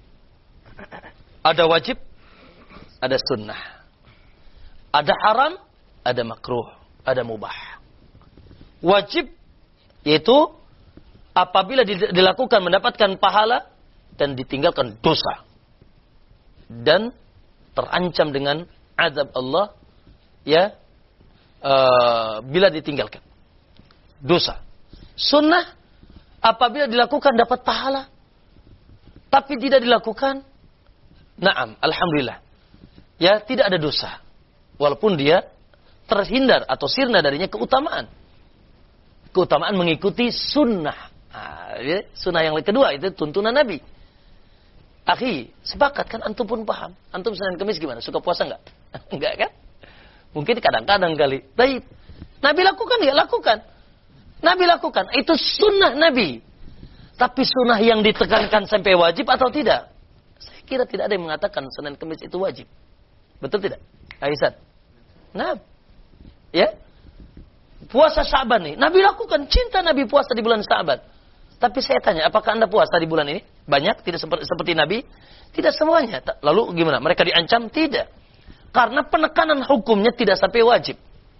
Ada wajib, ada sunnah. Ada haram, ada makruh, ada mubah. Wajib yaitu apabila dilakukan mendapatkan pahala dan ditinggalkan dosa. Dan terancam dengan azab Allah, ya, uh, bila ditinggalkan dosa. Sunnah apabila dilakukan dapat pahala, tapi tidak dilakukan, naam, alhamdulillah, ya, tidak ada dosa, walaupun dia terhindar atau sirna darinya keutamaan. Keutamaan mengikuti sunnah. Nah, ya, sunnah yang kedua itu tuntunan Nabi. Akhi, sepakat kan, antum pun paham. Antum Senin Kemis gimana? Suka puasa enggak? Enggak kan? Mungkin kadang-kadang kali. Baik. Nabi lakukan ya, lakukan. Nabi lakukan. Itu sunnah Nabi. Tapi sunnah yang ditekankan sampai wajib atau tidak? Saya kira tidak ada yang mengatakan Senin Kemis itu wajib. Betul tidak? Aisyah. Nah. Ya. Puasa Syaban nih. Nabi lakukan. Cinta Nabi puasa di bulan Syaban. Tapi saya tanya, apakah Anda puasa di bulan ini? Banyak, tidak seperti, seperti Nabi? Tidak semuanya. Lalu gimana? Mereka diancam? Tidak. Karena penekanan hukumnya tidak sampai wajib.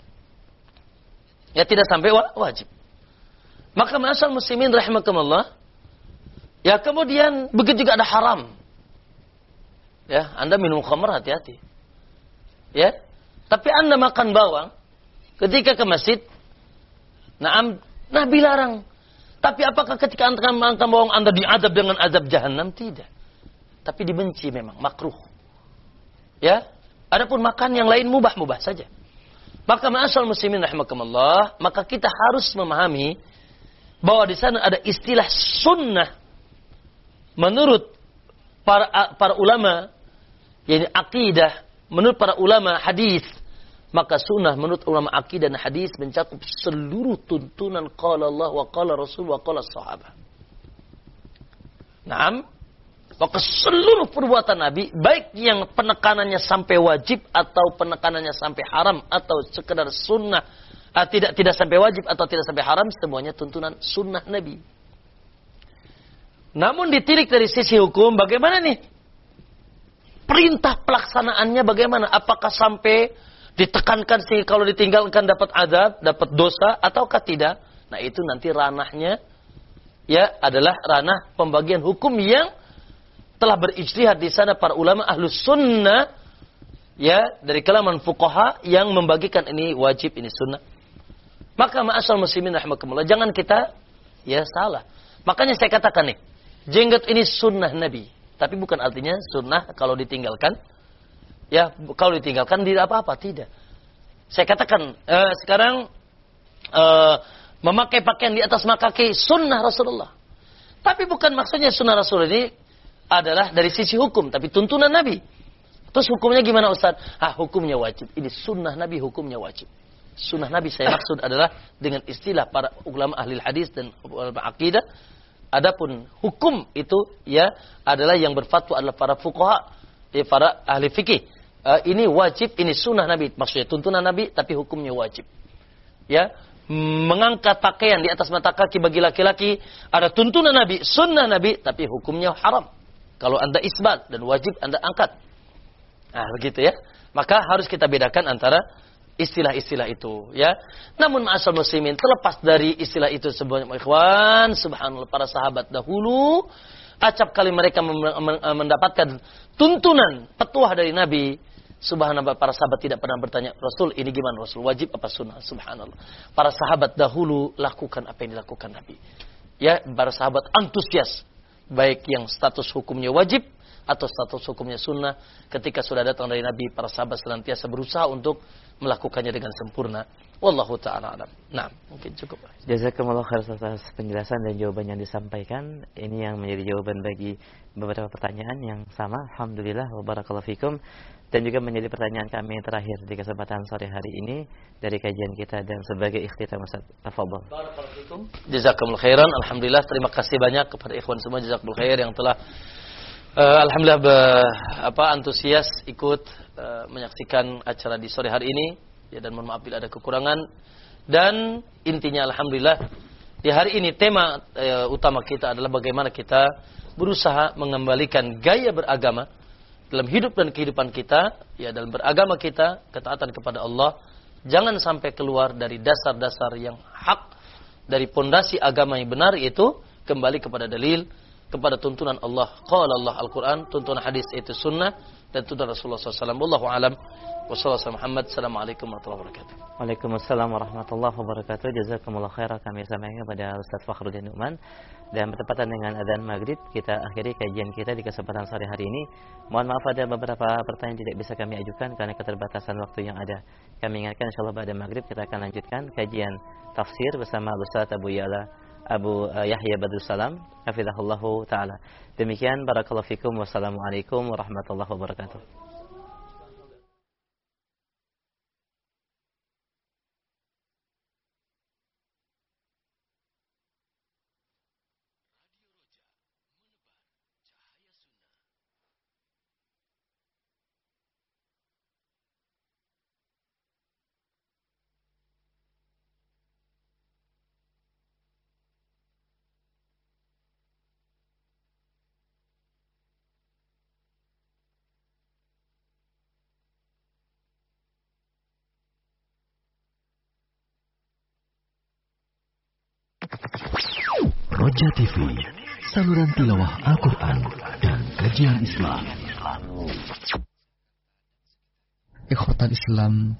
Ya, tidak sampai wa- wajib. Maka ma'asal muslimin rahimakumullah. Ya, kemudian begitu juga ada haram. Ya, Anda minum khamr, hati-hati. Ya. Tapi Anda makan bawang ketika ke masjid, naam, Nabi larang. Tapi apakah ketika Anda makan bawang Anda diazab dengan azab jahannam? Tidak. Tapi dibenci memang, makruh. Ya. Adapun makan yang lain mubah-mubah saja. Maka ma'asal muslimin rahimakumullah, maka kita harus memahami bahwa di sana ada istilah sunnah menurut para para ulama, yakni akidah, menurut para ulama hadis. Maka sunnah menurut ulama akidah dan hadis mencakup seluruh tuntunan qala Allah wa qala Rasul wa qala sahabat. Naam, Maka seluruh perbuatan Nabi, baik yang penekanannya sampai wajib atau penekanannya sampai haram atau sekedar sunnah, uh, tidak tidak sampai wajib atau tidak sampai haram, semuanya tuntunan sunnah Nabi. Namun ditilik dari sisi hukum, bagaimana nih? Perintah pelaksanaannya bagaimana? Apakah sampai ditekankan sehingga kalau ditinggalkan dapat azab, dapat dosa, ataukah tidak? Nah itu nanti ranahnya ya adalah ranah pembagian hukum yang telah berijtihad di sana para ulama ahlus sunnah ya dari kalangan fuqaha yang membagikan ini wajib, ini sunnah. Maka ma'asyal muslimin rahimakumullah, jangan kita ya salah. Makanya saya katakan nih, jenggot ini sunnah Nabi, tapi bukan artinya sunnah kalau ditinggalkan ya kalau ditinggalkan tidak apa-apa, tidak. Saya katakan eh, sekarang eh, memakai pakaian di atas kaki sunnah Rasulullah. Tapi bukan maksudnya sunnah Rasul ini adalah dari sisi hukum, tapi tuntunan Nabi. Terus hukumnya gimana Ustaz? Ah, hukumnya wajib. Ini sunnah Nabi, hukumnya wajib. Sunnah Nabi saya maksud adalah dengan istilah para ulama ahli hadis dan ulama akidah. Adapun hukum itu ya adalah yang berfatwa adalah para fuqaha, ya, para ahli fikih. Uh, ini wajib, ini sunnah Nabi. Maksudnya tuntunan Nabi, tapi hukumnya wajib. Ya, mengangkat pakaian di atas mata kaki bagi laki-laki ada tuntunan Nabi, sunnah Nabi, tapi hukumnya haram. Kalau Anda isbat dan wajib Anda angkat. Nah, begitu ya. Maka harus kita bedakan antara istilah-istilah itu, ya. Namun ma'asal muslimin, terlepas dari istilah itu sebenarnya ikhwan, subhanallah, para sahabat dahulu acap kali mereka mendapatkan tuntunan, petuah dari Nabi. Subhanallah, para sahabat tidak pernah bertanya, Rasul ini gimana Rasul? Wajib apa sunnah? Subhanallah. Para sahabat dahulu lakukan apa yang dilakukan Nabi. Ya, para sahabat antusias. Baik yang status hukumnya wajib atau status hukumnya sunnah, ketika sudah datang dari Nabi, para sahabat senantiasa berusaha untuk melakukannya dengan sempurna. Wallahu ta'ala alam. Nah, mungkin cukup. Jazakumullah khair atas penjelasan dan jawaban yang disampaikan. Ini yang menjadi jawaban bagi beberapa pertanyaan yang sama. Alhamdulillah wa barakallahu fikum. Dan juga menjadi pertanyaan kami terakhir di kesempatan sore hari ini dari kajian kita dan sebagai ikhtitam Ustaz. Tafadhol. Barakallahu fikum. Jazakumullah khairan. Alhamdulillah, terima kasih banyak kepada ikhwan semua jazakumullah khair yang telah uh, alhamdulillah be, apa antusias ikut uh, menyaksikan acara di sore hari ini. Ya, dan mohon maaf bila ada kekurangan. Dan intinya alhamdulillah di hari ini tema uh, utama kita adalah bagaimana kita berusaha mengembalikan gaya beragama dalam hidup dan kehidupan kita, ya dalam beragama kita, ketaatan kepada Allah, jangan sampai keluar dari dasar-dasar yang hak dari pondasi agama yang benar, yaitu kembali kepada dalil, kepada tuntunan Allah, qala Allah Al-Quran, tuntunan hadis yaitu sunnah, dan tuntunan Rasulullah shallallahu alaihi wasallam. Wallahu a'lam. Wassalamualaikum Muhammad. Assalamualaikum warahmatullahi wabarakatuh. Waalaikumsalam warahmatullahi wabarakatuh. Jazakumullah khairan kami sampaikan kepada Ustaz Fakhruddin Nu'man. Dan bertepatan dengan adzan maghrib, kita akhiri kajian kita di kesempatan sore hari ini. Mohon maaf ada beberapa pertanyaan tidak bisa kami ajukan karena keterbatasan waktu yang ada. Kami ingatkan insyaallah pada maghrib kita akan lanjutkan kajian tafsir bersama Ustaz Abu Ya'la Abu uh, Yahya Badrus Salam hafizahullahu taala. Demikian barakallahu fikum. Wassalamualaikum warahmatullahi wabarakatuh. Roja T V, saluran tilawah Al-Quran dan kajian Islam. Ikhwatan Islam